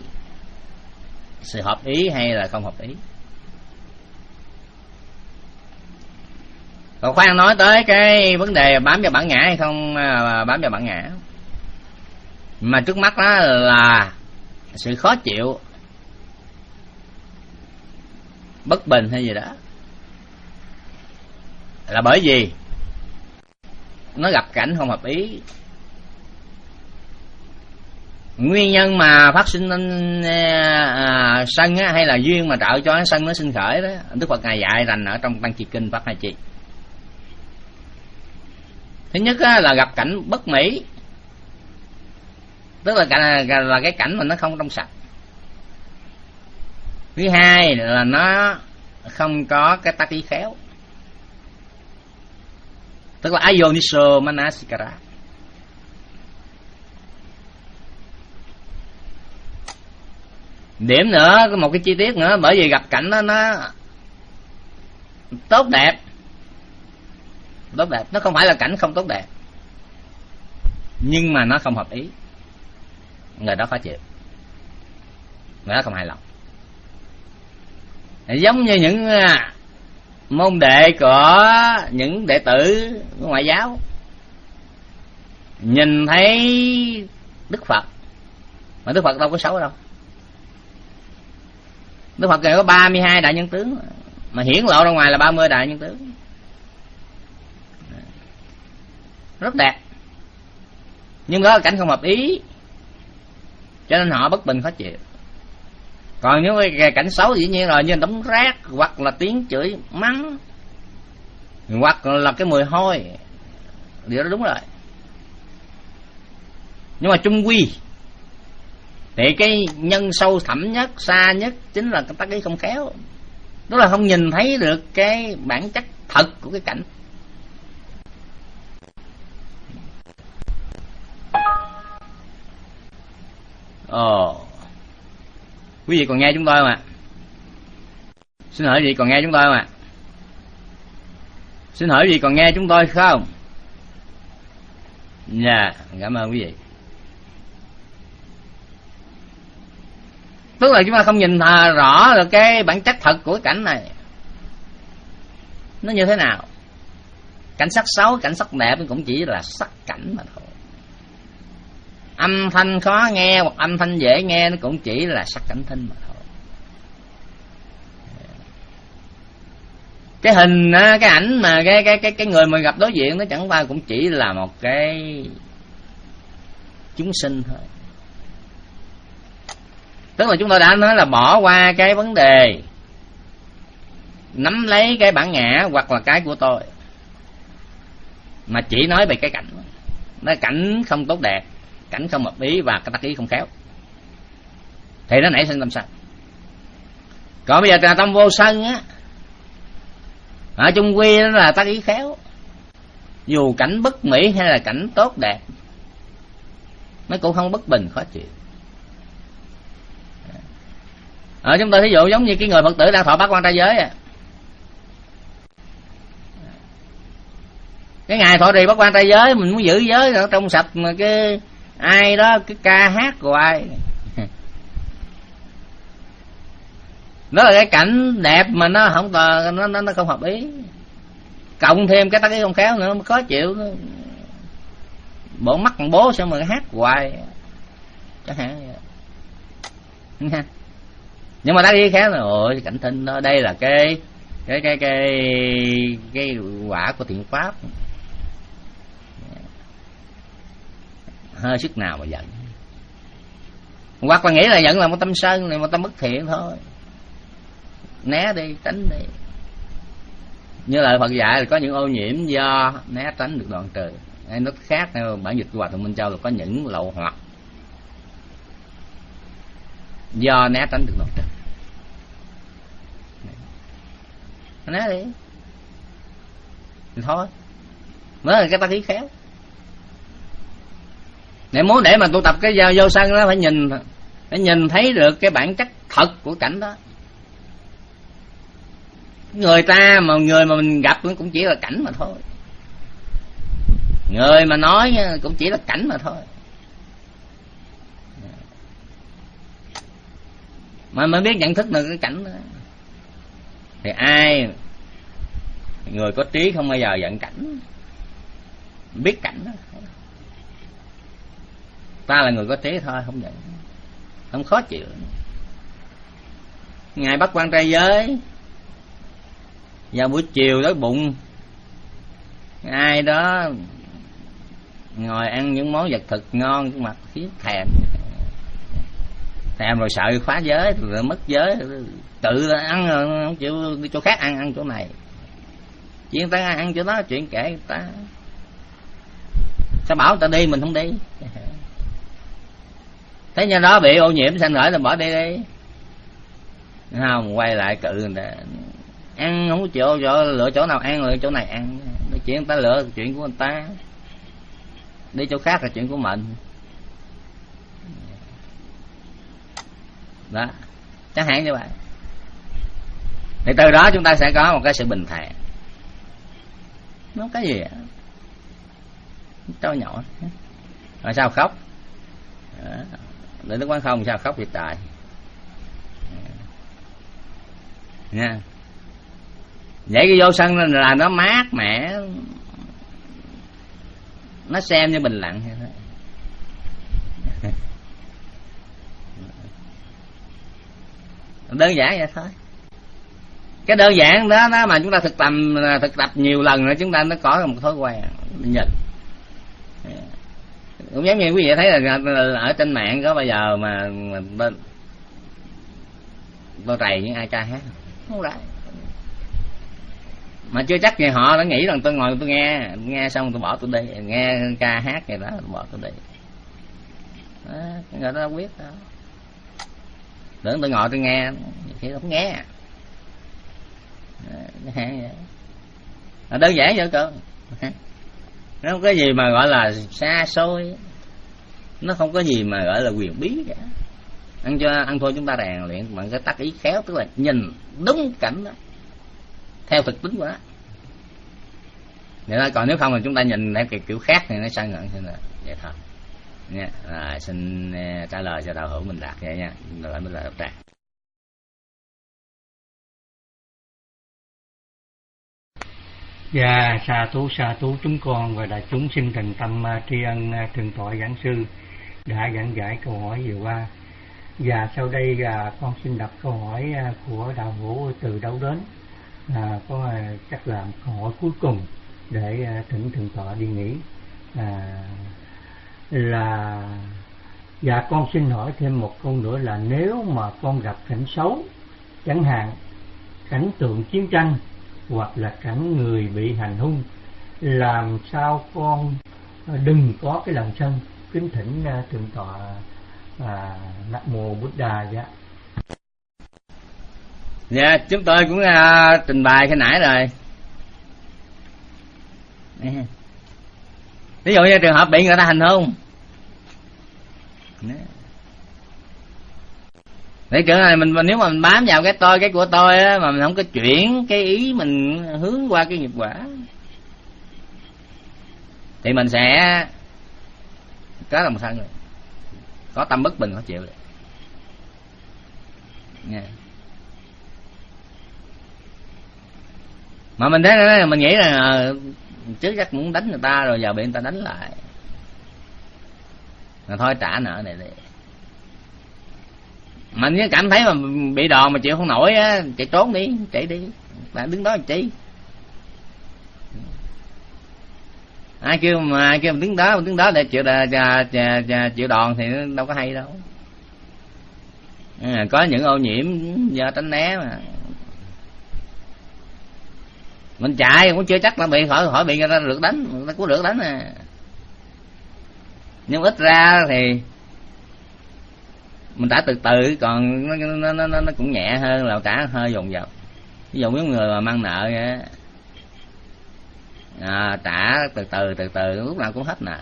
sự hợp ý hay là không hợp ý. Còn khoan nói tới cái vấn đề bám vào bản ngã hay không bám vào bản ngã, mà trước mắt đó là sự khó chịu, bất bình hay gì đó, là bởi vì nó gặp cảnh không hợp ý. Nguyên nhân mà phát sinh à, sân á, hay là duyên mà trợ cho sân nó sinh khởi đó, Đức Phật ngài dạy rành ở trong Tăng Chi Kinh Pháp Hai Chi. Thứ nhất á, là gặp cảnh bất mỹ, tức là, là là cái cảnh mà nó không trong sạch. Thứ hai là nó không có cái tác ý khéo, tức là Ayoniso Manasikara. Điểm nữa, một cái chi tiết nữa, bởi vì gặp cảnh đó nó tốt đẹp, tốt đẹp, nó không phải là cảnh không tốt đẹp, nhưng mà nó không hợp ý, người đó khó chịu, người đó không hài lòng. Giống như những môn đệ của những đệ tử của ngoại giáo nhìn thấy Đức Phật, mà Đức Phật đâu có xấu đâu. Đức Phật có ba mươi hai đại nhân tướng, mà hiển lộ ra ngoài là ba mươi đại nhân tướng, rất đẹp, nhưng đó là cảnh không hợp ý, cho nên họ bất bình khó chịu. Còn những cái cảnh xấu dĩ nhiên rồi, như đống rác, hoặc là tiếng chửi mắng, hoặc là cái mùi hôi, điều đó đúng rồi. Nhưng mà chung quy thì cái nhân sâu thẳm nhất, xa nhất chính là cái tác ý không khéo, tức là không nhìn thấy được cái bản chất thật của cái cảnh. Ồ, quý vị còn nghe chúng tôi không ạ? Xin hỏi quý vị còn nghe chúng tôi không ạ? Xin hỏi quý vị còn nghe chúng tôi không? Dạ, yeah, cảm ơn quý vị. Tức là chúng ta không nhìn rõ được cái bản chất thật của cái cảnh này nó như thế nào. Cảnh sắc xấu, cảnh sắc đẹp cũng chỉ là sắc cảnh mà thôi. Âm thanh khó nghe hoặc âm thanh dễ nghe nó cũng chỉ là sắc cảnh thinh mà thôi. Cái hình, cái ảnh mà cái cái cái cái người mà gặp đối diện nó chẳng qua cũng chỉ là một cái chúng sinh thôi. Tức là chúng tôi đã nói là bỏ qua cái vấn đề nắm lấy cái bản ngã hoặc là cái của tôi, mà chỉ nói về cái cảnh. Nó cảnh không tốt đẹp, cảnh không hợp ý và cái tác ý không khéo, thì nó nảy sinh tâm sân. Còn bây giờ trà tâm vô sân á, ở chung quy đó là tác ý khéo, dù cảnh bất mỹ hay là cảnh tốt đẹp nó cũng không bất bình khó chịu. Ở chúng ta thí dụ giống như cái người Phật tử đang thọ bát quan trai giới à. Cái ngày thọ trì bát quan trai giới mình muốn giữ giới ở trong sạch, mà cái ai đó cái ca hát hoài đó là cái cảnh đẹp mà nó không tờ, nó nó nó không hợp ý, cộng thêm cái tác ý không khéo nữa nó khó chịu. Bộ mắt con bố sao mà hát hoài chẳng hạn. Nhưng mà tác ý khéo là ôi cảnh thinh đó, đây là cái cái cái cái cái quả của thiện pháp. Hơi sức nào mà giận, hoặc là nghĩ là giận là một tâm sân này, một tâm bất thiện thôi, né đi, tránh đi. Như lời Phật dạy là có những ô nhiễm do né tránh được đoạn trừ. Hay nó khác theo bản dịch của Hòa Thượng Minh Châu là có những lậu hoặc do né tránh được đoạn trừ. Né đi thì thôi, mới là cái tác ý khéo. Để muốn để mà tu tập cái vô, vô sân đó phải nhìn, phải nhìn thấy được cái bản chất thật của cảnh đó. Người ta mà người mà mình gặp cũng chỉ là cảnh mà thôi, người mà nói cũng chỉ là cảnh mà thôi. Mà mới biết nhận thức được cái cảnh đó thì ai Người có trí không bao giờ giận cảnh, biết cảnh đó. Ta là người có trí thôi, không giận, không khó chịu. Ngài bắt quan trai giới, vào buổi chiều đói bụng, ai đó ngồi ăn những món vật thực ngon, cái mặt khiến thèm, thèm rồi sợ phá giới rồi mất giới, tự ăn rồi không chịu đi chỗ khác ăn, ăn chỗ này, chuyện ta ăn chỗ đó, chuyện kể người ta, sao bảo người ta đi mình không đi. Thế nhân đó bị ô nhiễm sanh khởi là bỏ đi đi, không quay lại cự người ta, ăn không có chỗ, chỗ lựa chỗ nào ăn, lựa chỗ này ăn, chuyện người ta lựa chuyện của người ta, đi chỗ khác là chuyện của mình đó, chẳng hạn như vậy. Thì từ đó chúng ta sẽ có một cái sự bình thản. Nó cái gì ạ? Trâu nhỏ rồi sao khóc đó. Để Đức Quán Không sao khóc vậy trời nha. Vậy cái vô sân là nó mát mẻ, nó xem như bình lặng vậy thôi. Đơn giản vậy thôi. Cái đơn giản đó, đó mà chúng ta thực tập thực tập nhiều lần rồi chúng ta nó có một thói quen nhìn. Cũng giống như quý vị thấy là ở trên mạng có bao giờ mà, mà bên tôi trầy những ai ca hát không đấy, mà chưa chắc gì họ đã nghĩ rằng tôi ngồi tôi nghe nghe xong tôi bỏ tôi đi, nghe ca hát vậy đó tôi bỏ tôi đi đó, người đó biết đó. Tưởng tôi ngồi tôi nghe thì không nghe đó, đơn giản vậy cơ. Nó không có gì mà gọi là xa xôi, nó không có gì mà gọi là quyền bí cả. Ăn cho ăn thôi chúng ta rèn luyện bằng cái tác ý khéo, tức là nhìn đúng cảnh đó theo thực tính của nó. Vậy đó, còn nếu không là chúng ta nhìn theo kiểu, kiểu khác thì nó sai ngận thế là vậy thôi nha. À, xin uh, trả lời cho đạo hữu mình Đạt vậy nha, rồi mình lại đọc tràng. Dạ, sa thú sa thú chúng con và đại chúng xin thành tâm uh, tri ân uh, thượng tọa giảng sư đã giảng giải câu hỏi vừa qua. Và sau đây uh, con xin đọc câu hỏi uh, của đạo hữu từ đâu đến. À, có uh, chắc là câu hỏi cuối cùng để uh, thỉnh thượng tọa đi nghỉ. À, là dạ con xin hỏi thêm một câu nữa là nếu mà con gặp cảnh xấu, chẳng hạn cảnh tượng chiến tranh hoặc là cảnh người bị hành hung, làm sao con đừng có cái lòng sân? Kính thỉnh uh, thượng tọa à, Nam Mô Buddha. Dạ dạ chúng tôi cũng uh, trình bày khi nãy rồi. Ví dụ như trường hợp bị người ta hành hung, để kiểu này mình nếu mà mình bám vào cái tôi cái của tôi á, mà mình không có chuyển cái ý mình hướng qua cái nghiệp quả thì mình sẽ có lòng sân rồi, có tâm bất bình khó chịu rồi nha. Mà mình thấy mình nghĩ là trước chắc muốn đánh người ta rồi giờ bị người ta đánh lại, rồi thôi trả nợ này đi. Mình nếu cảm thấy mà bị đòn mà chịu không nổi á, chạy trốn đi, chạy đi, bạn đứng đó làm chi? Ai kêu mà ai kêu mà đứng đó đứng đó để chịu đà, chịu đòn thì đâu có hay đâu. À, có những ô nhiễm do tránh né mà mình chạy cũng chưa chắc là bị khỏi khỏi bị người ta lượt đánh, người ta có lượt đánh à. Nhưng ít ra thì mình trả từ từ, còn nó nó nó, nó cũng nhẹ hơn là trả hơi dồn dập. Ví dụ những người mà mang nợ vậy à, trả từ từ từ từ lúc nào cũng hết nợ.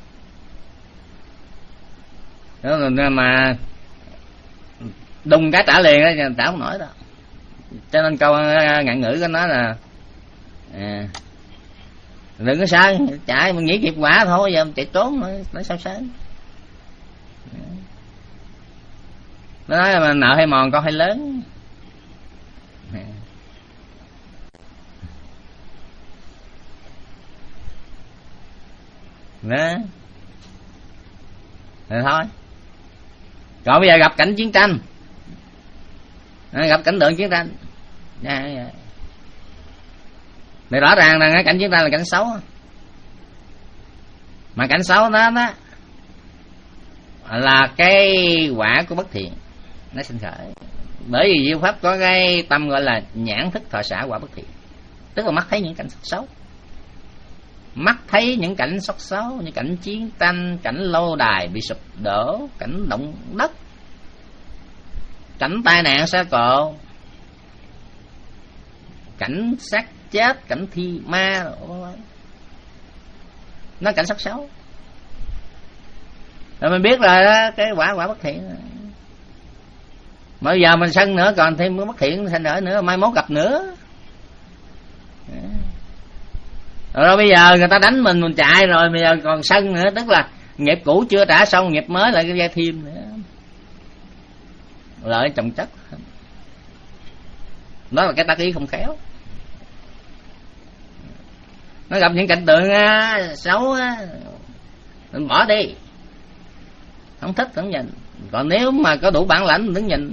Đó mà đùng cái trả liền đó, trả không nổi đâu. Cho nên câu ngạn ngữ của nó là à, đừng có sao chạy mình nghĩ kịp quả thôi, giờ mình chạy trốn nữa nó sao sao. Nó nói là nợ hay mòn con hay lớn. đó. Rồi thôi. Còn bây giờ gặp cảnh chiến tranh, gặp cảnh tượng chiến tranh, thì rõ ràng là cảnh chiến tranh là cảnh xấu. Mà cảnh xấu đó đó là cái quả của bất thiện nó sinh khởi. Bởi vì Diệu Pháp có cái tâm gọi là nhãn thức thọ xả quả bất thiện, tức là mắt thấy những cảnh xấu, mắt thấy những cảnh xấu xấu, như cảnh chiến tranh, cảnh lâu đài bị sụp đổ, cảnh động đất, cảnh tai nạn xe cộ, cảnh xác chết, cảnh thi ma, nó cảnh sắc xấu. Rồi mình biết rồi đó, cái quả quả bất thiện. Mà bây giờ mình sân nữa, còn thêm bất thiện thành đỡ nữa, mai mốt gặp nữa. Rồi bây giờ người ta đánh mình, mình chạy rồi, bây giờ còn sân nữa, tức là nghiệp cũ chưa trả xong, nghiệp mới lại gây thêm nữa. Lợi chồng chất. Đó là cái tác ý không khéo. Nó gặp những cảnh tượng á, xấu á, mình bỏ đi, không thích không nhìn. Còn nếu mà có đủ bản lãnh mình đứng nhìn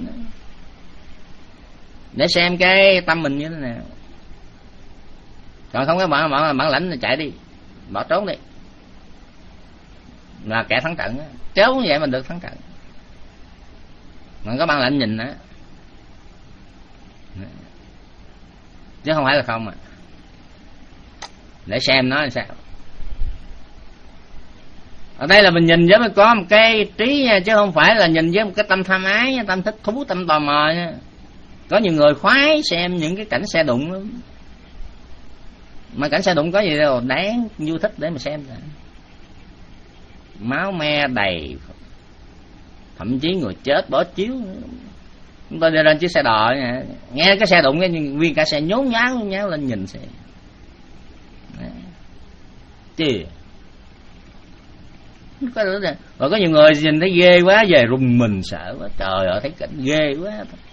để xem cái tâm mình như thế nào. Còn không có bản, bản, bản lãnh thì chạy đi, bỏ trốn đi, là kẻ thắng trận. Trốn như vậy mình được thắng trận. Mình có bản lãnh nhìn á, chứ không phải là không à. Để xem nó làm sao. Ở đây là mình nhìn với mình có một cái trí nha, chứ không phải là nhìn với một cái tâm tham ái, tâm thích thú, tâm tò mò nha. Có nhiều người khoái xem những cái cảnh xe đụng lắm. Mà cảnh xe đụng có gì đâu đáng vui thích để mà xem. Máu me đầy, thậm chí người chết bỏ chiếu. Chúng tôi đi lên chiếc xe đò nha, nghe cái xe đụng cái nguyên cả xe nhốn nháo nháo lên nhìn xe. Chứ có rồi có nhiều người nhìn thấy ghê quá về rùng mình sợ quá, trời ơi thấy cảnh ghê quá,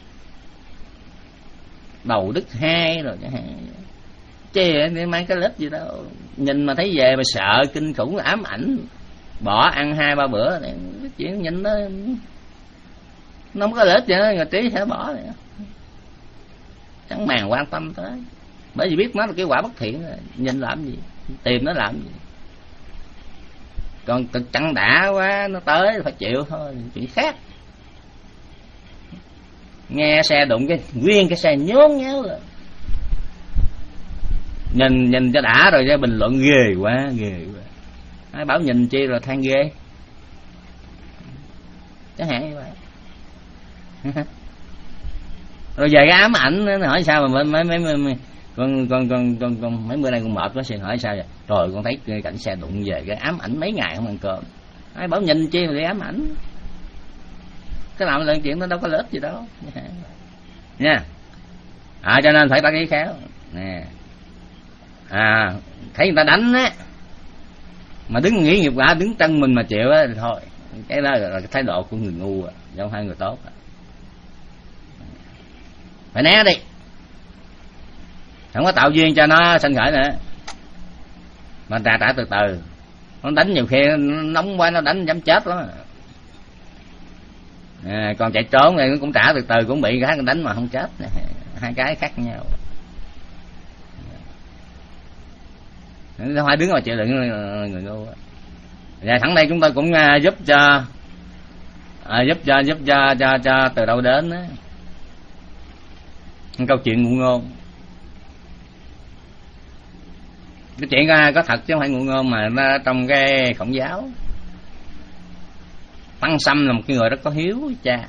đầu đứt hai rồi chẳng hạn. Chứ mang cái lít gì đâu, nhìn mà thấy về mà sợ kinh khủng, ám ảnh, bỏ ăn hai ba bữa. Cái chuyện nhìn nó nó không có lợi ích gì đó, người trí sẽ bỏ này. Chẳng màng quan tâm tới, bởi vì biết nó là cái quả bất thiện rồi. Nhìn làm gì, tìm nó làm gì. Còn cực chăng đã quá, nó tới phải chịu thôi, chuyện khác. Nghe xe đụng cái nguyên cái xe nhốn nháo rồi, nhìn nhìn cho đã rồi ra bình luận ghê quá ghê quá. Ai bảo nhìn chi rồi than ghê, chẳng hạn như vậy. Rồi về cái ám ảnh nó hỏi sao mà mấy mấy mấy con con con con con mấy bữa nay con mệt quá, xin hỏi sao vậy? Rồi con thấy cảnh xe đụng về cái ám ảnh mấy ngày không ăn cơm. Ai bảo nhìn chi mà để ám ảnh, cái làm lần chuyện nó đâu có lợi ích gì đâu nha. À cho nên phải tác ý khéo nè. À thấy người ta đánh á mà đứng nghĩ nghiệp quả, đứng chân mình mà chịu á thì thôi, cái đó là cái thái độ của người ngu à, chứ không phải người tốt à. Phải né đi, không có tạo duyên cho nó sanh khởi nữa, mà trả trả từ từ. Nó đánh nhiều khi nó nóng quá, nó đánh dám chết lắm à. Còn chạy trốn thì cũng trả từ từ, cũng bị cái đánh mà không chết. Hai cái khác nhau. Nó phải đứng mà chịu đựng người ngu. Và thẳng đây chúng tôi cũng giúp cho à, giúp cho giúp cho cho cho từ đâu đến đó. Câu chuyện ngụ ngôn, cái chuyện có thật chứ không phải ngụ ngôn, mà nó trong cái Khổng giáo. Tăng Sâm là một cái người rất có hiếu với cha.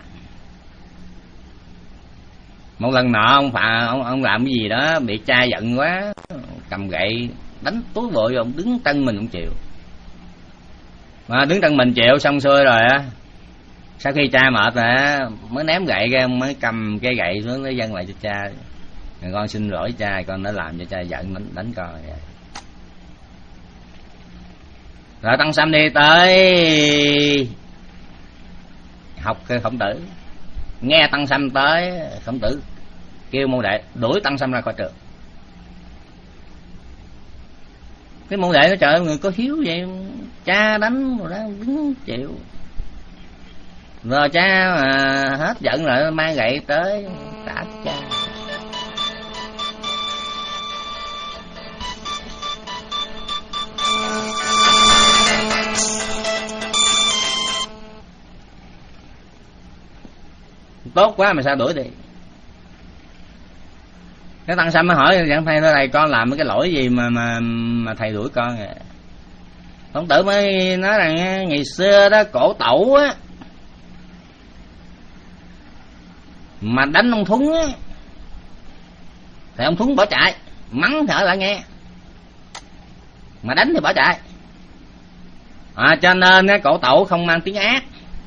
Một lần nọ ông phà ông, ông làm cái gì đó bị cha giận quá, cầm gậy đánh túi bụi, ông đứng chân mình không chịu. Mà đứng chân mình chịu xong xuôi rồi á, sau khi cha mệt rồi mới ném gậy ra, mới cầm cái gậy xuống để dâng lại cho cha. Con xin lỗi cha, con đã làm cho cha giận đánh, đánh con vậy. Rồi Tăng Sâm đi tới học cái Khổng Tử, nghe Tăng Sâm tới, Khổng Tử kêu môn đệ đuổi Tăng Sâm ra khỏi trường. Cái môn đệ nó trời ơi, người có hiếu vậy, cha đánh rồi đó đứng chịu. Rồi cha mà hết giận rồi mang gậy tới trả cha. Tốt quá mà sao đuổi đi. Cái tăng Sâm mới hỏi giảng thầy thầy con làm cái lỗi gì mà mà mà thầy đuổi con à? Khổng Tử mới nói rằng ngày xưa đó cổ Tẩu á mà đánh ông Thuấn á thì ông Thuấn bỏ chạy, mắng thì ở lại nghe, mà đánh thì bỏ chạy. À, cho nên á cổ Tẩu không mang tiếng ác.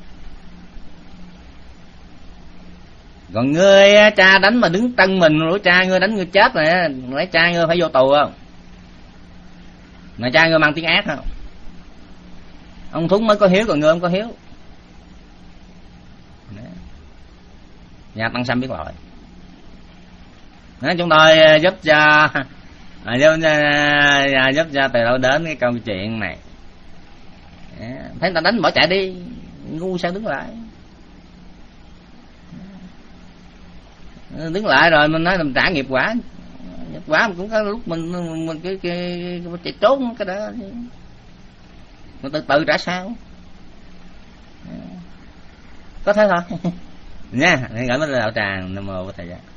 Còn ngươi cha đánh mà đứng tân mình rồi, cha ngươi đánh ngươi chết rồi, lấy cha ngươi phải vô tù không? Mà cha ngươi mang tiếng ác không? Ông Thuấn mới có hiếu, còn ngươi không có hiếu. Nhà Tăng Sâm biết lỗi. Đó, chúng tôi giúp cho giúp cho, giúp cho từ đâu đến cái câu chuyện này. Thấy người ta đánh bỏ chạy đi, ngu sao đứng lại. Đứng lại rồi mình nói làm trả nghiệp quả. Nghiệp quả cũng có lúc mình mình cái cái chạy trốn cái đó, mình từ từ trả sao. Có thế thôi nha. Gửi mấy đạo tràng Nam Mô Bổn Thầy.